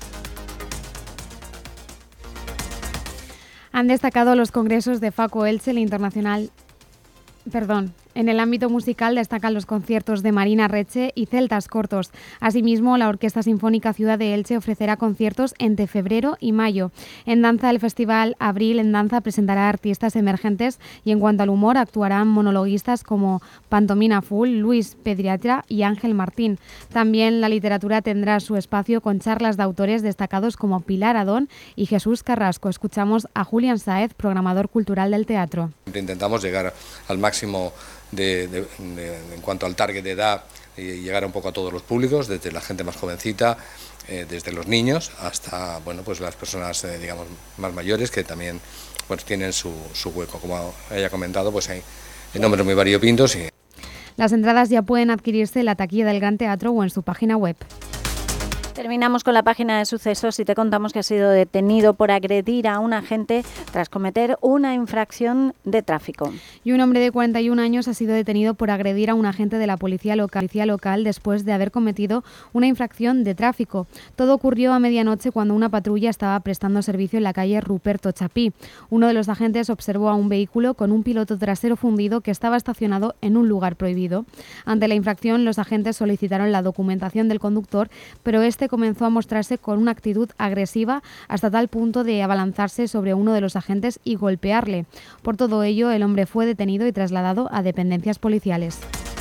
Han destacado los congresos de Faco Elche, el internacional... En el ámbito musical destacan los conciertos de Marina Reche y Celtas Cortos. Asimismo, la Orquesta Sinfónica Ciudad de Elche ofrecerá conciertos entre febrero y mayo. En danza, el Festival Abril en Danza presentará artistas emergentes, y en cuanto al humor, actuarán monologuistas como Pantomina Full, Luis Pediatra y Ángel Martín. También la literatura tendrá su espacio con charlas de autores destacados como Pilar Adón y Jesús Carrasco. Escuchamos a Julián Sáez, programador cultural del teatro. Intentamos llegar al máximo en cuanto al target de edad, y llegar un poco a todos los públicos, desde la gente más jovencita, desde los niños hasta pues las personas digamos más mayores, que también tienen su hueco. Como ella ha comentado, pues hay nombres muy variopintos. Las entradas ya pueden adquirirse en la taquilla del Gran Teatro o en su página web. Terminamos con la página de sucesos y te contamos que ha sido detenido por agredir a un agente tras cometer una infracción de tráfico. Y un hombre de 41 años ha sido detenido por agredir a un agente de la policía local después de haber cometido una infracción de tráfico. Todo ocurrió a medianoche cuando una patrulla estaba prestando servicio en la calle Ruperto Chapí. Uno de los agentes observó a un vehículo con un piloto trasero fundido que estaba estacionado en un lugar prohibido. Ante la infracción, los agentes solicitaron la documentación del conductor, pero este comenzó a mostrarse con una actitud agresiva hasta tal punto de abalanzarse sobre uno de los agentes y golpearle. Por todo ello, el hombre fue detenido y trasladado a dependencias policiales.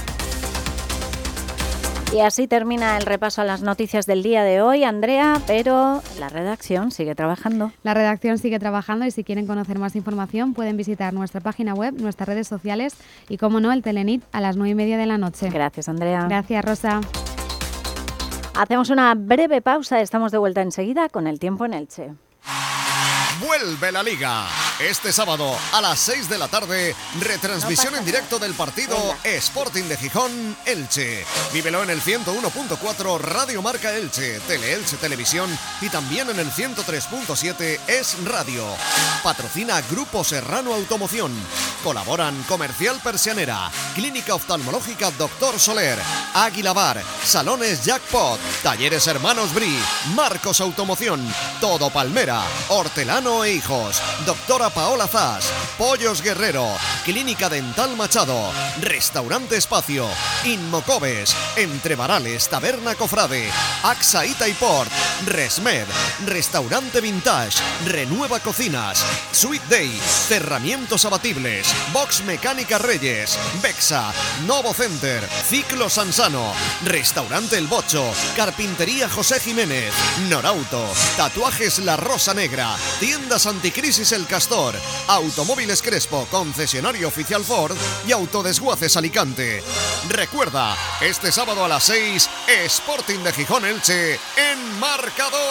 Y así termina el repaso a las noticias del día de hoy, Andrea, pero la redacción sigue trabajando. La redacción sigue trabajando, y si quieren conocer más información pueden visitar nuestra página web, nuestras redes sociales y, como no, el Telenit a las 9:30 de la noche. Gracias, Andrea. Gracias, Rosa. Hacemos una breve pausa, estamos de vuelta enseguida con el tiempo en Elche. Vuelve la Liga. Este sábado a las 6 de la tarde, retransmisión en directo del partido Sporting de Gijón, Elche. Vívelo en el 101.4 Radio Marca Elche, Tele-Elche Televisión y también en el 103.7 Es Radio. Patrocina Grupo Serrano Automoción. Colaboran Comercial Persianera, Clínica Oftalmológica Dr. Soler, Águila Bar, Salones Jackpot, Talleres Hermanos Bri, Marcos Automoción, Todo Palmera, Hortelano e Hijos, Doctora Paola Zas, Pollos Guerrero, Clínica Dental Machado, Restaurante Espacio, Inmocobes, Entre Varales, Taberna Cofrade, AXA Itaiport, Resmed, Restaurante Vintage, Renueva Cocinas, Sweet Day, Cerramientos Abatibles, Box Mecánica Reyes, Bexa, Novo Center, Ciclo Sansano, Restaurante El Bocho, Carpintería José Jiménez, Norauto, Tatuajes La Rosa Negra, Tiendas Anticrisis El Castor, Automóviles Crespo, concesionario oficial Ford y Autodesguaces Alicante. Recuerda, este sábado a las 6, Sporting de Gijón Elche en marcador.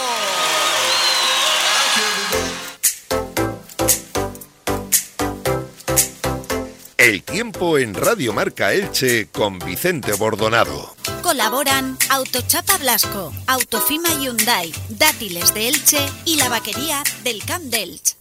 El tiempo en Radio Marca Elche con Vicente Bordonado. Colaboran Autochapa Blasco, Autofima Hyundai, Dátiles de Elche y la vaquería del Camp de Elche.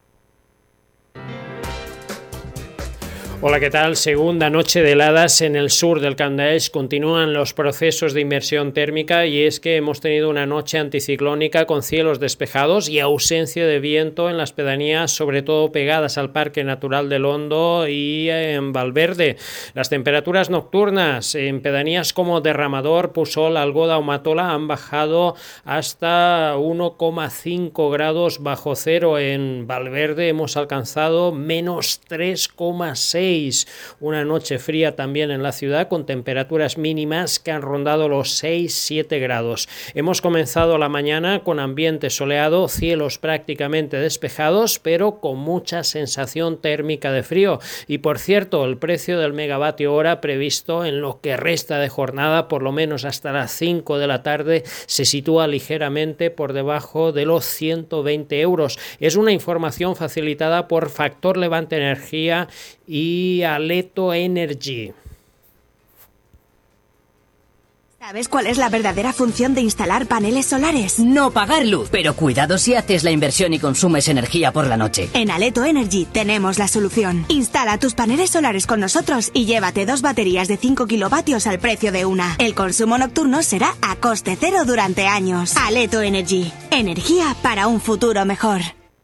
Hola, ¿qué tal? Segunda noche de heladas en el sur del Camp de Elche. Continúan los procesos de inversión térmica, y es que hemos tenido una noche anticiclónica con cielos despejados y ausencia de viento en las pedanías, sobre todo pegadas al Parque Natural del Hondo y en Valverde. Las temperaturas nocturnas en pedanías como Derramador, Pusol, Algoda o Matola han bajado hasta 1,5 grados bajo cero. En Valverde hemos alcanzado menos 3,6. 6. Una noche fría también en la ciudad, con temperaturas mínimas que han rondado los 6-7 grados. Hemos comenzado la mañana con ambiente soleado, cielos prácticamente despejados, pero con mucha sensación térmica de frío. Y por cierto, el precio del megavatio hora previsto en lo que resta de jornada, por lo menos hasta las 5 de la tarde, se sitúa ligeramente por debajo de los 120 euros. Es una información facilitada por Factor Levante Energía y Aleto Energy. ¿Sabes cuál es la verdadera función de instalar paneles solares? No pagar luz, pero cuidado si haces la inversión y consumes energía por la noche. En Aleto Energy tenemos la solución. Instala tus paneles solares con nosotros y llévate 2 baterías de 5 kilovatios al precio de una. El consumo nocturno será a coste cero durante años. Aleto Energy. Energía para un futuro mejor.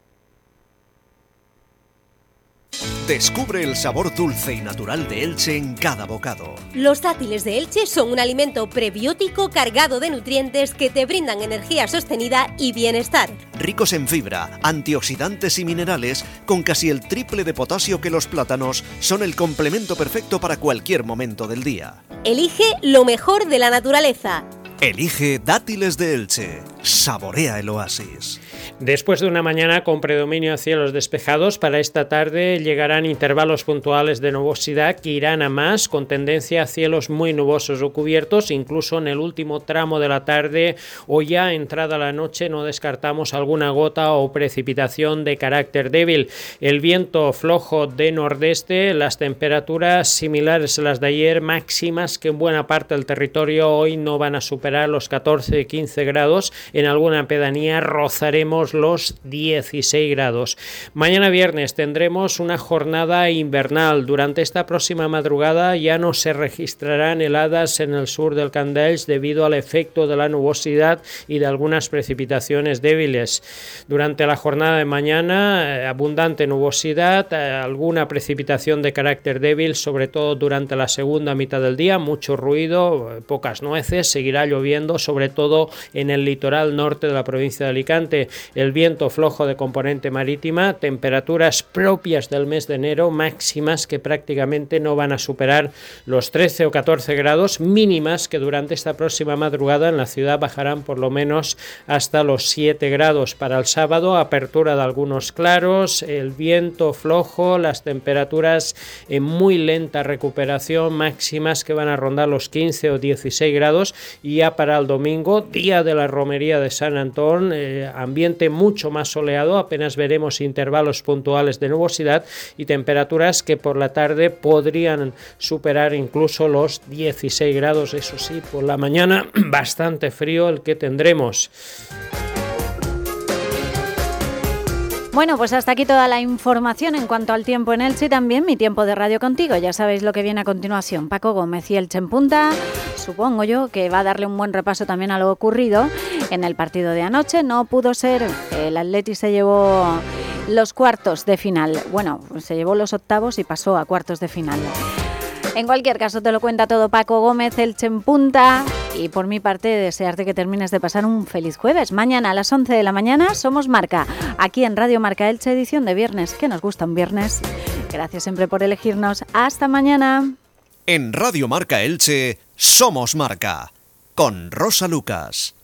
Descubre el sabor dulce y natural de Elche en cada bocado. Los dátiles de Elche son un alimento prebiótico cargado de nutrientes que te brindan energía sostenida y bienestar. Ricos en fibra, antioxidantes y minerales, con casi el triple de potasio que los plátanos, son el complemento perfecto para cualquier momento del día. Elige lo mejor de la naturaleza. Elige dátiles de Elche. Saborea el oasis. Después de una mañana con predominio de cielos despejados, para esta tarde llegarán intervalos puntuales de nubosidad que irán a más, con tendencia a cielos muy nubosos o cubiertos. Incluso en el último tramo de la tarde o ya entrada la noche no descartamos alguna gota o precipitación de carácter débil. El viento flojo de nordeste, las temperaturas similares a las de ayer, máximas que en buena parte del territorio hoy no van a superar los 14-15 grados. En alguna pedanía rozaremos los 16 grados. Mañana viernes tendremos una jornada invernal. Durante esta próxima madrugada ya no se registrarán heladas en el sur del Candelch debido al efecto de la nubosidad y de algunas precipitaciones débiles. Durante la jornada de mañana, abundante nubosidad, alguna precipitación de carácter débil, sobre todo durante la segunda mitad del día, mucho ruido, pocas nueces, seguirá lloviendo, sobre todo en el litoral norte de la provincia de Alicante. El viento flojo de componente marítima, temperaturas propias del mes de enero, máximas que prácticamente no van a superar los 13 o 14 grados, mínimas que durante esta próxima madrugada en la ciudad bajarán por lo menos hasta los 7 grados. Para el sábado, apertura de algunos claros, el viento flojo, las temperaturas en muy lenta recuperación, máximas que van a rondar los 15 o 16 grados, y ya para el domingo, día de la romería de San Antón, ambiente mucho más soleado, apenas veremos intervalos puntuales de nubosidad y temperaturas que por la tarde podrían superar incluso los 16 grados. Eso sí, por la mañana bastante frío el que tendremos. Bueno, pues hasta aquí toda la información en cuanto al tiempo en Elche y también mi tiempo de radio contigo. Ya sabéis lo que viene a continuación. Paco Gómez y Elche en Punta. Supongo yo que va a darle un buen repaso también a lo ocurrido en el partido de anoche. No pudo ser. El Atleti se llevó los cuartos de final. Bueno, se llevó los octavos y pasó a cuartos de final. En cualquier caso, te lo cuenta todo Paco Gómez, Elche en Punta. Y por mi parte, desearte que termines de pasar un feliz jueves. Mañana a las 11 de la mañana somos Marca, aquí en Radio Marca Elche, edición de viernes, que nos gusta un viernes. Gracias siempre por elegirnos. Hasta mañana. En Radio Marca Elche, somos Marca, con Rosa Lucas.